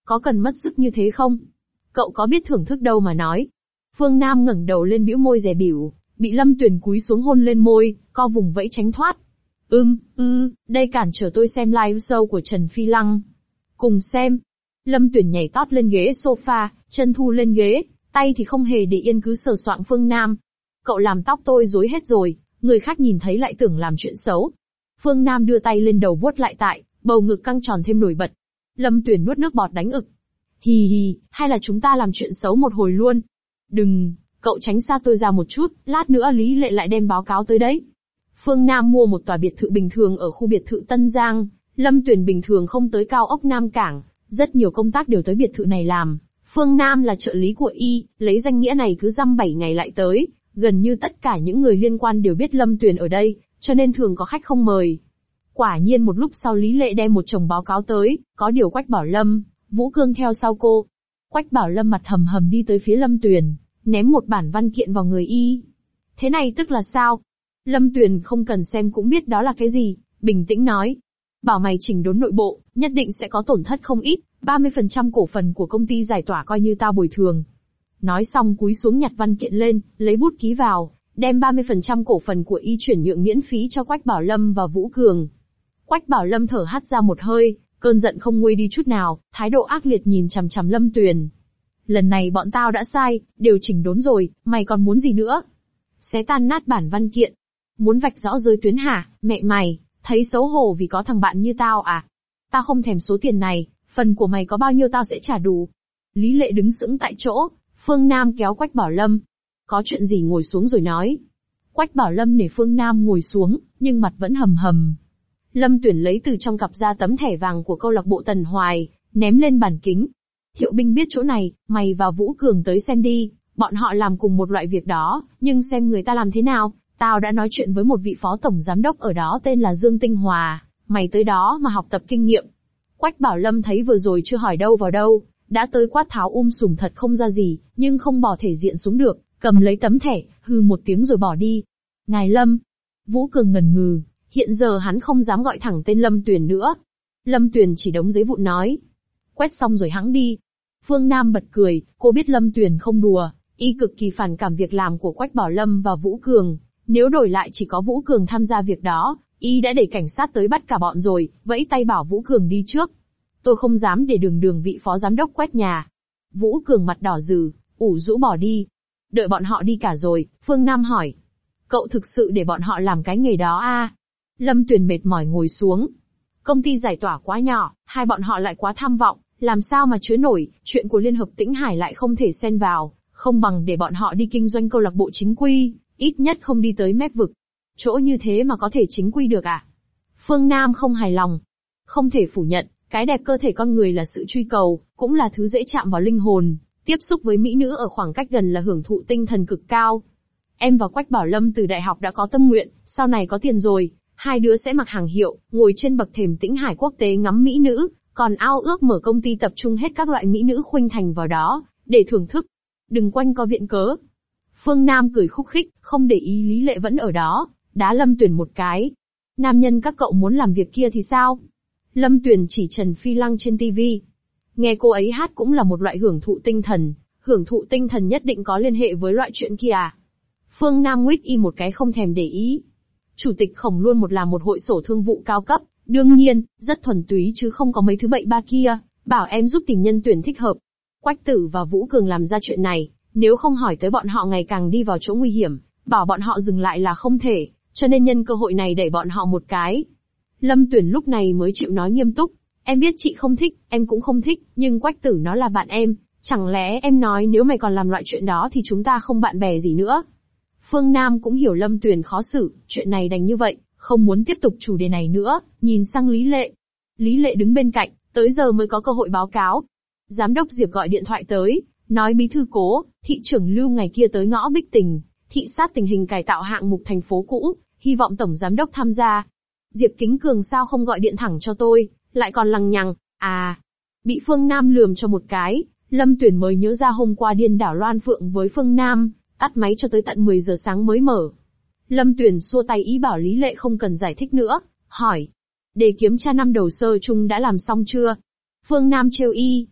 có cần mất sức như thế không? Cậu có biết thưởng thức đâu mà nói. Phương Nam ngẩng đầu lên bĩu môi dè bỉu, bị Lâm Tuyền cúi xuống hôn lên môi, co vùng vẫy tránh thoát. Ưm, ư, đây cản trở tôi xem live show của Trần Phi Lăng. Cùng xem. Lâm Tuyền nhảy tót lên ghế sofa, chân thu lên ghế, tay thì không hề để yên cứ sờ soạng Phương Nam. Cậu làm tóc tôi rối hết rồi, người khác nhìn thấy lại tưởng làm chuyện xấu. Phương Nam đưa tay lên đầu vuốt lại tại, bầu ngực căng tròn thêm nổi bật. Lâm Tuyền nuốt nước bọt đánh ực. Hì hì, hay là chúng ta làm chuyện xấu một hồi luôn? Đừng, cậu tránh xa tôi ra một chút, lát nữa Lý Lệ lại đem báo cáo tới đấy. Phương Nam mua một tòa biệt thự bình thường ở khu biệt thự Tân Giang, Lâm Tuyền bình thường không tới cao ốc Nam Cảng, rất nhiều công tác đều tới biệt thự này làm. Phương Nam là trợ lý của y, lấy danh nghĩa này cứ dăm bảy ngày lại tới, gần như tất cả những người liên quan đều biết Lâm Tuyền ở đây, cho nên thường có khách không mời. Quả nhiên một lúc sau Lý Lệ đem một chồng báo cáo tới, có điều Quách Bảo Lâm, Vũ Cương theo sau cô. Quách Bảo Lâm mặt hầm hầm đi tới phía Lâm Tuyền, ném một bản văn kiện vào người y. Thế này tức là sao? Lâm Tuyền không cần xem cũng biết đó là cái gì, bình tĩnh nói. Bảo mày chỉnh đốn nội bộ, nhất định sẽ có tổn thất không ít, ba mươi phần trăm cổ phần của công ty giải tỏa coi như tao bồi thường. Nói xong cúi xuống nhặt văn kiện lên, lấy bút ký vào, đem ba mươi phần trăm cổ phần của y chuyển nhượng miễn phí cho Quách Bảo Lâm và Vũ Cường. Quách Bảo Lâm thở hắt ra một hơi, cơn giận không nguôi đi chút nào, thái độ ác liệt nhìn chằm chằm Lâm Tuyền. Lần này bọn tao đã sai, đều chỉnh đốn rồi, mày còn muốn gì nữa? Xé tan nát bản văn kiện. Muốn vạch rõ giới tuyến hả, mẹ mày, thấy xấu hổ vì có thằng bạn như tao à? Tao không thèm số tiền này, phần của mày có bao nhiêu tao sẽ trả đủ. Lý Lệ đứng sững tại chỗ, Phương Nam kéo Quách Bảo Lâm. Có chuyện gì ngồi xuống rồi nói. Quách Bảo Lâm nể Phương Nam ngồi xuống, nhưng mặt vẫn hầm hầm. Lâm Tuyền lấy từ trong cặp ra tấm thẻ vàng của câu lạc bộ Tần Hoài, ném lên bàn kính. Thiệu Binh biết chỗ này, mày và Vũ Cường tới xem đi, bọn họ làm cùng một loại việc đó, nhưng xem người ta làm thế nào. Tao đã nói chuyện với một vị phó tổng giám đốc ở đó tên là Dương Tinh Hòa, mày tới đó mà học tập kinh nghiệm. Quách Bảo Lâm thấy vừa rồi chưa hỏi đâu vào đâu, đã tới quát tháo um sùm thật không ra gì, nhưng không bỏ thể diện xuống được, cầm lấy tấm thẻ, hừ một tiếng rồi bỏ đi. Ngài Lâm. Vũ Cường ngần ngừ, hiện giờ hắn không dám gọi thẳng tên Lâm Tuyền nữa. Lâm Tuyền chỉ đống giấy vụn nói. Quét xong rồi hẵng đi. Phương Nam bật cười, cô biết Lâm Tuyền không đùa, y cực kỳ phản cảm việc làm của Quách Bảo Lâm và Vũ Cường. Nếu đổi lại chỉ có Vũ Cường tham gia việc đó, y đã để cảnh sát tới bắt cả bọn rồi, vẫy tay bảo Vũ Cường đi trước. Tôi không dám để đường đường vị phó giám đốc quét nhà. Vũ Cường mặt đỏ rừ, ủ rũ bỏ đi. Đợi bọn họ đi cả rồi, Phương Nam hỏi. Cậu thực sự để bọn họ làm cái nghề đó à? Lâm Tuyền mệt mỏi ngồi xuống. Công ty giải tỏa quá nhỏ, hai bọn họ lại quá tham vọng, làm sao mà chứa nổi, chuyện của Liên hợp Tĩnh Hải lại không thể xen vào, không bằng để bọn họ đi kinh doanh câu lạc bộ chính quy, ít nhất không đi tới mép vực. Chỗ như thế mà có thể chính quy được à? Phương Nam không hài lòng. Không thể phủ nhận, cái đẹp cơ thể con người là sự truy cầu, cũng là thứ dễ chạm vào linh hồn, tiếp xúc với mỹ nữ ở khoảng cách gần là hưởng thụ tinh thần cực cao. Em và Quách Bảo Lâm từ đại học đã có tâm nguyện, sau này có tiền rồi, hai đứa sẽ mặc hàng hiệu, ngồi trên bậc thềm Tĩnh Hải quốc tế ngắm mỹ nữ, còn ao ước mở công ty tập trung hết các loại mỹ nữ khuynh thành vào đó, để thưởng thức. Đừng quanh co viện cớ. Phương Nam cười khúc khích, không để ý Lý Lệ vẫn ở đó, đá Lâm Tuyền một cái. Nam nhân các cậu muốn làm việc kia thì sao? Lâm Tuyền chỉ Trần Phi Lăng trên ti vi. Nghe cô ấy hát cũng là một loại hưởng thụ tinh thần, hưởng thụ tinh thần nhất định có liên hệ với loại chuyện kia à? Phương Nam nguyết y một cái không thèm để ý. Chủ tịch Khổng luôn một làm một hội sổ thương vụ cao cấp, đương nhiên, rất thuần túy chứ không có mấy thứ bậy ba kia, bảo em giúp tìm nhân tuyển thích hợp. Quách Tử và Vũ Cường làm ra chuyện này, nếu không hỏi tới bọn họ ngày càng đi vào chỗ nguy hiểm, bảo bọn họ dừng lại là không thể, cho nên nhân cơ hội này đẩy bọn họ một cái. Lâm Tuyển lúc này mới chịu nói nghiêm túc, em biết chị không thích, em cũng không thích, nhưng Quách Tử nó là bạn em, chẳng lẽ em nói nếu mày còn làm loại chuyện đó thì chúng ta không bạn bè gì nữa. Phương Nam cũng hiểu Lâm Tuyền khó xử, chuyện này đành như vậy, không muốn tiếp tục chủ đề này nữa, nhìn sang Lý Lệ. Lý Lệ đứng bên cạnh, tới giờ mới có cơ hội báo cáo. Giám đốc Diệp gọi điện thoại tới, nói bí thư Cố, thị trưởng Lưu ngày kia tới ngõ Bích Tình, thị sát tình hình cải tạo hạng mục thành phố cũ, hy vọng tổng giám đốc tham gia. Diệp Kính Cường sao không gọi điện thẳng cho tôi, lại còn lằng nhằng, à. Bị Phương Nam lườm cho một cái, Lâm Tuyền mới nhớ ra hôm qua điên đảo Loan Phượng với Phương Nam, tắt máy cho tới tận mười giờ sáng mới mở. Lâm Tuyền xua tay ý bảo Lý Lệ không cần giải thích nữa, hỏi. Đề kiểm tra năm đầu sơ chung đã làm xong chưa? Phương Nam trêu y.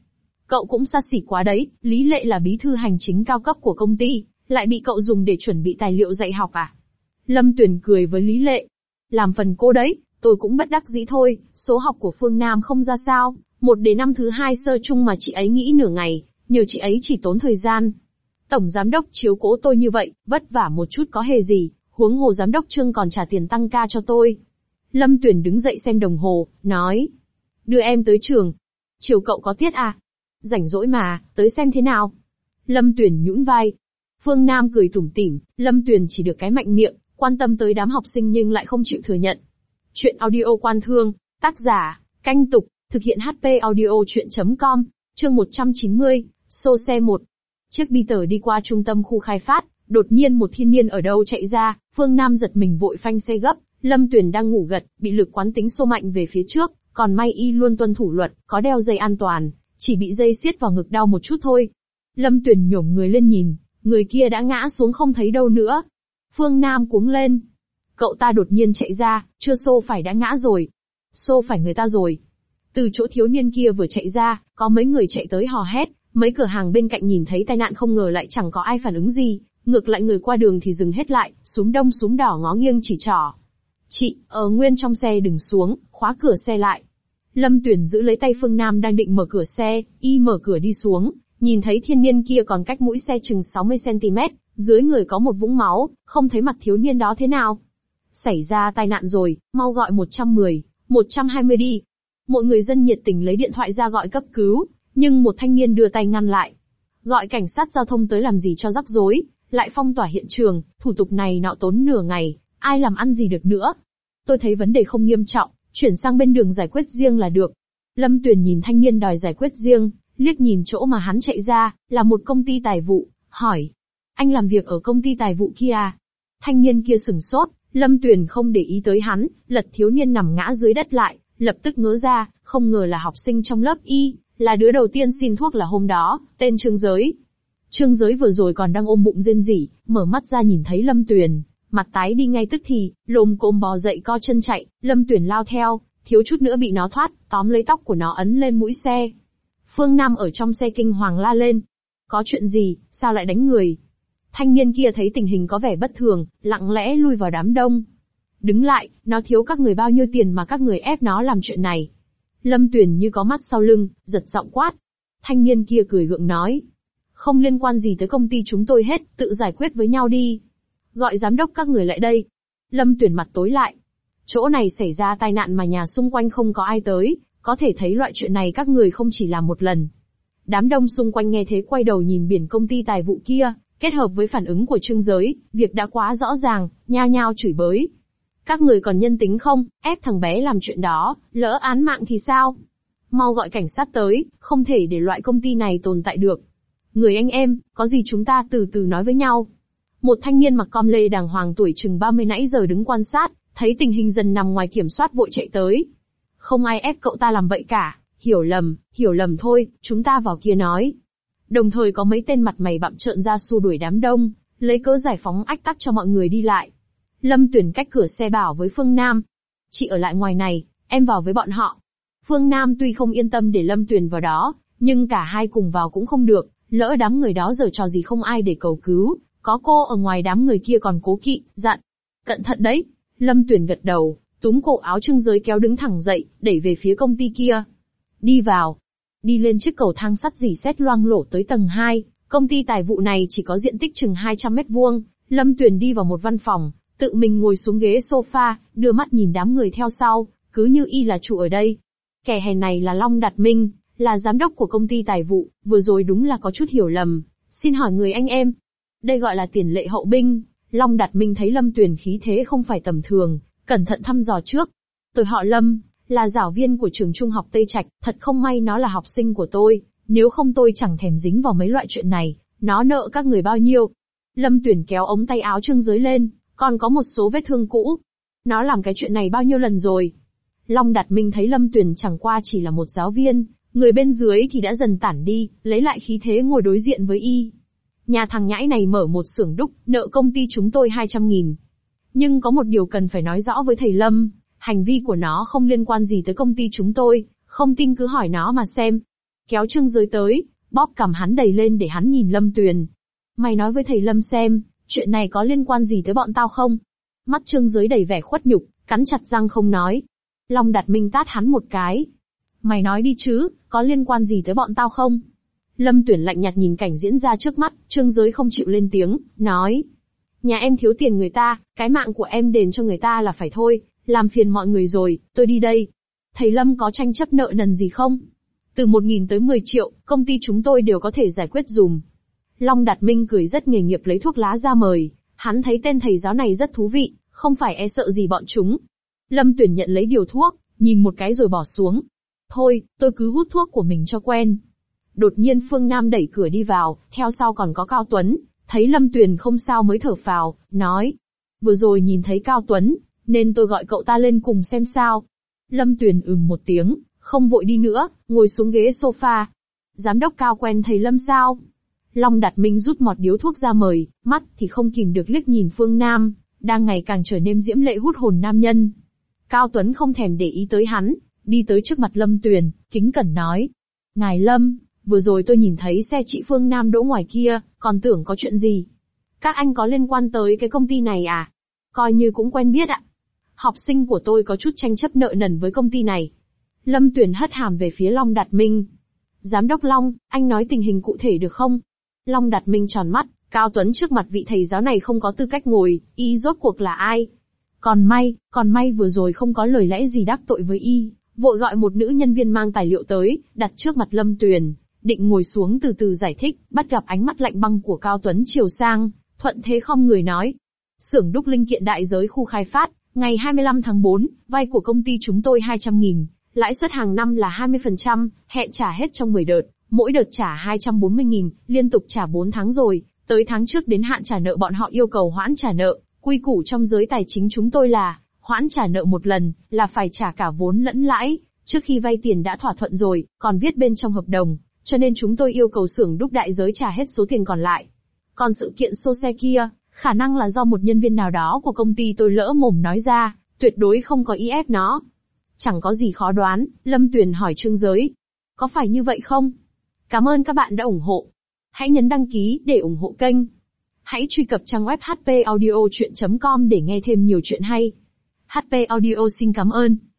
Cậu cũng xa xỉ quá đấy, Lý Lệ là bí thư hành chính cao cấp của công ty, lại bị cậu dùng để chuẩn bị tài liệu dạy học à? Lâm Tuyền cười với Lý Lệ. Làm phần cô đấy, tôi cũng bất đắc dĩ thôi, số học của Phương Nam không ra sao, một đến năm thứ hai sơ chung mà chị ấy nghĩ nửa ngày, nhờ chị ấy chỉ tốn thời gian. Tổng giám đốc chiếu cố tôi như vậy, vất vả một chút có hề gì, huống hồ giám đốc Trương còn trả tiền tăng ca cho tôi. Lâm Tuyền đứng dậy xem đồng hồ, nói. Đưa em tới trường. Chiều cậu có tiết à? Rảnh rỗi mà, tới xem thế nào. Lâm Tuyền nhũn vai. Phương Nam cười tủm tỉm, Lâm Tuyền chỉ được cái mạnh miệng, quan tâm tới đám học sinh nhưng lại không chịu thừa nhận. Chuyện audio Quan Thương, tác giả, Canh Tục, thực hiện hát pê audio chuyện chấm com, chương một trăm chín mươi, xô xe một. Chiếc Beetle đi qua trung tâm khu khai phát, đột nhiên một thiên niên ở đâu chạy ra, Phương Nam giật mình vội phanh xe gấp, Lâm Tuyền đang ngủ gật, bị lực quán tính xô mạnh về phía trước, còn may y luôn tuân thủ luật, có đeo dây an toàn, chỉ bị dây siết vào ngực đau một chút thôi. Lâm Tuyền nhổm người lên nhìn, người kia đã ngã xuống không thấy đâu nữa. Phương Nam cuống lên. Cậu ta đột nhiên chạy ra, chưa xô phải đã ngã rồi. Xô phải người ta rồi. Từ chỗ thiếu niên kia vừa chạy ra, có mấy người chạy tới hò hét, mấy cửa hàng bên cạnh nhìn thấy tai nạn không ngờ lại chẳng có ai phản ứng gì, ngược lại người qua đường thì dừng hết lại, súm đông súm đỏ ngó nghiêng chỉ trỏ. Chị, ở nguyên trong xe đừng xuống, khóa cửa xe lại. Lâm Tuyền giữ lấy tay Phương Nam đang định mở cửa xe, y mở cửa đi xuống, nhìn thấy thiên niên kia còn cách mũi xe chừng sáu mươi xăng ti mét, dưới người có một vũng máu, không thấy mặt thiếu niên đó thế nào. Xảy ra tai nạn rồi, mau gọi một một không, một hai không đi. Mọi người dân nhiệt tình lấy điện thoại ra gọi cấp cứu, nhưng một thanh niên đưa tay ngăn lại. Gọi cảnh sát giao thông tới làm gì cho rắc rối, lại phong tỏa hiện trường, thủ tục này nọ tốn nửa ngày, ai làm ăn gì được nữa. Tôi thấy vấn đề không nghiêm trọng, chuyển sang bên đường giải quyết riêng là được. Lâm Tuyền nhìn thanh niên đòi giải quyết riêng, liếc nhìn chỗ mà hắn chạy ra, là một công ty tài vụ, hỏi. Anh làm việc ở công ty tài vụ kia à? Thanh niên kia sửng sốt, Lâm Tuyền không để ý tới hắn, lật thiếu niên nằm ngã dưới đất lại, lập tức ngớ ra, không ngờ là học sinh trong lớp y, là đứa đầu tiên xin thuốc là hôm đó, tên Trương Giới. Trương Giới vừa rồi còn đang ôm bụng rên rỉ, mở mắt ra nhìn thấy Lâm Tuyền, mặt tái đi ngay tức thì, lồm cồm bò dậy co chân chạy, Lâm Tuyền lao theo, thiếu chút nữa bị nó thoát, tóm lấy tóc của nó ấn lên mũi xe. Phương Nam ở trong xe kinh hoàng la lên. Có chuyện gì, sao lại đánh người? Thanh niên kia thấy tình hình có vẻ bất thường, lặng lẽ lui vào đám đông. Đứng lại, nó thiếu các người bao nhiêu tiền mà các người ép nó làm chuyện này? Lâm Tuyền như có mắt sau lưng, giật giọng quát. Thanh niên kia cười gượng nói. Không liên quan gì tới công ty chúng tôi hết, tự giải quyết với nhau đi. Gọi giám đốc các người lại đây. Lâm Tuyền mặt tối lại. Chỗ này xảy ra tai nạn mà nhà xung quanh không có ai tới, có thể thấy loại chuyện này các người không chỉ làm một lần. Đám đông xung quanh nghe thế quay đầu nhìn biển công ty tài vụ kia, kết hợp với phản ứng của Trương Giới, việc đã quá rõ ràng, nhao nhao chửi bới. Các người còn nhân tính không, ép thằng bé làm chuyện đó, lỡ án mạng thì sao? Mau gọi cảnh sát tới, không thể để loại công ty này tồn tại được. Người anh em, có gì chúng ta từ từ nói với nhau. Một thanh niên mặc com lê đàng hoàng tuổi chừng ba mươi nãy giờ đứng quan sát, thấy tình hình dần nằm ngoài kiểm soát vội chạy tới. Không ai ép cậu ta làm vậy cả, hiểu lầm, hiểu lầm thôi, chúng ta vào kia nói. Đồng thời có mấy tên mặt mày bặm trợn ra xua đuổi đám đông, lấy cớ giải phóng ách tắc cho mọi người đi lại. Lâm Tuyền cách cửa xe bảo với Phương Nam. Chị ở lại ngoài này, em vào với bọn họ. Phương Nam tuy không yên tâm để Lâm Tuyền vào đó, nhưng cả hai cùng vào cũng không được, lỡ đám người đó giở trò gì không ai để cầu cứu, có cô ở ngoài đám người kia còn cố kỵ, dặn. Cẩn thận đấy. Lâm Tuyền gật đầu, túm cổ áo Trương Giới kéo đứng thẳng dậy, đẩy về phía công ty kia. Đi vào. Đi lên chiếc cầu thang sắt rỉ sét loang lổ tới tầng hai, công ty tài vụ này chỉ có diện tích chừng hai trăm mét vuông, Lâm Tuyền đi vào một văn phòng, tự mình ngồi xuống ghế sofa, đưa mắt nhìn đám người theo sau, cứ như y là chủ ở đây. Kẻ hèn này là Long Đạt Minh, là giám đốc của công ty tài vụ, vừa rồi đúng là có chút hiểu lầm, xin hỏi người anh em. Đây gọi là tiền lệ hậu binh. Long Đạt Minh thấy Lâm Tuyền khí thế không phải tầm thường, cẩn thận thăm dò trước. Tôi họ Lâm, là giảng viên của trường trung học Tây Trạch, thật không may nó là học sinh của tôi, nếu không tôi chẳng thèm dính vào mấy loại chuyện này, nó nợ các người bao nhiêu. Lâm Tuyền kéo ống tay áo Trương Giới lên, còn có một số vết thương cũ. Nó làm cái chuyện này bao nhiêu lần rồi? Long Đạt Minh thấy Lâm Tuyền chẳng qua chỉ là một giáo viên, người bên dưới thì đã dần tản đi, lấy lại khí thế ngồi đối diện với y. Nhà thằng nhãi này mở một xưởng đúc, nợ công ty chúng tôi hai trăm nghìn. Nhưng có một điều cần phải nói rõ với thầy Lâm, hành vi của nó không liên quan gì tới công ty chúng tôi, không tin cứ hỏi nó mà xem. kéo Trương Giới tới, bóp cằm hắn đẩy lên để hắn nhìn Lâm Tuyền. Mày nói với thầy Lâm xem, chuyện này có liên quan gì tới bọn tao không? Mắt Trương Giới đầy vẻ khuất nhục, cắn chặt răng không nói. Long Đạt Minh tát hắn một cái. Mày nói đi chứ, có liên quan gì tới bọn tao không? Lâm Tuyển lạnh nhạt nhìn cảnh diễn ra trước mắt, Trương Giới không chịu lên tiếng, nói. Nhà em thiếu tiền người ta, cái mạng của em đền cho người ta là phải thôi, làm phiền mọi người rồi, tôi đi đây. Thầy Lâm có tranh chấp nợ nần gì không? Từ một nghìn tới mười triệu, công ty chúng tôi đều có thể giải quyết dùm. Long Đạt Minh cười rất nghề nghiệp lấy thuốc lá ra mời, hắn thấy tên thầy giáo này rất thú vị, không phải e sợ gì bọn chúng. Lâm Tuyển nhận lấy điều thuốc, nhìn một cái rồi bỏ xuống. Thôi, tôi cứ hút thuốc của mình cho quen. Đột nhiên Phương Nam đẩy cửa đi vào, theo sau còn có Cao Tuấn, thấy Lâm Tuyền không sao mới thở phào, nói. Vừa rồi nhìn thấy Cao Tuấn, nên tôi gọi cậu ta lên cùng xem sao. Lâm Tuyền ừm một tiếng, không vội đi nữa, ngồi xuống ghế sofa. Giám đốc Cao quen thầy Lâm sao? Long Đạt Minh rút một điếu thuốc ra mời, mắt thì không kìm được liếc nhìn Phương Nam, đang ngày càng trở nên diễm lệ hút hồn nam nhân. Cao Tuấn không thèm để ý tới hắn, đi tới trước mặt Lâm Tuyền, kính cẩn nói. Ngài Lâm, vừa rồi tôi nhìn thấy xe chị Phương Nam đỗ ngoài kia, còn tưởng có chuyện gì. Các anh có liên quan tới cái công ty này à? Coi như cũng quen biết ạ. Học sinh của tôi có chút tranh chấp nợ nần với công ty này. Lâm Tuyền hất hàm về phía Long Đạt Minh. Giám đốc Long, anh nói tình hình cụ thể được không? Long Đạt Minh tròn mắt, Cao Tuấn trước mặt vị thầy giáo này không có tư cách ngồi, y rốt cuộc là ai? Còn may, còn may vừa rồi không có lời lẽ gì đắc tội với y, vội gọi một nữ nhân viên mang tài liệu tới, đặt trước mặt Lâm Tuyền, định ngồi xuống từ từ giải thích, bắt gặp ánh mắt lạnh băng của Cao Tuấn chiều sang, thuận thế khom người nói. Xưởng đúc linh kiện đại giới khu khai phát, ngày hai mươi lăm tháng tư, vay của công ty chúng tôi hai trăm nghìn, lãi suất hàng năm là hai mươi phần trăm, hẹn trả hết trong mười đợt, mỗi đợt trả hai trăm bốn mươi nghìn, liên tục trả bốn tháng rồi, tới tháng trước đến hạn trả nợ bọn họ yêu cầu hoãn trả nợ, quy củ trong giới tài chính chúng tôi là, hoãn trả nợ một lần, là phải trả cả vốn lẫn lãi, trước khi vay tiền đã thỏa thuận rồi, còn viết bên trong hợp đồng, cho nên chúng tôi yêu cầu xưởng đúc đại giới trả hết số tiền còn lại. Còn sự kiện xô xe kia, khả năng là do một nhân viên nào đó của công ty tôi lỡ mồm nói ra, tuyệt đối không có ý ép nó. Chẳng có gì khó đoán, Lâm Tuyền hỏi Trương Giới. Có phải như vậy không? Cảm ơn các bạn đã ủng hộ. Hãy nhấn đăng ký để ủng hộ kênh. Hãy truy cập trang web h p audio chuyện chấm com để nghe thêm nhiều chuyện hay. hát pê Audio xin cảm ơn.